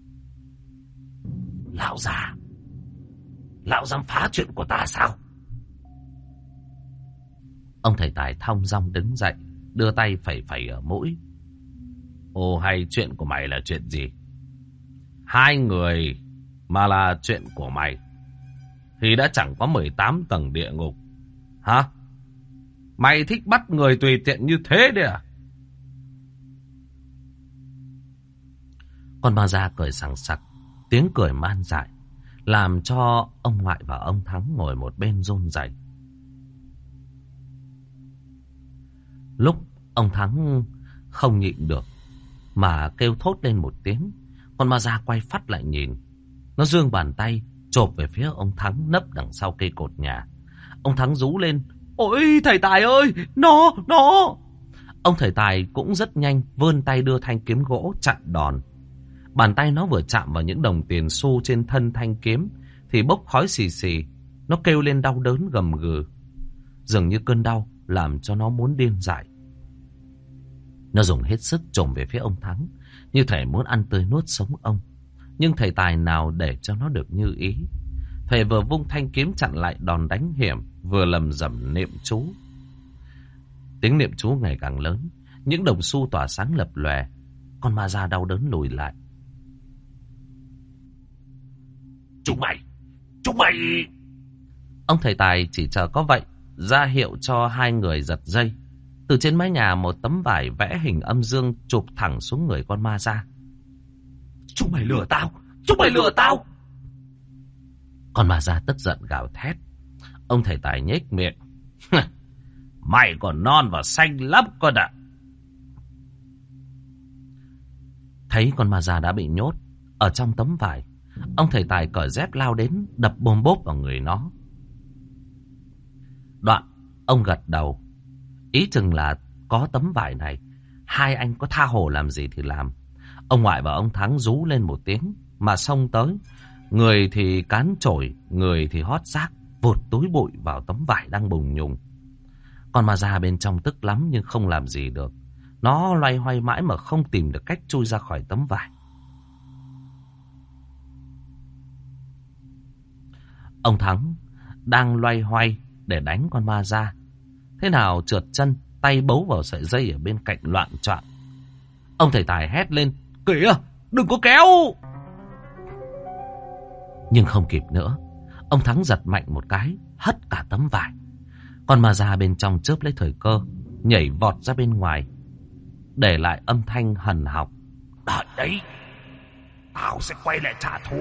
Lão già, lão dám phá chuyện của ta sao? Ông thầy Tài thong dong đứng dậy, đưa tay phẩy phẩy ở mũi. Ồ, hay chuyện của mày là chuyện gì? Hai người mà là chuyện của mày thì đã chẳng có 18 tầng địa ngục. Hả? Mày thích bắt người tùy tiện như thế đấy à? Con ma da cười sằng sặc, tiếng cười man dại, làm cho ông ngoại và ông Thắng ngồi một bên run rẩy. Lúc ông Thắng không nhịn được mà kêu thốt lên một tiếng, con ma da quay phắt lại nhìn. Nó giương bàn tay chộp về phía ông Thắng nấp đằng sau cây cột nhà. Ông Thắng rú lên: Ôi thầy Tài ơi, nó! Ông thầy Tài cũng rất nhanh, vươn tay đưa thanh kiếm gỗ chặn đòn. Bàn tay nó vừa chạm vào những đồng tiền xu trên thân thanh kiếm thì bốc khói xì xì. Nó kêu lên đau đớn gầm gừ, dường như cơn đau làm cho nó muốn điên dại. Nó dùng hết sức chồm về phía ông Thắng, như thể muốn ăn tươi nuốt sống ông. Nhưng thầy Tài nào để cho nó được như ý. Thầy vừa vung thanh kiếm chặn lại đòn đánh hiểm, vừa lầm rầm niệm chú. Tiếng niệm chú ngày càng lớn, những đồng xu tỏa sáng lập lòe. Con ma da đau đớn lùi lại. Chúng mày! Ông thầy Tài chỉ chờ có vậy, ra hiệu cho hai người giật dây. Từ trên mái nhà một tấm vải vẽ hình âm dương chụp thẳng xuống người con ma da. Chúng mày lừa tao! Con ma da tức giận gào thét. Ông thầy Tài nhếch miệng. Mày còn non và xanh lắm con ạ. Thấy con ma da đã bị nhốt ở trong tấm vải, ông thầy Tài cởi dép lao đến đập bôm bốp vào người nó. Đoạn ông gật đầu, ý chừng là có tấm vải này, hai anh có tha hồ làm gì thì làm. Ông ngoại và ông Thắng rú lên một tiếng mà xông tới. Người thì cán chổi, người thì hót xác, vụt túi bụi vào tấm vải đang bùng nhùng. Con ma da bên trong tức lắm nhưng không làm gì được. Nó loay hoay mãi mà không tìm được cách chui ra khỏi tấm vải. Ông Thắng đang loay hoay để đánh con ma da. Thế nào trượt chân, tay bấu vào sợi dây ở bên cạnh loạn choạng. Ông thầy Tài hét lên: Kìa, đừng có kéo! Nhưng không kịp nữa. Ông Thắng giật mạnh một cái, hất cả tấm vải. Con ma da bên trong chớp lấy thời cơ, nhảy vọt ra bên ngoài, để lại âm thanh hằn học: Đợi đấy, tao sẽ quay lại trả thù.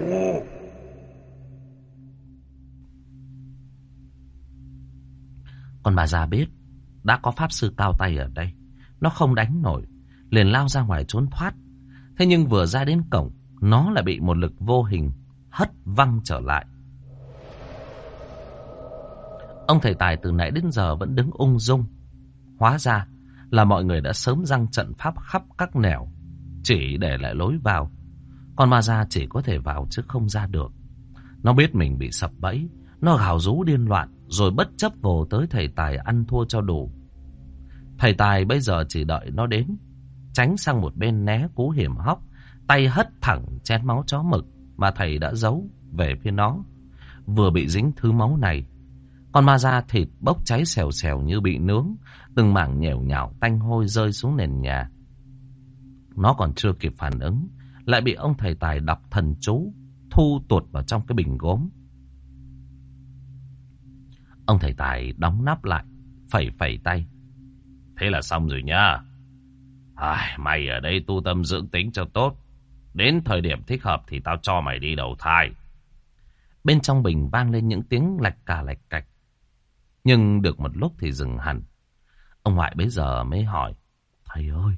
Con ma da biết đã có pháp sư cao tay ở đây, nó không đánh nổi, liền lao ra ngoài trốn thoát. Thế nhưng vừa ra đến cổng, nó lại bị một lực vô hình hất văng trở lại. Ông thầy Tài từ nãy đến giờ vẫn đứng ung dung. Hóa ra là mọi người đã sớm răng trận pháp khắp các nẻo, chỉ để lại lối vào. Con ma da chỉ có thể vào chứ không ra được. Nó biết mình bị sập bẫy, nó gào rú điên loạn, rồi bất chấp vồ tới thầy Tài ăn thua cho đủ. Thầy Tài bây giờ chỉ đợi nó đến, tránh sang một bên né cú hiểm hóc, tay Tay hất thẳng chén máu chó mực mà thầy đã giấu về phía nó. Vừa bị dính thứ máu này, con ma da thịt bốc cháy xèo xèo như bị nướng, từng mảng nhèo nhào tanh hôi rơi xuống nền nhà. Nó còn chưa kịp phản ứng, lại bị ông thầy Tài đọc thần chú, thu tuột vào trong cái bình gốm. Ông thầy Tài đóng nắp lại, phẩy phẩy tay. Thế là xong rồi nhá. Mày ở đây tu tâm dưỡng tính cho tốt. Đến thời điểm thích hợp thì tao cho mày đi đầu thai. Bên trong bình vang lên những tiếng lạch cà lạch cạch. Nhưng được một lúc thì dừng hẳn. Ông ngoại bấy giờ mới hỏi. Thầy ơi,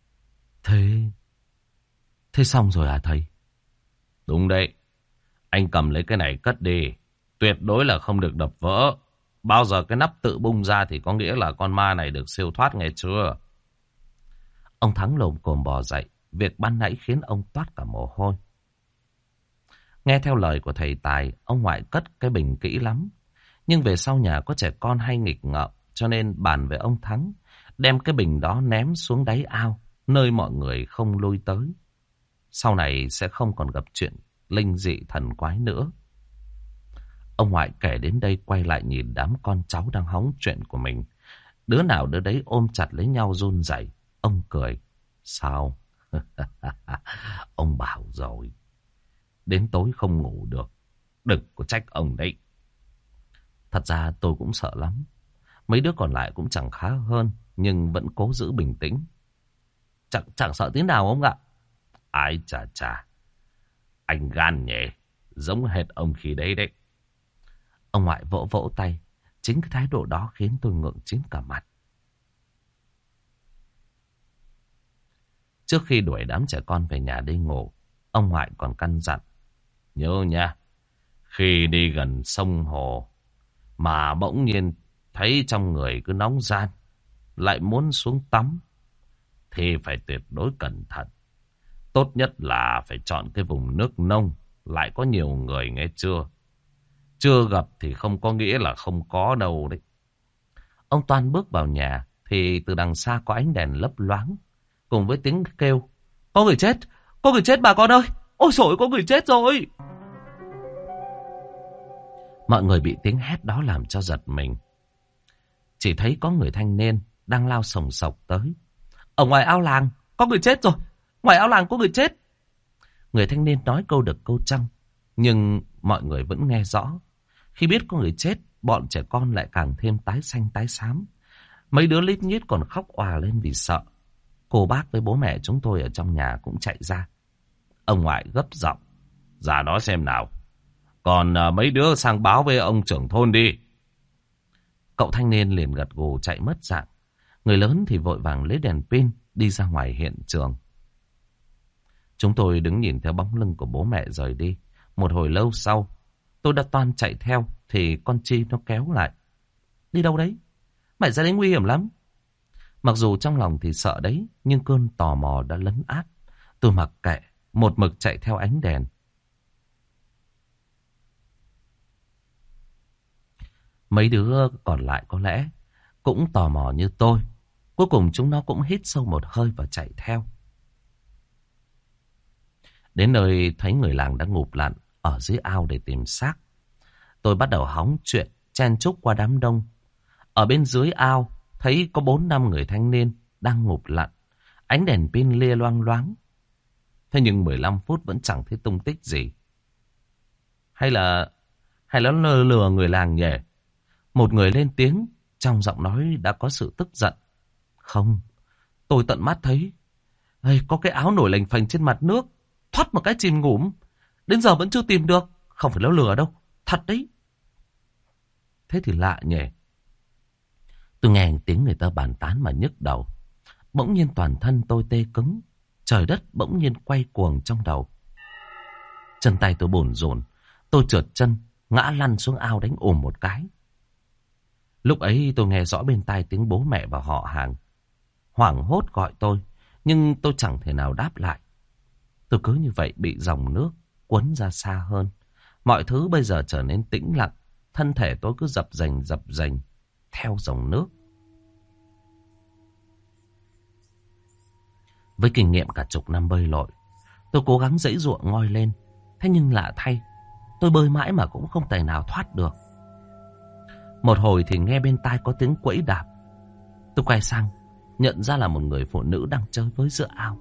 Thế xong rồi à thầy? Đúng đấy. Anh cầm lấy cái này cất đi. Tuyệt đối là không được đập vỡ. Bao giờ cái nắp tự bung ra thì có nghĩa là con ma này được siêu thoát, nghe chưa? Ông Thắng lồm cồm bò dậy. Việc ban nãy khiến ông toát cả mồ hôi. Nghe theo lời của thầy Tài, ông ngoại cất cái bình kỹ lắm. Nhưng về sau nhà có trẻ con hay nghịch ngợm, cho nên bàn với ông Thắng đem cái bình đó ném xuống đáy ao, nơi mọi người không lui tới. Sau này sẽ không còn gặp chuyện linh dị thần quái nữa. Ông ngoại kể đến đây quay lại nhìn đám con cháu đang hóng chuyện của mình. Đứa nào đứa đấy ôm chặt lấy nhau run rẩy. Ông cười. Sao? Ông bảo rồi. Đến tối không ngủ được. Đừng có trách ông đấy. Thật ra tôi cũng sợ lắm. Mấy đứa còn lại cũng chẳng khá hơn, nhưng vẫn cố giữ bình tĩnh. Chẳng sợ tí nào ông ạ. Ai chà chà. Anh gan nhẹ. Giống hệt ông khi đấy đấy. Ông ngoại vỗ vỗ tay. Chính cái thái độ đó khiến tôi ngượng chín cả mặt. Trước khi đuổi đám trẻ con về nhà đi ngủ, ông ngoại còn căn dặn. Nhớ nha, khi đi gần sông hồ mà bỗng nhiên thấy trong người cứ nóng ran, lại muốn xuống tắm, thì phải tuyệt đối cẩn thận. Tốt nhất là phải chọn cái vùng nước nông, lại có nhiều người, nghe chưa? Chưa gặp thì không có nghĩa là không có đâu đấy. Ông Toan bước vào nhà thì từ đằng xa có ánh đèn lấp loáng, cùng với tiếng kêu. Có người chết bà con ơi. Ôi dồi, có người chết rồi. Mọi người bị tiếng hét đó làm cho giật mình. Chỉ thấy có người thanh niên đang lao sồng sộc tới. Ở ngoài ao làng có người chết rồi. Ngoài ao làng có người chết. Người thanh niên nói câu được câu trăng, nhưng mọi người vẫn nghe rõ. Khi biết có người chết, bọn trẻ con lại càng thêm tái xanh tái xám. Mấy đứa lít nhít còn khóc òa lên vì sợ. Cô bác với bố mẹ chúng tôi ở trong nhà cũng chạy ra. Ông ngoại gấp giọng. Ra đó xem nào. Còn mấy đứa sang báo với ông trưởng thôn đi. Cậu thanh niên liền gật gù chạy mất dạng. Người lớn thì vội vàng lấy đèn pin đi ra ngoài hiện trường. Chúng tôi đứng nhìn theo bóng lưng của bố mẹ rời đi. Một hồi lâu sau, tôi đã toan chạy theo thì con Chi nó kéo lại. Đi đâu đấy? Mày ra đấy nguy hiểm lắm. Mặc dù trong lòng thì sợ đấy, nhưng cơn tò mò đã lấn át. Tôi mặc kệ, một mực chạy theo ánh đèn. Mấy đứa còn lại có lẽ cũng tò mò như tôi. Cuối cùng chúng nó cũng hít sâu một hơi và chạy theo. Đến nơi thấy người làng đang ngụp lặn ở dưới ao để tìm xác. Tôi bắt đầu hóng chuyện, chen chúc qua đám đông. Ở bên dưới ao thấy có 4-5 người thanh niên đang ngụp lặn. Ánh đèn pin lia loang loáng. Thế nhưng 15 phút vẫn chẳng thấy tung tích gì. Hay là lừa người làng nhỉ? Một người lên tiếng, trong giọng nói đã có sự tức giận. Không, tôi tận mắt thấy. Có cái áo nổi lềnh phềnh trên mặt nước, thoát một cái chìm ngủm. Đến giờ vẫn chưa tìm được. Không phải lừa đâu, thật đấy. Thế thì lạ nhỉ. Tôi nghe tiếng người ta bàn tán mà nhức đầu. Bỗng nhiên toàn thân tôi tê cứng. Trời đất bỗng nhiên quay cuồng trong đầu. Chân tay tôi bồn rồn. Tôi trượt chân, ngã lăn xuống ao đánh ùm một cái. Lúc ấy tôi nghe rõ bên tai tiếng bố mẹ và họ hàng. Hoảng hốt gọi tôi, nhưng tôi chẳng thể nào đáp lại. Tôi cứ như vậy bị dòng nước cuốn ra xa hơn. Mọi thứ bây giờ trở nên tĩnh lặng. Thân thể tôi cứ dập dềnh theo dòng nước. Với kinh nghiệm cả chục năm bơi lội, Tôi cố gắng giãy giụa ngoi lên. Thế nhưng lạ thay, tôi bơi mãi mà cũng không tài nào thoát được. Một hồi thì nghe bên tai có tiếng quẫy đạp. Tôi quay sang, nhận ra là một người phụ nữ đang chơi với giữa ao.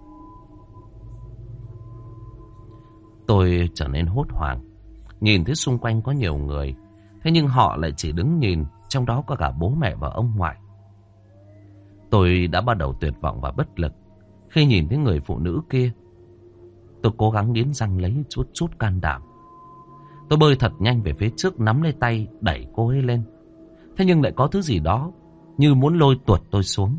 Tôi trở nên hốt hoảng, nhìn thấy xung quanh có nhiều người. Thế nhưng họ lại chỉ đứng nhìn, trong đó có cả bố mẹ và ông ngoại. Tôi đã bắt đầu tuyệt vọng và bất lực khi nhìn thấy người phụ nữ kia. Tôi cố gắng nghiến răng lấy chút can đảm. Tôi bơi thật nhanh về phía trước, nắm lấy tay đẩy cô ấy lên. Thế nhưng lại có thứ gì đó như muốn lôi tuột tôi xuống.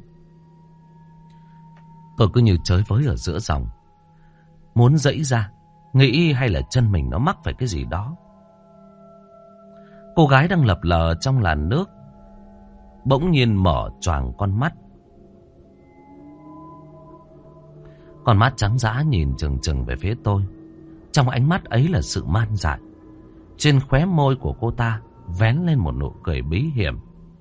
Tôi cứ như chới với ở giữa dòng, muốn giãy ra, nghĩ hay là chân mình nó mắc phải cái gì đó. Cô gái đang lập lờ trong làn nước bỗng nhiên mở choàng con mắt. Con mắt trắng dã nhìn chừng chừng về phía tôi. Trong ánh mắt ấy là sự man dại. Trên khóe môi của cô ta vén lên một nụ cười bí hiểm.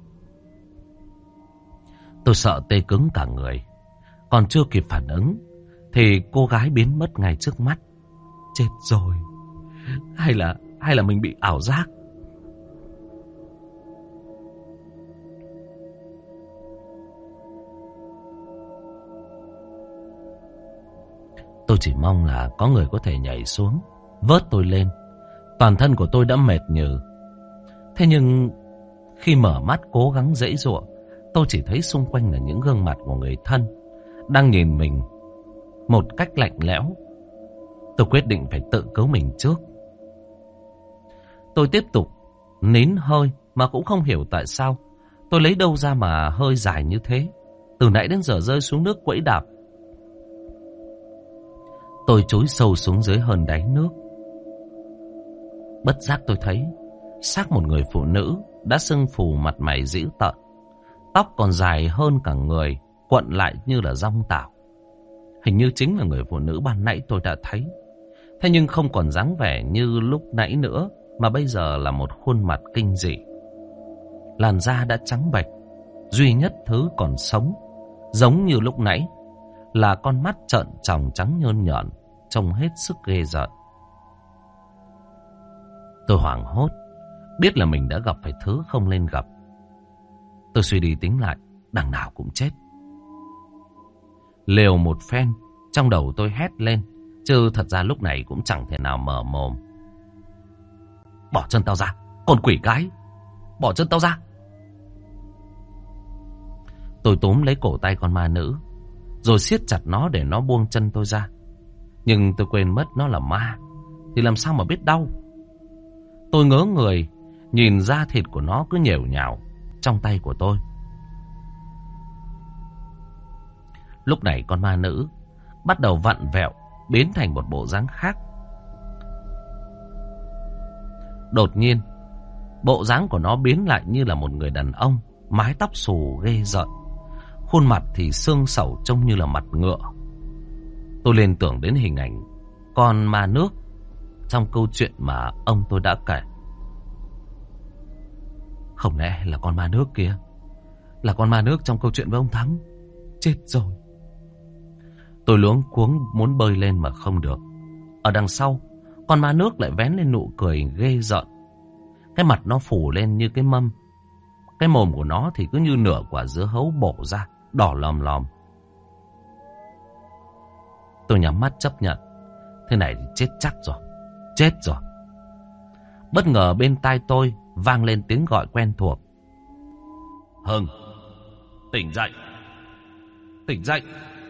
Tôi sợ tê cứng cả người. Còn chưa kịp phản ứng thì cô gái biến mất ngay trước mắt. Chết rồi. Hay là mình bị ảo giác. Tôi chỉ mong là có người có thể nhảy xuống vớt tôi lên. Toàn thân của tôi đã mệt nhừ. Thế nhưng khi mở mắt cố gắng giãy giụa, tôi chỉ thấy xung quanh là những gương mặt của người thân đang nhìn mình một cách lạnh lẽo. Tôi quyết định phải tự cứu mình trước. Tôi tiếp tục nín hơi mà cũng không hiểu tại sao tôi lấy đâu ra mà hơi dài như thế. Từ nãy đến giờ rơi xuống nước quẫy đạp. Tôi chúi sâu xuống dưới hơn đáy nước. Bất giác tôi thấy xác một người phụ nữ đã sưng phù, mặt mày dữ tợn, tóc còn dài hơn cả người, quặn lại như là dong tảo. Hình như chính là người phụ nữ ban nãy tôi đã thấy. Thế nhưng không còn dáng vẻ như lúc nãy nữa, mà bây giờ là một khuôn mặt kinh dị. Làn da đã trắng bệch, duy nhất thứ còn sống, giống như lúc nãy, là con mắt trợn tròng trắng nhơn nhợn, trông hết sức ghê rợn. Tôi hoảng hốt, biết là mình đã gặp phải thứ không nên gặp. Tôi suy đi tính lại, đằng nào cũng chết. Liều một phen, trong đầu tôi hét lên, chứ thật ra lúc này cũng chẳng thể nào mở mồm. Bỏ chân tao ra, con quỷ cái! Bỏ chân tao ra! Tôi túm lấy cổ tay con ma nữ, rồi siết chặt nó để nó buông chân tôi ra. Nhưng tôi quên mất nó là ma, thì làm sao mà biết đau. Tôi ngớ người, nhìn da thịt của nó cứ nhểu nhào trong tay của tôi. Lúc này con ma nữ bắt đầu vặn vẹo, biến thành một bộ dáng khác. Đột nhiên, bộ dáng của nó biến lại như là một người đàn ông, mái tóc xù ghê rợn, khuôn mặt thì xương sẩu trông như là mặt ngựa. Tôi liên tưởng đến hình ảnh con ma nước trong câu chuyện mà ông tôi đã kể. Không lẽ là con ma nước kia, là con ma nước trong câu chuyện với ông Thắng? Chết rồi. Tôi luống cuống muốn bơi lên mà không được. Ở đằng sau, con ma nước lại vén lên nụ cười ghê rợn. Cái mặt nó phủ lên như cái mâm. Cái mồm của nó thì cứ như nửa quả dưa hấu bổ ra, đỏ lòm lòm. Tôi nhắm mắt chấp nhận. Thế này thì chết chắc rồi. Chết rồi. Bất ngờ bên tai tôi vang lên tiếng gọi quen thuộc. Hưng, tỉnh dậy. Tỉnh dậy.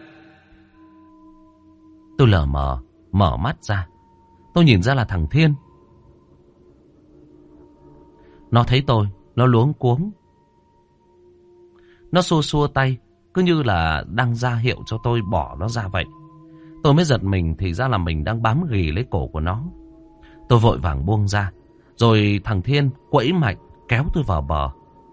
Tôi lờ mờ mở mắt ra. Tôi nhìn ra là thằng Thiên. Nó thấy tôi, nó luống cuống. Nó xua xua tay, cứ như là đang ra hiệu cho tôi bỏ nó ra vậy. Tôi mới giật mình, thì ra là mình đang bám ghì lấy cổ của nó. Tôi vội vàng buông ra. Rồi thằng Thiên quẫy mạnh kéo tôi vào bờ.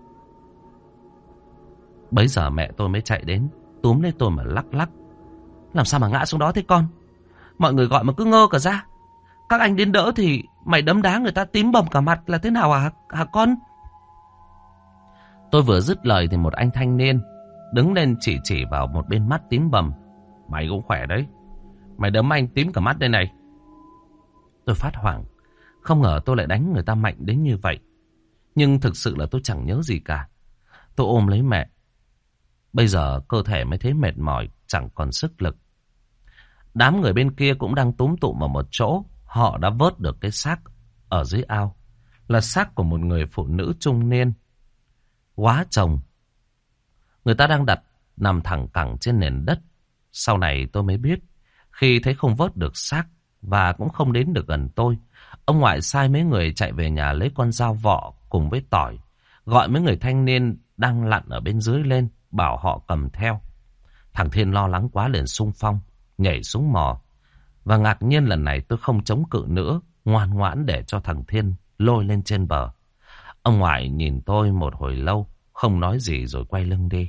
Bấy giờ mẹ tôi mới chạy đến, túm lấy tôi mà lắc lắc. Làm sao mà ngã xuống đó thế con? Mọi người gọi mà cứ ngơ cả ra. Các anh đến đỡ thì mày đấm đá người ta tím bầm cả mặt là thế nào hả con? Tôi vừa dứt lời thì một anh thanh niên đứng lên chỉ vào một bên mắt tím bầm. Mày cũng khỏe đấy. Mày đấm anh tím cả mắt đây này. Tôi phát hoảng. Không ngờ tôi lại đánh người ta mạnh đến như vậy. Nhưng thực sự là tôi chẳng nhớ gì cả. Tôi ôm lấy mẹ. Bây giờ cơ thể mới thấy mệt mỏi, chẳng còn sức lực. Đám người bên kia cũng đang túm tụm vào một chỗ. Họ đã vớt được cái xác ở dưới ao. Là xác của một người phụ nữ trung niên. Quá chồng. Người ta đang đặt nằm thẳng cẳng trên nền đất. Sau này tôi mới biết. Khi thấy không vớt được xác và cũng không đến được gần tôi, ông ngoại sai mấy người chạy về nhà lấy con dao vọ cùng với tỏi. Gọi mấy người thanh niên đang lặn ở bên dưới lên, bảo họ cầm theo. Thằng Thiên lo lắng quá liền xung phong, nhảy xuống mò. Và ngạc nhiên lần này tôi không chống cự nữa, ngoan ngoãn để cho thằng Thiên lôi lên trên bờ. Ông ngoại nhìn tôi một hồi lâu, không nói gì rồi quay lưng đi.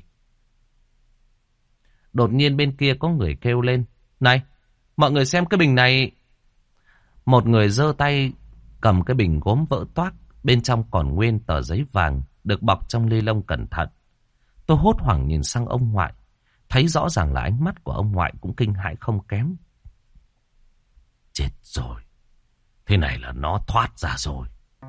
Đột nhiên bên kia có người kêu lên. Này, mọi người xem cái bình này. Một người giơ tay cầm cái bình gốm vỡ toác. Bên trong còn nguyên tờ giấy vàng được bọc trong ni lông cẩn thận. Tôi hốt hoảng nhìn sang ông ngoại. Thấy rõ ràng là ánh mắt của ông ngoại cũng kinh hãi không kém. Chết rồi. Thế này là nó thoát ra rồi.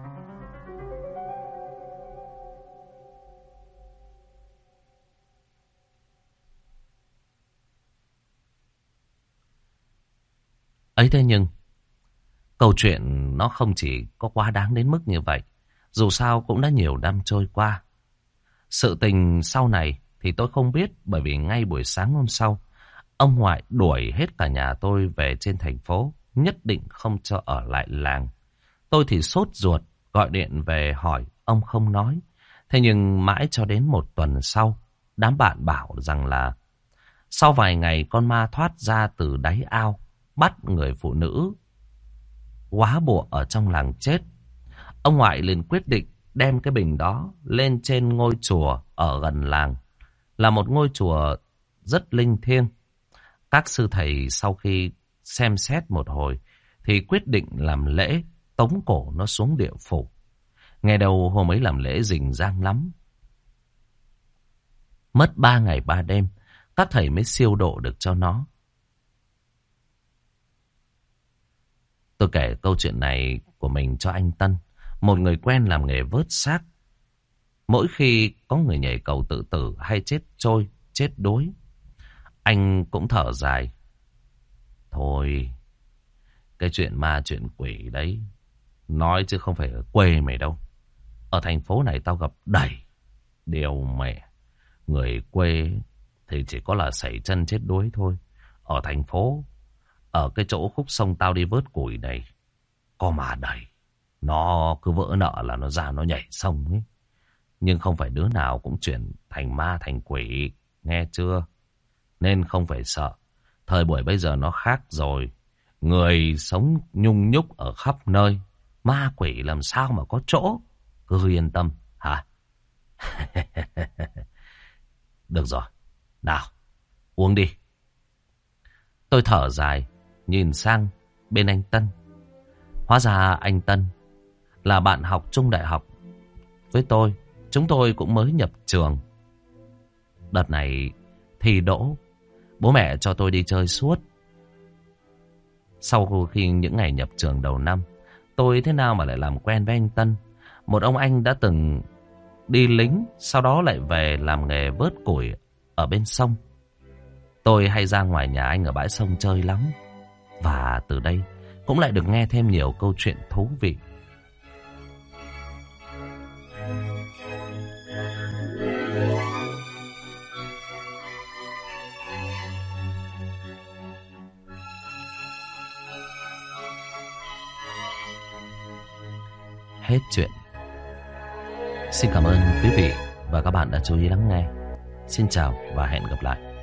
Ấy thế nhưng câu chuyện nó không chỉ có quá đáng đến mức như vậy. Dù sao cũng đã nhiều năm trôi qua. Sự tình sau này thì tôi không biết. Bởi vì ngay buổi sáng hôm sau, ông ngoại đuổi hết cả nhà tôi về trên thành phố. Nhất định không cho ở lại làng. Tôi thì sốt ruột, gọi điện về hỏi, ông không nói. Thế nhưng mãi cho đến một tuần sau, đám bạn bảo rằng là sau vài ngày con ma thoát ra từ đáy ao, bắt người phụ nữ góa bụa ở trong làng chết. Ông ngoại liền quyết định đem cái bình đó lên trên ngôi chùa ở gần làng. Là một ngôi chùa rất linh thiêng. Các sư thầy sau khi xem xét một hồi thì quyết định làm lễ tống cổ nó xuống địa phủ. Ngày đầu hôm ấy làm lễ rình rang lắm. Mất 3 ngày 3 đêm các thầy mới siêu độ được cho nó. Tôi kể câu chuyện này của mình cho anh Tân, một người quen làm nghề vớt xác. Mỗi khi có người nhảy cầu tự tử hay chết trôi, chết đuối, anh cũng thở dài. Thôi, cái chuyện ma chuyện quỷ đấy, nói chứ không phải ở quê mày đâu. Ở thành phố này tao gặp đầy. Điều mẹ, người quê thì chỉ có là sẩy chân chết đuối thôi. Ở thành phố, ở cái chỗ khúc sông tao đi vớt củi này, có mà đầy. Nó cứ vỡ nợ là nó ra nó nhảy sông ấy. Nhưng không phải đứa nào cũng chuyển thành ma thành quỷ, nghe chưa? Nên không phải sợ. Thời buổi bây giờ nó khác rồi. Người sống nhung nhúc ở khắp nơi. Ma quỷ làm sao mà có chỗ. Cứ yên tâm hả? Được rồi. Nào, uống đi. Tôi thở dài, nhìn sang bên anh Tân. Hóa ra anh Tân là bạn học chung đại học với tôi. Chúng tôi cũng mới nhập trường. Đợt này thi đỗ, bố mẹ cho tôi đi chơi suốt. Sau khi những ngày nhập trường đầu năm, tôi thế nào mà lại làm quen với anh Tân. Một ông anh đã từng đi lính, sau đó lại về làm nghề vớt củi ở bên sông. Tôi hay ra ngoài nhà anh ở bãi sông chơi lắm. Và từ đây cũng lại được nghe thêm nhiều câu chuyện thú vị. Hết chuyện. Xin cảm ơn quý vị và các bạn đã chú ý lắng nghe. Xin chào và hẹn gặp lại.